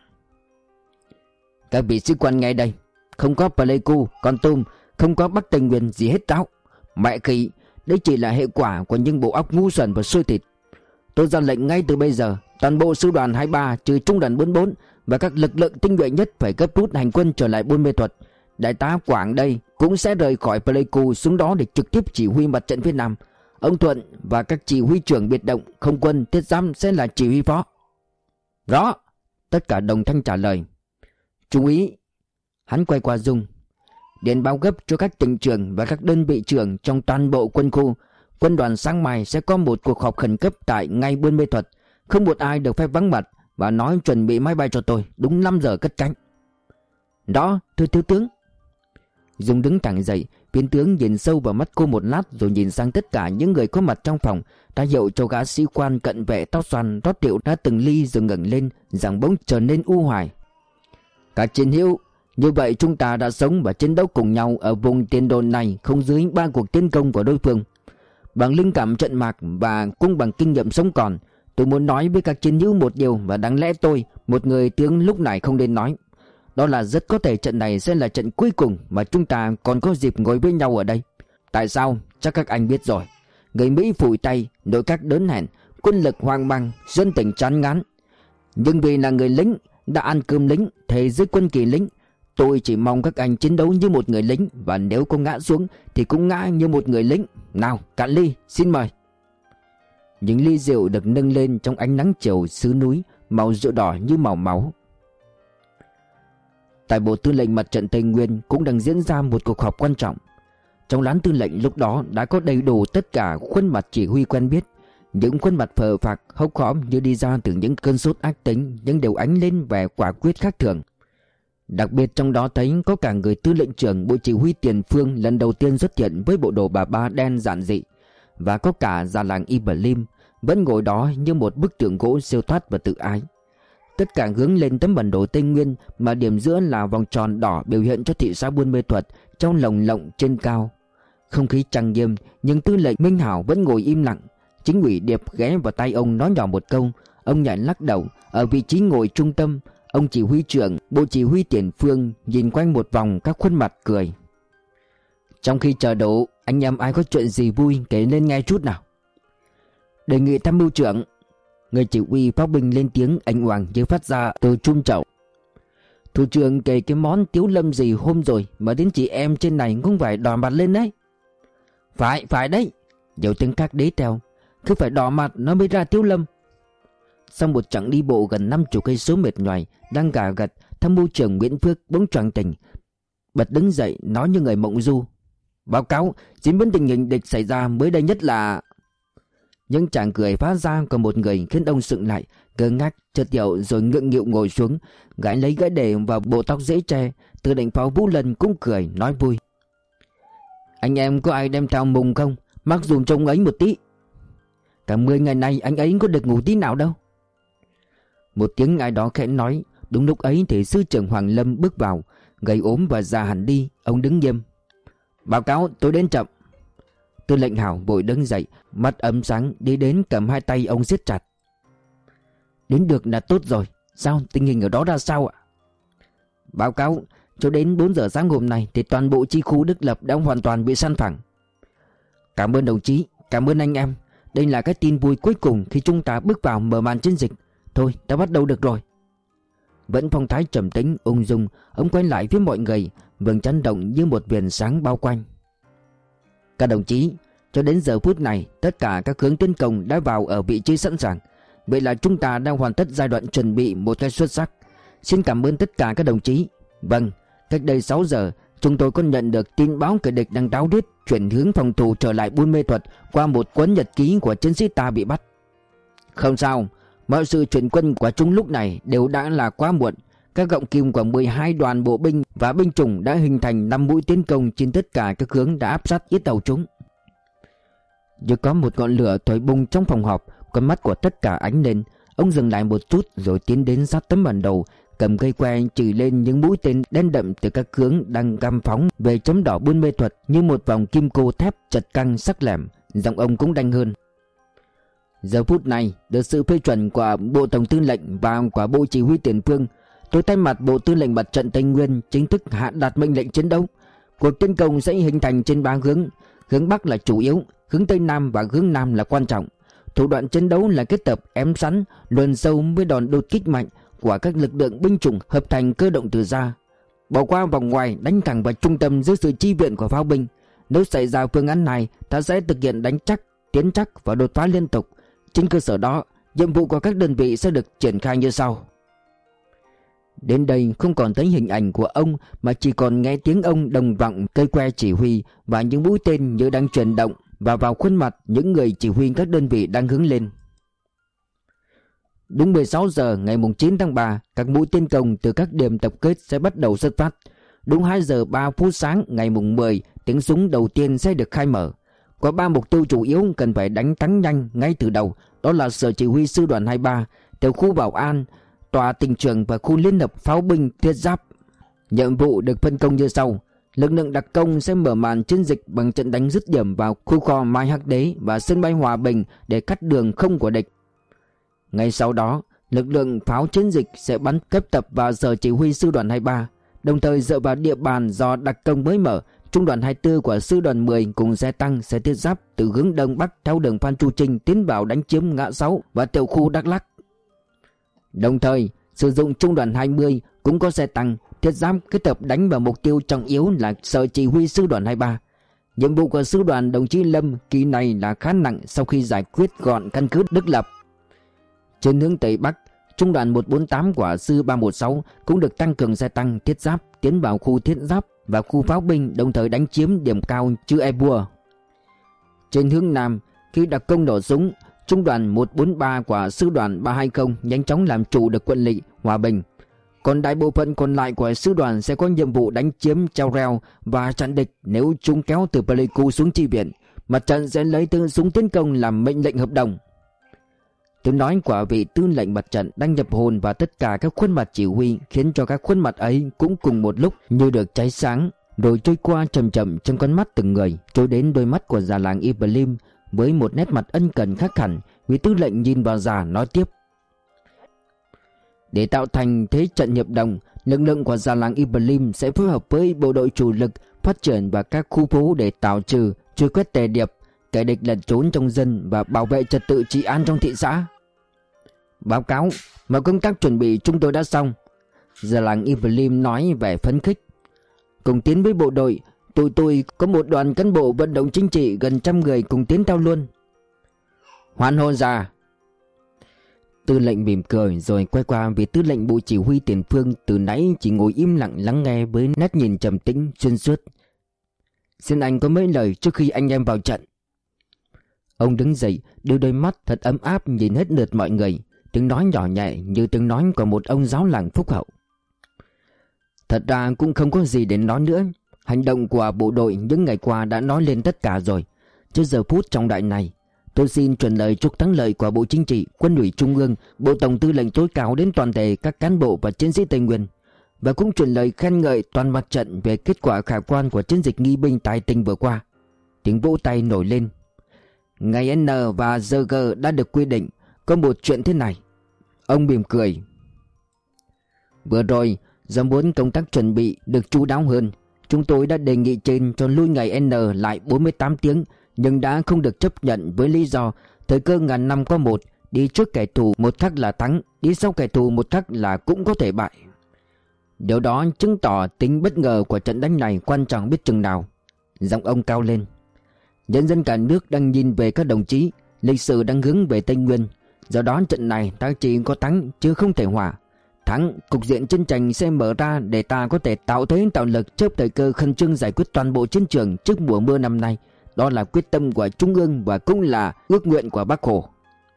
Các vị sĩ quan nghe đây, không có Pleiku, Kon Tum, không có Bắc Tây Nguyên gì hết tráo. Mẹ khỉ, đấy chỉ là hệ quả của những bộ óc ngu xuẩn và xôi thịt. Tôi ra lệnh ngay từ bây giờ, toàn bộ sư đoàn 23 trừ trung đoàn 44 và các lực lượng tinh nhuệ nhất phải gấp rút hành quân trở lại Buôn Mê Thuột. Đại tá Quảng đây cũng sẽ rời khỏi Pleiku xuống đó để trực tiếp chỉ huy mặt trận phía Nam. Ông Thuận và các chỉ huy trưởng biệt động, không quân, thiết giám sẽ là chỉ huy phó. Rõ. Tất cả đồng thanh trả lời. Chú ý. Hắn quay qua Dung. Điện báo gấp cho các tỉnh trưởng và các đơn vị trưởng trong toàn bộ quân khu. Quân đoàn sáng mai sẽ có một cuộc họp khẩn cấp tại ngay Buôn Mê Thuột. Không một ai được phép vắng mặt. Và nói chuẩn bị máy bay cho tôi. Đúng 5 giờ cất cánh. Đó, thưa thiếu tướng. Dung đứng thẳng dậy. Viên tướng nhìn sâu vào mắt cô một lát rồi nhìn sang tất cả những người có mặt trong phòng, ra hiệu cho gã sĩ quan cận vệ tóc xoăn rót rượu ra từng ly rồi ngẩng lên, giọng bỗng trở nên u hoài. Các chiến hữu, như vậy chúng ta đã sống và chiến đấu cùng nhau ở vùng tiền đồn này không dưới 3 cuộc tiến công của đối phương. Bằng linh cảm trận mạc và cũng bằng kinh nghiệm sống còn, tôi muốn nói với các chiến hữu một điều và đáng lẽ tôi, một người tướng lúc này không nên nói. đó là rất có thể trận này sẽ là trận cuối cùng mà chúng ta còn có dịp ngồi với nhau ở đây. Tại sao? Chắc các anh biết rồi. Người Mỹ phủi tay, nội các đớn hẹn, quân lực hoang mang, dân tình chán ngán. Nhưng vì là người lính, đã ăn cơm lính, thề dưới quân kỳ lính, tôi chỉ mong các anh chiến đấu như một người lính, và nếu có ngã xuống thì cũng ngã như một người lính. Nào, cạn ly, xin mời. Những ly rượu được nâng lên trong ánh nắng chiều xứ núi, màu rượu đỏ như màu máu. Tại Bộ Tư lệnh Mặt trận Tây Nguyên cũng đang diễn ra một cuộc họp quan trọng. Trong lán tư lệnh lúc đó đã có đầy đủ tất cả khuôn mặt chỉ huy quen biết. Những khuôn mặt phờ phạc, hốc hóm như đi ra từ những cơn sốt ác tính, nhưng đều ánh lên vẻ quả quyết khác thường. Đặc biệt trong đó thấy có cả người tư lệnh trưởng Bộ Chỉ huy Tiền Phương lần đầu tiên xuất hiện với bộ đồ bà ba đen giản dị, và có cả già làng Ibrahim vẫn ngồi đó như một bức tượng gỗ siêu thoát và tự ái. Tất cả hướng lên tấm bản đồ Tây Nguyên, mà điểm giữa là vòng tròn đỏ biểu hiện cho thị xã Buôn Mê Thuột trong lồng lộng trên cao. Không khí trang nghiêm, nhưng tư lệnh Minh Hảo vẫn ngồi im lặng. Chính ủy Điệp ghé vào tai ông nói nhỏ một câu. Ông nhảy lắc đầu. Ở vị trí ngồi trung tâm, ông chỉ huy trưởng Bộ Chỉ huy Tiền Phương nhìn quanh một vòng các khuôn mặt cười. Trong khi chờ đợi, anh em ai có chuyện gì vui kể lên nghe chút nào. Đề nghị tham mưu trưởng. Người chỉ huy pháo binh lên tiếng anh hoàng như phát ra từ chum chậu. Thủ trưởng kể cái món tiếu lâm gì hôm rồi mà đến chị em trên này cũng phải đỏ mặt lên đấy. Phải đấy. Nhiều tiếng khác đế theo. Cứ phải đỏ mặt nó mới ra tiếu lâm. Sau một chặng đi bộ gần 50 cây số mệt nhoài, đang gà gật, tham mưu trưởng Nguyễn Phước bỗng choàng tỉnh, bật đứng dậy nói như người mộng du. Báo cáo, diễn biến tình hình địch xảy ra mới đây nhất là... Nhưng chàng cười phá ra còn một người khiến ông sững lại, ngơ ngác, chợt hiểu rồi ngượng nghịu ngồi xuống, gãi lấy gãi đề vào bộ tóc dễ tre. Tư lệnh pháo Vũ Lân cũng cười nói vui. Anh em có ai đem theo mùng không? Mắc dùm trông ấy một tí. Cả 10 ngày nay anh ấy có được ngủ tí nào đâu. Một tiếng ai đó khẽ nói. Đúng lúc ấy thì sư trưởng Hoàng Lâm bước vào, gầy ốm và già hẳn đi. Ông đứng nghiêm. Báo cáo, tôi đến chậm. Tư lệnh Hảo vội đứng dậy, mắt ấm sáng đi đến cầm hai tay ông siết chặt. Đến được là tốt rồi. Sao, tình hình ở đó ra sao ạ? Báo cáo, cho đến 4 giờ sáng hôm nay thì toàn bộ chi khu Đức Lập đã hoàn toàn bị săn phẳng. Cảm ơn đồng chí, cảm ơn anh em. Đây là cái tin vui cuối cùng khi chúng ta bước vào mở màn chiến dịch. Thôi, đã bắt đầu được rồi. Vẫn phong thái trầm tĩnh, ung dung, ông quay lại với mọi người, vầng chấn động như một viền sáng bao quanh. Các đồng chí, cho đến giờ phút này, tất cả các hướng tiến công đã vào ở vị trí sẵn sàng. Vậy là chúng ta đang hoàn tất giai đoạn chuẩn bị một cách xuất sắc. Xin cảm ơn tất cả các đồng chí. Vâng, cách đây 6 giờ, chúng tôi có nhận được tin báo kẻ địch đang ráo riết chuyển hướng phòng thủ trở lại Buôn Mê Thuột qua một cuốn nhật ký của chiến sĩ ta bị bắt. Không sao, mọi sự chuyển quân của chúng lúc này đều đã là quá muộn. Các gọng kìm của 12 đoàn bộ binh và binh chủng đã hình thành 5 mũi tiến công trên tất cả các hướng đã áp sát ít đầu chúng. Như có một ngọn lửa thổi bùng trong phòng họp, con mắt của tất cả ánh lên. Ông dừng lại một chút rồi tiến đến sát tấm bản đồ, cầm cây que chửi lên những mũi tên đen đậm từ các hướng đang găm phóng về chấm đỏ Buôn Mê Thuột như một vòng kim cô thép chật căng sắc lẻm. Giọng ông cũng đanh hơn. Giờ phút này, được sự phê chuẩn của Bộ Tổng Tư lệnh và của Bộ Chỉ huy Tiền Phương, tôi thay mặt Bộ Tư lệnh Mặt trận Tây Nguyên chính thức hạ đạt mệnh lệnh chiến đấu. Cuộc tiến công sẽ hình thành trên 3 hướng. Hướng Bắc là chủ yếu, hướng Tây Nam và hướng Nam là quan trọng. Thủ đoạn chiến đấu là kết hợp ém sắn, luồn sâu với đòn đột kích mạnh của các lực lượng binh chủng hợp thành cơ động từ xa. Bỏ qua vòng ngoài đánh thẳng vào trung tâm dưới sự chi viện của pháo binh. Nếu xảy ra phương án này, ta sẽ thực hiện đánh chắc, tiến chắc và đột phá liên tục. Trên cơ sở đó, nhiệm vụ của các đơn vị sẽ được triển khai như sau. Đến đây không còn thấy hình ảnh của ông mà chỉ còn nghe tiếng ông đồng vọng cây que chỉ huy và những mũi tên như đang chuyển động và vào khuôn mặt những người chỉ huy các đơn vị đang hướng lên. Đúng 16 giờ ngày 9 tháng 3, các mũi tiến công từ các điểm tập kết sẽ bắt đầu xuất phát. Đúng 2 giờ 3 phút sáng ngày 10, tiếng súng đầu tiên sẽ được khai mở. Có 3 mục tiêu chủ yếu cần phải đánh thắng nhanh ngay từ đầu, đó là Sở Chỉ huy Sư đoàn 23, tiểu khu Bảo An, tòa tỉnh trường và khu liên hợp pháo binh thiết giáp. Nhiệm vụ được phân công như sau. Lực lượng đặc công sẽ mở màn chiến dịch bằng trận đánh dứt điểm vào khu kho Mai Hắc Đế và sân bay Hòa Bình để cắt đường không của địch. Ngay sau đó, Lực lượng pháo chiến dịch sẽ bắn cấp tập vào sở chỉ huy sư đoàn 23. Đồng thời dựa vào địa bàn do đặc công mới mở, trung đoàn 24 của sư đoàn 10 cùng xe tăng, xe thiết giáp từ hướng đông bắc theo đường Phan Chu Trinh tiến vào đánh chiếm ngã 6 và tiểu khu Đắk Lắk. Đồng thời sử dụng trung đoàn 20 cũng có xe tăng, thiết giáp kết hợp đánh vào mục tiêu trọng yếu là sở chỉ huy sư đoàn 23. Nhiệm vụ của sư đoàn đồng chí Lâm kỳ này là khá nặng sau khi giải quyết gọn căn cứ Đức Lập. Trên hướng Tây Bắc, trung đoàn 148 của sư 316 cũng được tăng cường xe tăng, thiết giáp tiến vào khu thiết giáp và khu pháo binh, đồng thời đánh chiếm điểm cao chữ Ebua. Trên hướng Nam, khi đặc công nổ súng, trung đoàn 143 của sư đoàn 320 nhanh chóng làm chủ được Quận Lỵ, Hòa Bình. Còn đại bộ phận còn lại của sư đoàn sẽ có nhiệm vụ đánh chiếm Chao Reo và chặn địch nếu chúng kéo từ Pleiku xuống chi viện. Mặt trận sẽ lấy từ súng tiến công làm mệnh lệnh hợp đồng. Tiếng nói của vị tư lệnh mặt trận đang nhập hồn vào tất cả các khuôn mặt chỉ huy, khiến cho các khuôn mặt ấy cũng cùng một lúc như được cháy sáng, rồi trôi qua chậm chậm trong con mắt từng người, trôi đến đôi mắt của già làng Ibrahim với một nét mặt ân cần khác hẳn. Vị tư lệnh nhìn vào già nói tiếp: để tạo thành thế trận hiệp đồng, lực lượng của già làng Ibrahim sẽ phối hợp với bộ đội chủ lực phát triển vào các khu phố để tạo trừ, truy quét tề điệp, kẻ địch lẩn trốn trong dân và bảo vệ trật tự trị an trong thị xã. Báo cáo, mọi công tác chuẩn bị chúng tôi đã xong. Già làng Ibrahim nói vẻ phấn khích. Cùng tiến với bộ đội, tôi có một đoàn cán bộ vận động chính trị gần 100 người cùng tiến theo luôn. Hoan hô già. Tư lệnh mỉm cười rồi quay qua vị tư lệnh bộ chỉ huy tiền phương từ nãy chỉ ngồi im lặng lắng nghe với nét nhìn trầm tĩnh xuyên suốt. Xin anh có mấy lời trước khi anh em vào trận. Ông đứng dậy, đưa đôi mắt thật ấm áp nhìn hết lượt mọi người, tiếng nói nhỏ nhẹ như tiếng nói của một ông giáo làng phúc hậu. Thật ra cũng không có gì để nói nữa. Hành động của bộ đội những ngày qua đã nói lên tất cả rồi. Trước giờ phút trọng đại này, tôi xin truyền lời chúc thắng lợi của Bộ Chính trị, Quân ủy Trung ương, Bộ Tổng tư lệnh tối cao đến toàn thể các cán bộ và chiến sĩ Tây Nguyên, và cũng truyền lời khen ngợi toàn mặt trận về kết quả khả quan của chiến dịch nghi binh tại tỉnh vừa qua. Tiếng vỗ tay nổi lên. Ngày N và giờ G đã được quy định. Có một chuyện thế này. Ông mỉm cười. Vừa rồi, do muốn công tác chuẩn bị được chu đáo hơn, chúng tôi đã đề nghị trên cho lui ngày N lại 48 tiếng, nhưng đã không được chấp nhận với lý do thời cơ ngàn năm có một, đi trước kẻ thù một khắc là thắng, đi sau kẻ thù một khắc là cũng có thể bại. Điều đó chứng tỏ tính bất ngờ của trận đánh này quan trọng biết chừng nào. Giọng ông cao lên. Nhân dân cả nước đang nhìn về các đồng chí, lịch sử đang hướng về Tây Nguyên. Do đó trận này ta chỉ có thắng chứ không thể hòa. Thắng, cục diện chiến tranh sẽ mở ra để ta có thể tạo thế tạo lực chớp thời cơ khẩn trương giải quyết toàn bộ chiến trường trước mùa mưa năm nay. Đó là quyết tâm của Trung ương và cũng là ước nguyện của Bác Hồ.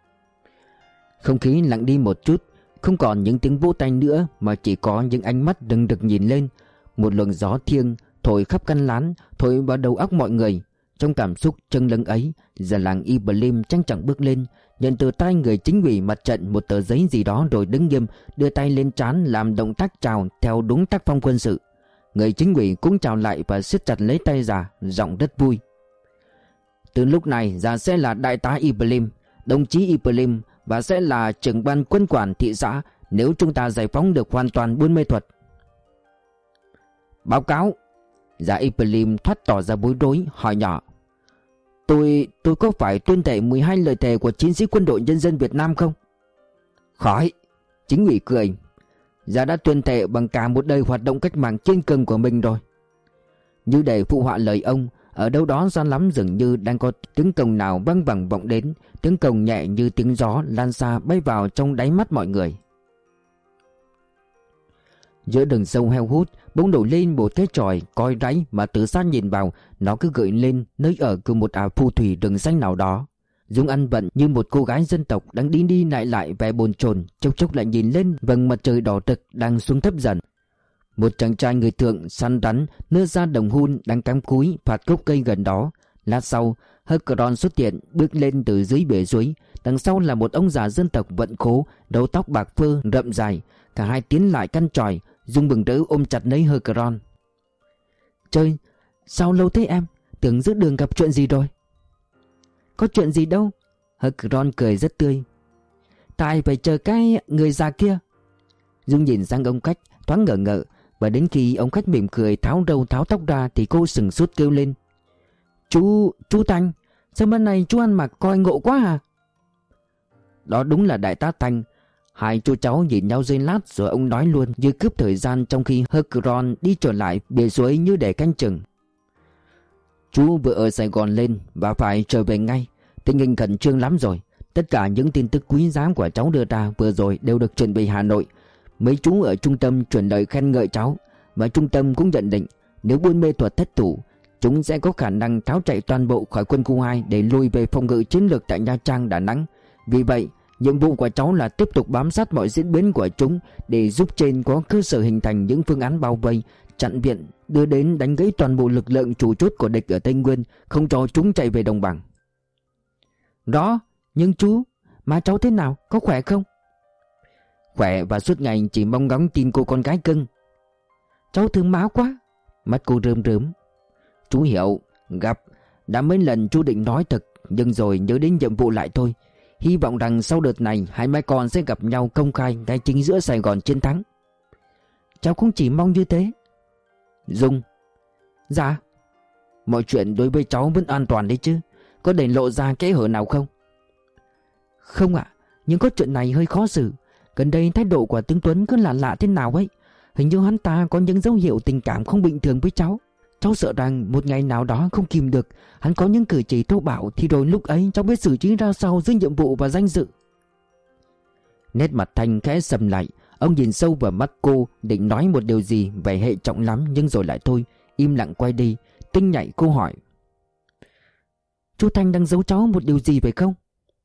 Không khí lặng đi một chút, không còn những tiếng vỗ tay nữa mà chỉ có những ánh mắt đừng được nhìn lên. Một luồng gió thiêng thổi khắp căn lán, thổi vào đầu óc mọi người. Trong cảm xúc chân lưng ấy, già làng Ibrahim tranh chẳng bước lên, nhận từ tay người chính ủy mặt trận một tờ giấy gì đó rồi đứng nghiêm, đưa tay lên trán làm động tác chào theo đúng tác phong quân sự. Người chính ủy cũng chào lại và siết chặt lấy tay già, giọng rất vui. Từ lúc này già sẽ là đại tá Ibrahim, đồng chí Ibrahim, và sẽ là trưởng ban quân quản thị xã nếu chúng ta giải phóng được hoàn toàn Buôn Mê Thuột. Báo cáo. Già Ibrahim thoát tỏ ra bối rối, hỏi nhỏ. Tôi có phải tuyên thệ 12 lời thề của chiến sĩ quân đội nhân dân Việt Nam không? Khỏi. Chính ủy cười. Già đã tuyên thệ bằng cả một đời hoạt động cách mạng kiên cường của mình rồi. Như để phụ họa lời ông, ở đâu đó xa lắm dường như đang có tiếng cồng nào vang vẳng vọng đến, tiếng cồng nhẹ như tiếng gió lan xa bay vào trong đáy mắt mọi người. Giữa rừng sâu heo hút bỗng nổi lên một cái chòi coi ráy mà từ xa nhìn vào nó cứ gợi lên nơi ở của một ả phù thủy rừng xanh nào đó. Dung ăn vận như một cô gái dân tộc đang đi đi lại lại vẻ bồn chồn, chốc chốc lại nhìn lên vầng mặt trời đỏ rực đang xuống thấp dần. Một chàng trai người Thượng săn rắn nưa ra đồng hun đang cắm cúi phạt gốc cây gần đó. Lát sau, Hercron xuất hiện bước lên từ dưới bể suối. Đằng sau là một ông già dân tộc vận khố, đầu tóc bạc phơ rậm dài. Cả hai tiến lại căn chòi. Dung mừng rỡ ôm chặt lấy Hercron. Trời, sao lâu thế em? Tưởng giữa đường gặp chuyện gì rồi? Có chuyện gì đâu. Hercron cười rất tươi. Tại phải chờ cái người già kia. Dung nhìn sang ông Cách thoáng ngờ ngợ, và đến khi ông Cách mỉm cười tháo râu tháo tóc ra thì cô sừng sốt kêu lên: Chú Thanh, sao bên này chú ăn mặc coi ngộ quá à? Đó đúng là đại tá Thanh. Hai chú cháu nhìn nhau giây lát rồi ông nói luôn, như cướp thời gian trong khi Hercuron đi trở lại bể suối như để canh chừng. Chú vừa ở Sài Gòn lên và phải trở về ngay. Tình hình khẩn trương lắm rồi. Tất cả những tin tức quý giá của cháu đưa ra vừa rồi đều được chuyển về Hà Nội. Mấy chú ở trung tâm chuyển lời khen ngợi cháu, và trung tâm cũng nhận định nếu buôn mê thuật thất thủ, chúng sẽ có khả năng tháo chạy toàn bộ khỏi quân khu 2 để lui về phòng ngự chiến lược tại Nha Trang, Đà Nẵng. Vì vậy, nhiệm vụ của cháu là tiếp tục bám sát mọi diễn biến của chúng để giúp trên có cơ sở hình thành những phương án bao vây, chặn viện, đưa đến đánh gãy toàn bộ lực lượng chủ chốt của địch ở Tây Nguyên, không cho chúng chạy về đồng bằng. Đó, nhưng chú, má cháu thế nào, có khỏe không? Khỏe, và suốt ngày chỉ mong ngóng tin cô con gái cưng. Cháu thương má quá. Mắt cô rơm rớm. Chú hiểu, gặp đã mấy lần chú định nói thật, nhưng rồi nhớ đến nhiệm vụ lại thôi. Hy vọng rằng sau đợt này hai mẹ con sẽ gặp nhau công khai ngay chính giữa Sài Gòn chiến thắng. Cháu cũng chỉ mong như thế. Dung. Dạ. Mọi chuyện đối với cháu vẫn an toàn đấy chứ? Có để lộ ra kẽ hở nào không? Không ạ, nhưng có chuyện này hơi khó xử. Gần đây thái độ của tướng Tuấn cứ lạ lạ thế nào ấy. Hình như hắn ta có những dấu hiệu tình cảm không bình thường với cháu. Cháu sợ rằng một ngày nào đó không kìm được, hắn có những cử chỉ thô bạo, thì rồi lúc ấy cháu biết xử trí ra sao giữa nhiệm vụ và danh dự. Nét mặt Thanh khẽ sầm lại. Ông nhìn sâu vào mắt cô, định nói một điều gì vẻ hệ trọng lắm, nhưng rồi lại thôi, im lặng quay đi. Tinh nhạy cô hỏi: Chú Thanh đang giấu cháu một điều gì phải không?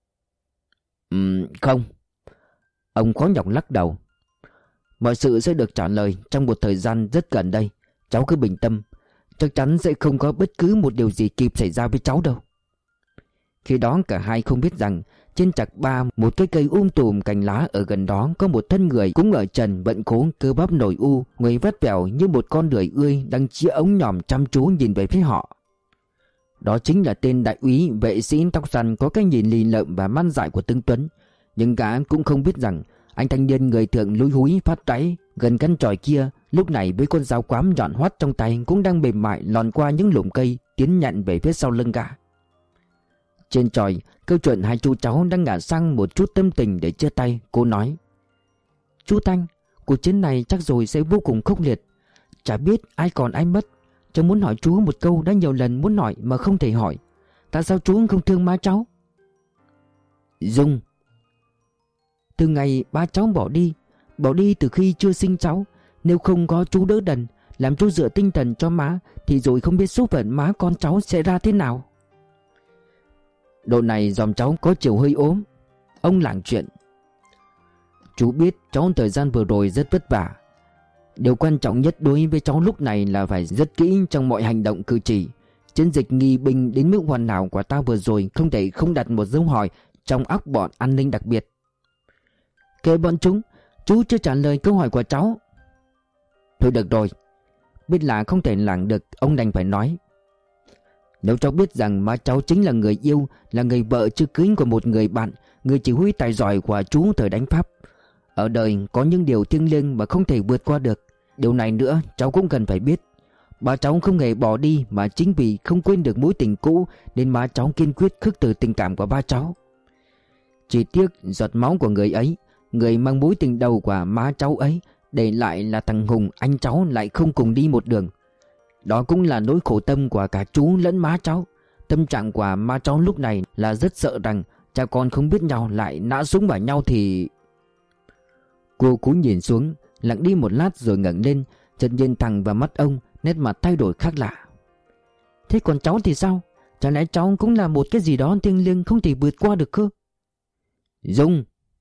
Không. Ông khó nhọc lắc đầu. Mọi sự sẽ được trả lời trong một thời gian rất gần đây. Cháu cứ bình tâm. Chắc chắn sẽ không có bất cứ một điều gì kịp xảy ra với cháu đâu. Khi đó cả hai không biết rằng trên trạc ba, một cái cây tùm cành lá ở gần đó, có một thân người cũng ở trần bận cố, cơ bắp nổi u, người vắt vẻo như một con lười ươi đang chĩa ống nhòm chăm chú nhìn về phía họ. Đó chính là tên đại úy vệ sĩ tóc xoăn có cái nhìn lì lợm và man dại của tướng Tuấn. Nhưng gã cũng không biết rằng anh thanh niên người thượng lúi húi phát cháy gần căn chòi kia lúc này với con dao quắm nhọn hoắt trong tay cũng đang mềm mại lòn qua những lùm cây tiến nhận về phía sau lưng gã. Trên chòi, câu chuyện hai chú cháu đang ngả sang một chút tâm tình để chia tay. Cô nói: Chú Thanh, cuộc chiến này chắc rồi sẽ vô cùng khốc liệt. Chả biết ai còn ai mất. Cháu muốn hỏi chú một câu đã nhiều lần muốn hỏi mà không thể hỏi. Tại sao chú không thương má cháu? Dung. Từ ngày ba cháu bỏ đi từ khi chưa sinh cháu. Nếu không có chú đỡ đần, làm chú dựa tinh thần cho má, thì rồi không biết số phận má con cháu sẽ ra thế nào. Độ này dòm cháu có chiều hơi ốm. Ông lảng chuyện. Chú biết cháu thời gian vừa rồi rất vất vả. Điều quan trọng nhất đối với cháu lúc này là phải rất kỹ trong mọi hành động cử chỉ. Chiến dịch nghi binh đến mức hoàn hảo của ta vừa rồi không thể không đặt một dấu hỏi trong óc bọn an ninh đặc biệt. Kệ bọn chúng, chú chưa trả lời câu hỏi của cháu. Thôi được rồi. Biết là không thể lảng được, ông đành phải nói. Nếu cháu biết rằng má cháu chính là người yêu, là người vợ chưa cưới của một người bạn, người chỉ huy tài giỏi của chú thời đánh Pháp. Ở đời có những điều thiêng liêng mà không thể vượt qua được. Điều này nữa cháu cũng cần phải biết. Ba cháu không hề bỏ đi, mà chính vì không quên được mối tình cũ nên má cháu kiên quyết khước từ tình cảm của ba cháu. Chỉ tiếc giọt máu của người ấy, người mang mối tình đầu của má cháu ấy, để lại là thằng Hùng anh cháu lại không cùng đi một đường. Đó cũng là nỗi khổ tâm của cả chú lẫn má cháu. Tâm trạng của má cháu lúc này là rất sợ rằng cha con không biết nhau lại nã súng vào nhau thì... Cô cúi nhìn xuống, lặng đi một lát rồi ngẩng lên, chợt nhìn thẳng vào mắt ông, nét mặt thay đổi khác lạ. Thế còn cháu thì sao? Chả lẽ cháu cũng là một cái gì đó thiêng liêng không thể vượt qua được cơ? Dung.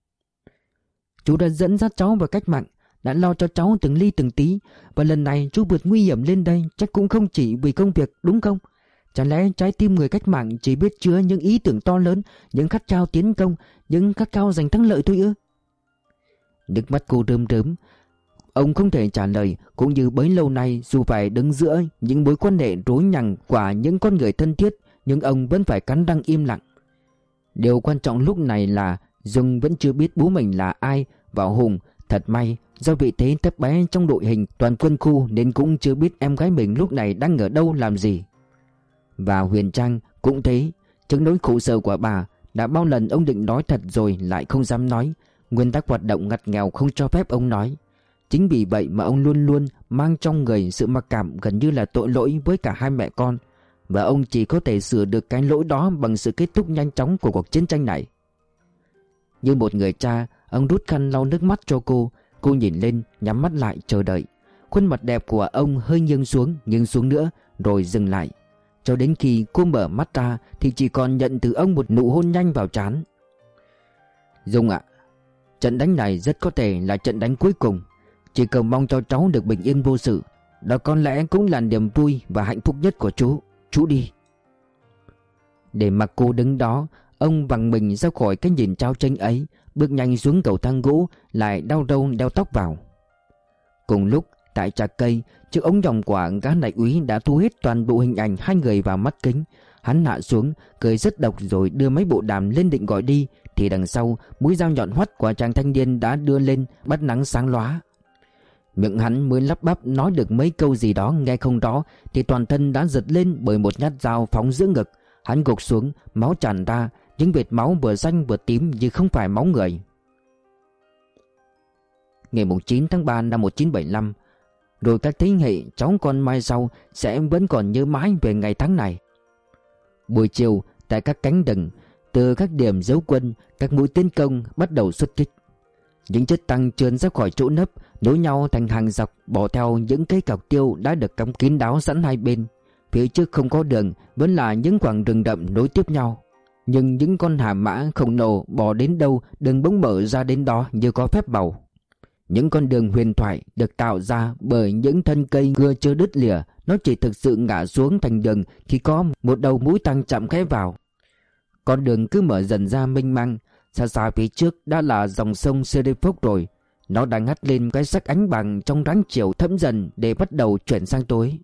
Chú đã dẫn dắt cháu vào cách mạng, đã lo cho cháu từng ly từng tí, và lần này chú vượt nguy hiểm lên đây chắc cũng không chỉ vì công việc, đúng không? Chả lẽ trái tim người cách mạng chỉ biết chứa những ý tưởng to lớn, những khát khao tiến công, những khát khao giành thắng lợi thôi ư? Nước mắt cô rơm rớm. Ông không thể trả lời, cũng như bấy lâu nay dù phải đứng giữa những mối quan hệ rối nhằng của những con người thân thiết, nhưng ông vẫn phải cắn răng im lặng. Điều quan trọng lúc này là Dung vẫn chưa biết bố mình là ai. Và Hùng thật may, do vị thế thấp bé trong đội hình toàn quân khu nên cũng chưa biết em gái mình lúc này đang ở đâu làm gì. Và Huyền Trang cũng thế. Trước nỗi khổ sở của bà, đã bao lần ông định nói thật rồi lại không dám nói. Nguyên tắc hoạt động ngặt nghèo không cho phép ông nói. Chính vì vậy mà ông luôn luôn mang trong người sự mặc cảm gần như là tội lỗi với cả hai mẹ con. Và ông chỉ có thể sửa được cái lỗi đó bằng sự kết thúc nhanh chóng của cuộc chiến tranh này. Như một người cha, ông rút khăn lau nước mắt cho cô. Cô nhìn lên, nhắm mắt lại chờ đợi. Khuôn mặt đẹp của ông hơi nghiêng xuống nữa, rồi dừng lại. Cho đến khi cô mở mắt ra thì chỉ còn nhận từ ông một nụ hôn nhanh vào trán. Dung ạ, trận đánh này rất có thể là trận đánh cuối cùng. Chỉ cầu mong cho cháu được bình yên vô sự. Đó có lẽ cũng là niềm vui và hạnh phúc nhất của chú. Chú đi. Để mặc cô đứng đó, ông vằng mình ra khỏi cái nhìn trao tranh ấy, bước nhanh xuống cầu thang gỗ, lại đau râu đeo tóc vào. Cùng lúc, tại trạc cây, chiếc ống nhòm của gã đại úy đã thu hết toàn bộ hình ảnh hai người vào mắt kính. Hắn hạ xuống, cười rất độc rồi đưa mấy bộ đàm lên định gọi đi, thì đằng sau, mũi dao nhọn hoắt của chàng thanh niên đã đưa lên, bắt nắng sáng lóa. Miệng hắn mới lắp bắp nói được mấy câu gì đó nghe không rõ thì toàn thân đã giật lên bởi một nhát dao phóng giữa ngực. Hắn gục xuống, máu tràn ra, những vệt máu vừa xanh vừa tím như không phải máu người. Ngày 9 tháng 3 năm 1975, rồi các thế hệ cháu con mai sau sẽ vẫn còn nhớ mãi về ngày tháng này. Buổi chiều, tại các cánh rừng, từ các điểm giấu quân, các mũi tiến công bắt đầu xuất kích. Những chiếc tăng trườn ra khỏi chỗ nấp, nối nhau thành hàng dọc, bỏ theo những cây cọc tiêu đã được cắm kín đáo sẵn hai bên. Phía trước không có đường, vẫn là những khoảng rừng rậm nối tiếp nhau. Nhưng những con hà mã khổng lồ bỏ đến đâu, đường bỗng mở ra đến đó như có phép bầu. Những con đường huyền thoại được tạo ra bởi những thân cây cưa chưa đứt lìa, nó chỉ thực sự ngã xuống thành đường khi có một đầu mũi tăng chạm khẽ vào. Con đường cứ mở dần ra mênh mang, xa xa phía trước đã là dòng sông Serifok rồi. Nó đang hắt lên cái sắc ánh bằng trong nắng chiều thấm dần để bắt đầu chuyển sang tối.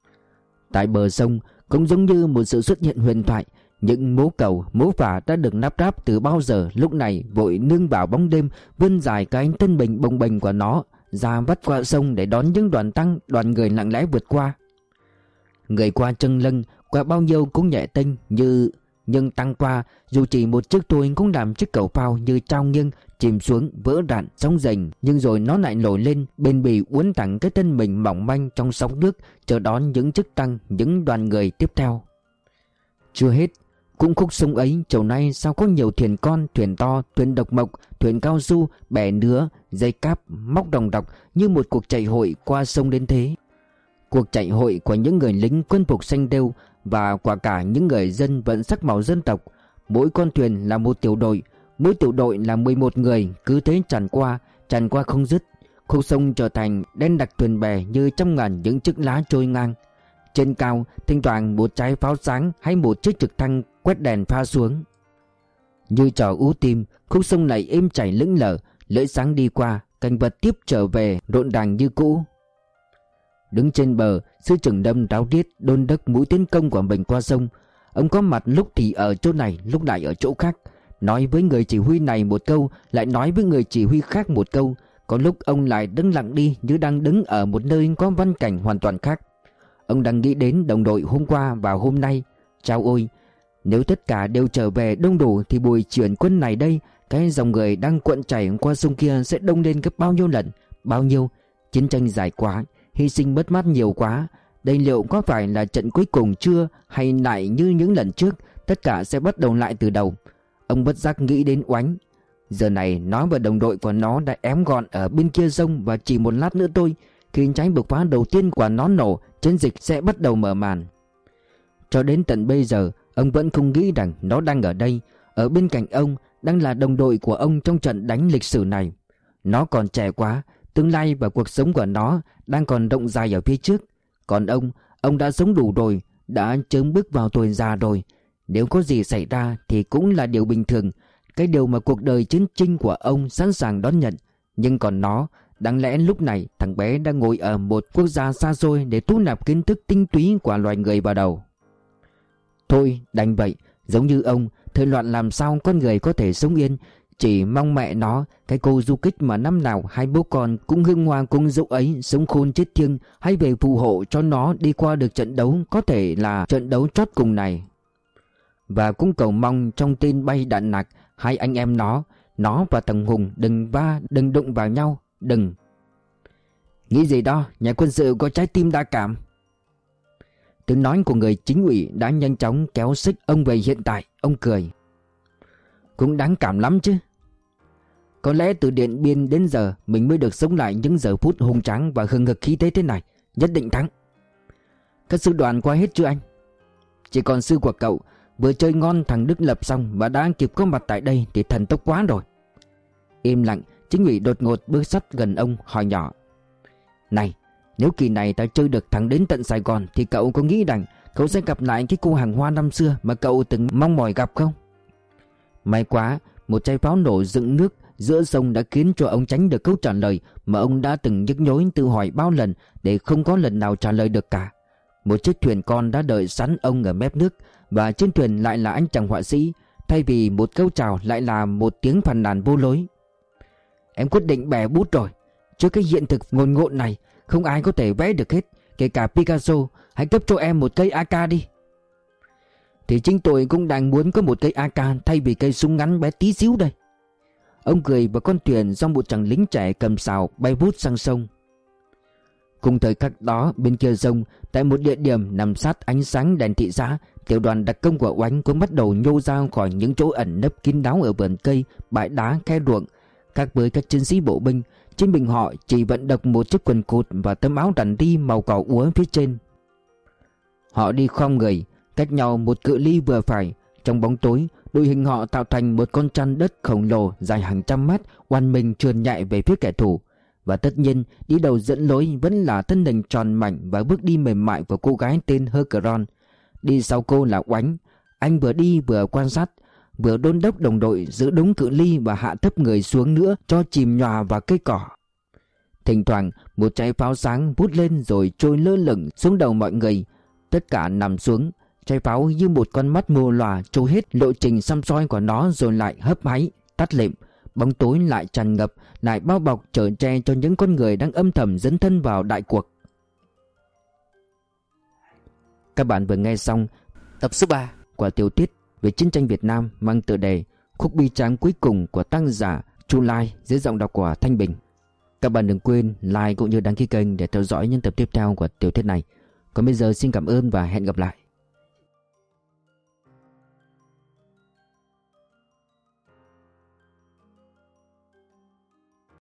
Tại bờ sông cũng giống như một sự xuất hiện huyền thoại, những mố cầu, mố phả đã được nắp ráp từ bao giờ lúc này vội nương vào bóng đêm, vươn dài cái ánh thân bình bồng bềnh của nó ra vắt qua sông để đón những đoàn tăng, đoàn người lặng lẽ vượt qua. Người qua chân lưng, qua bao nhiêu cũng nhẹ tênh nhưng tăng qua, dù chỉ một chiếc thôi cũng làm chiếc cầu phao như trao nghiêng, chìm xuống, vỡ đạn, sóng dành, nhưng rồi nó lại nổi lên, bền bỉ uốn thẳng cái thân mình mỏng manh trong sóng nước, chờ đón những chiếc tăng, những đoàn người tiếp theo. Chưa hết, cũng khúc sông ấy, chiều nay sao có nhiều thuyền con, thuyền to, thuyền độc mộc, thuyền cao su, bè nứa, dây cáp, móc đồng đọc như một cuộc chạy hội qua sông đến thế. Cuộc chạy hội của những người lính quân phục xanh rêu và của cả những người dân vẫn sắc màu dân tộc. Mỗi con thuyền là một tiểu đội, mỗi tiểu đội là 11 người, cứ thế tràn qua không dứt. Khúc sông trở thành đen đặc thuyền bè như trăm ngàn những chiếc lá trôi ngang. Trên cao, thỉnh thoảng một trái pháo sáng hay một chiếc trực thăng quét đèn pha xuống. Như trò ú tim, khúc sông này êm chảy lững lờ, lưỡi sáng đi qua, cảnh vật tiếp trở về rộn ràng như cũ. Đứng trên bờ, sư trưởng Đâm ráo riết đôn đốc mũi tiến công của mình qua sông. Ông có mặt lúc thì ở chỗ này, lúc lại ở chỗ khác, nói với người chỉ huy này một câu, lại nói với người chỉ huy khác một câu. Có lúc ông lại đứng lặng đi như đang đứng ở một nơi có văn cảnh hoàn toàn khác. Ông đang nghĩ đến đồng đội hôm qua và hôm nay. Chao ôi, nếu tất cả đều trở về đông đủ thì buổi chuyển quân này đây, cái dòng người đang cuộn chảy qua sông kia sẽ đông lên gấp bao nhiêu lần. Bao nhiêu? Chiến tranh dài quá, hy sinh mất mát nhiều quá. Đây liệu có phải là trận cuối cùng chưa, hay lại như những lần trước, tất cả sẽ bắt đầu lại từ đầu? Ông bất giác nghĩ đến Oánh. Giờ này nó và đồng đội của nó đã ém gọn ở bên kia sông, và chỉ một lát nữa thôi, khi trái bộc phá đầu tiên của nó nổ, chiến dịch sẽ bắt đầu mở màn. Cho đến tận bây giờ, ông vẫn không nghĩ rằng nó đang ở đây, ở bên cạnh ông, đang là đồng đội của ông trong trận đánh lịch sử này. Nó còn trẻ quá, tương lai và cuộc sống của nó đang còn rộng dài ở phía trước. Còn ông đã sống đủ rồi, đã chớm bước vào tuổi già rồi. Nếu có gì xảy ra thì cũng là điều bình thường, cái điều mà cuộc đời chiến tranh của ông sẵn sàng đón nhận. Nhưng còn nó, đáng lẽ lúc này thằng bé đang ngồi ở một quốc gia xa xôi để thu nạp kiến thức tinh túy của loài người vào đầu. Thôi đành vậy, giống như ông, thời loạn làm sao con người có thể sống yên, Chỉ mong mẹ nó, cái cô du kích mà năm nào hai bố con cũng hương hoa cung dẫu ấy sống khôn chết thiêng, hãy về phù hộ cho nó đi qua được trận đấu, có thể là trận đấu chót cùng này. Và cũng cầu mong trong tên bay đạn nặc, hai anh em nó và thằng Hùng đừng đụng vào nhau, đừng. Nghĩ gì đó, nhà quân sự có trái tim đa cảm. Tiếng nói của người chính ủy đã nhanh chóng kéo xích ông về hiện tại. Ông cười. Cũng đáng cảm lắm chứ. Có lẽ từ Điện Biên đến giờ mình mới được sống lại những giờ phút hùng tráng và hừng hực khí thế này. Nhất định thắng. Các sư đoàn qua hết chưa anh? Chỉ còn sư của cậu vừa chơi ngon thằng Đức Lập xong mà đã kịp có mặt tại đây thì thần tốc quá rồi. Im lặng, chính ủy đột ngột bước sát gần ông hỏi nhỏ. Này, nếu kỳ này ta chơi được thắng đến tận Sài Gòn thì cậu có nghĩ rằng cậu sẽ gặp lại cái cô hàng hoa năm xưa mà cậu từng mong mỏi gặp không? May quá, một chai pháo nổ dựng nước giữa sông đã khiến cho ông tránh được câu trả lời mà ông đã từng nhức nhối tự hỏi bao lần để không có lần nào trả lời được cả. Một chiếc thuyền con đã đợi sẵn ông ở mép nước, và trên thuyền lại là anh chàng họa sĩ. Thay vì một câu chào lại là một tiếng phàn nàn vô lối. Em quyết định bẻ bút rồi. Trước cái hiện thực ngồn ngộn này, không ai có thể vẽ được hết, kể cả Picasso. Hãy cấp cho em một cây AK đi. Thì chính tôi cũng đang muốn có một cây AK thay vì cây súng ngắn bé tí xíu đây. Ông cười vào con thuyền do một chàng lính trẻ cầm sào bay vút sang sông. Cùng thời khắc đó, bên kia sông, tại một địa điểm nằm sát ánh sáng đèn thị xã, tiểu đoàn đặc công của Oánh cũng bắt đầu nhô ra khỏi những chỗ ẩn nấp kín đáo ở vườn cây, bãi đá, khe ruộng. Khác với các chiến sĩ bộ binh, trên mình họ chỉ vận động một chiếc quần cụt và tấm áo rằn ri màu cỏ úa phía trên. Họ đi khom người, cách nhau một cự ly vừa phải. Trong bóng tối, đội hình họ tạo thành một con trăn đất khổng lồ dài hàng trăm mét, oằn mình trườn nhạy về phía kẻ thù. Và tất nhiên, đi đầu dẫn lối vẫn là thân hình tròn mảnh và bước đi mềm mại của cô gái tên Hercron. Đi sau cô là Oánh. Anh vừa đi vừa quan sát, vừa đôn đốc đồng đội giữ đúng cự ly và hạ thấp người xuống nữa cho chìm nhòa vào cây cỏ. Thỉnh thoảng một trái pháo sáng vút lên rồi trôi lơ lửng xuống đầu mọi người. Tất cả nằm xuống. Trái pháo như một con mắt mù lòa trôi hết lộ trình xăm soi của nó rồi lại hấp háy, tắt lịm. Bóng tối lại tràn ngập, lại bao bọc chở che cho những con người đang âm thầm dấn thân vào đại cuộc. Các bạn vừa nghe xong tập số 3 của tiểu thuyết về chiến tranh Việt Nam mang tựa đề Khúc bi tráng cuối cùng của tác giả Chu Lai dưới giọng đọc của Thanh Bình. Các bạn đừng quên like cũng như đăng ký kênh để theo dõi những tập tiếp theo của tiểu thuyết này. Còn bây giờ xin cảm ơn và hẹn gặp lại.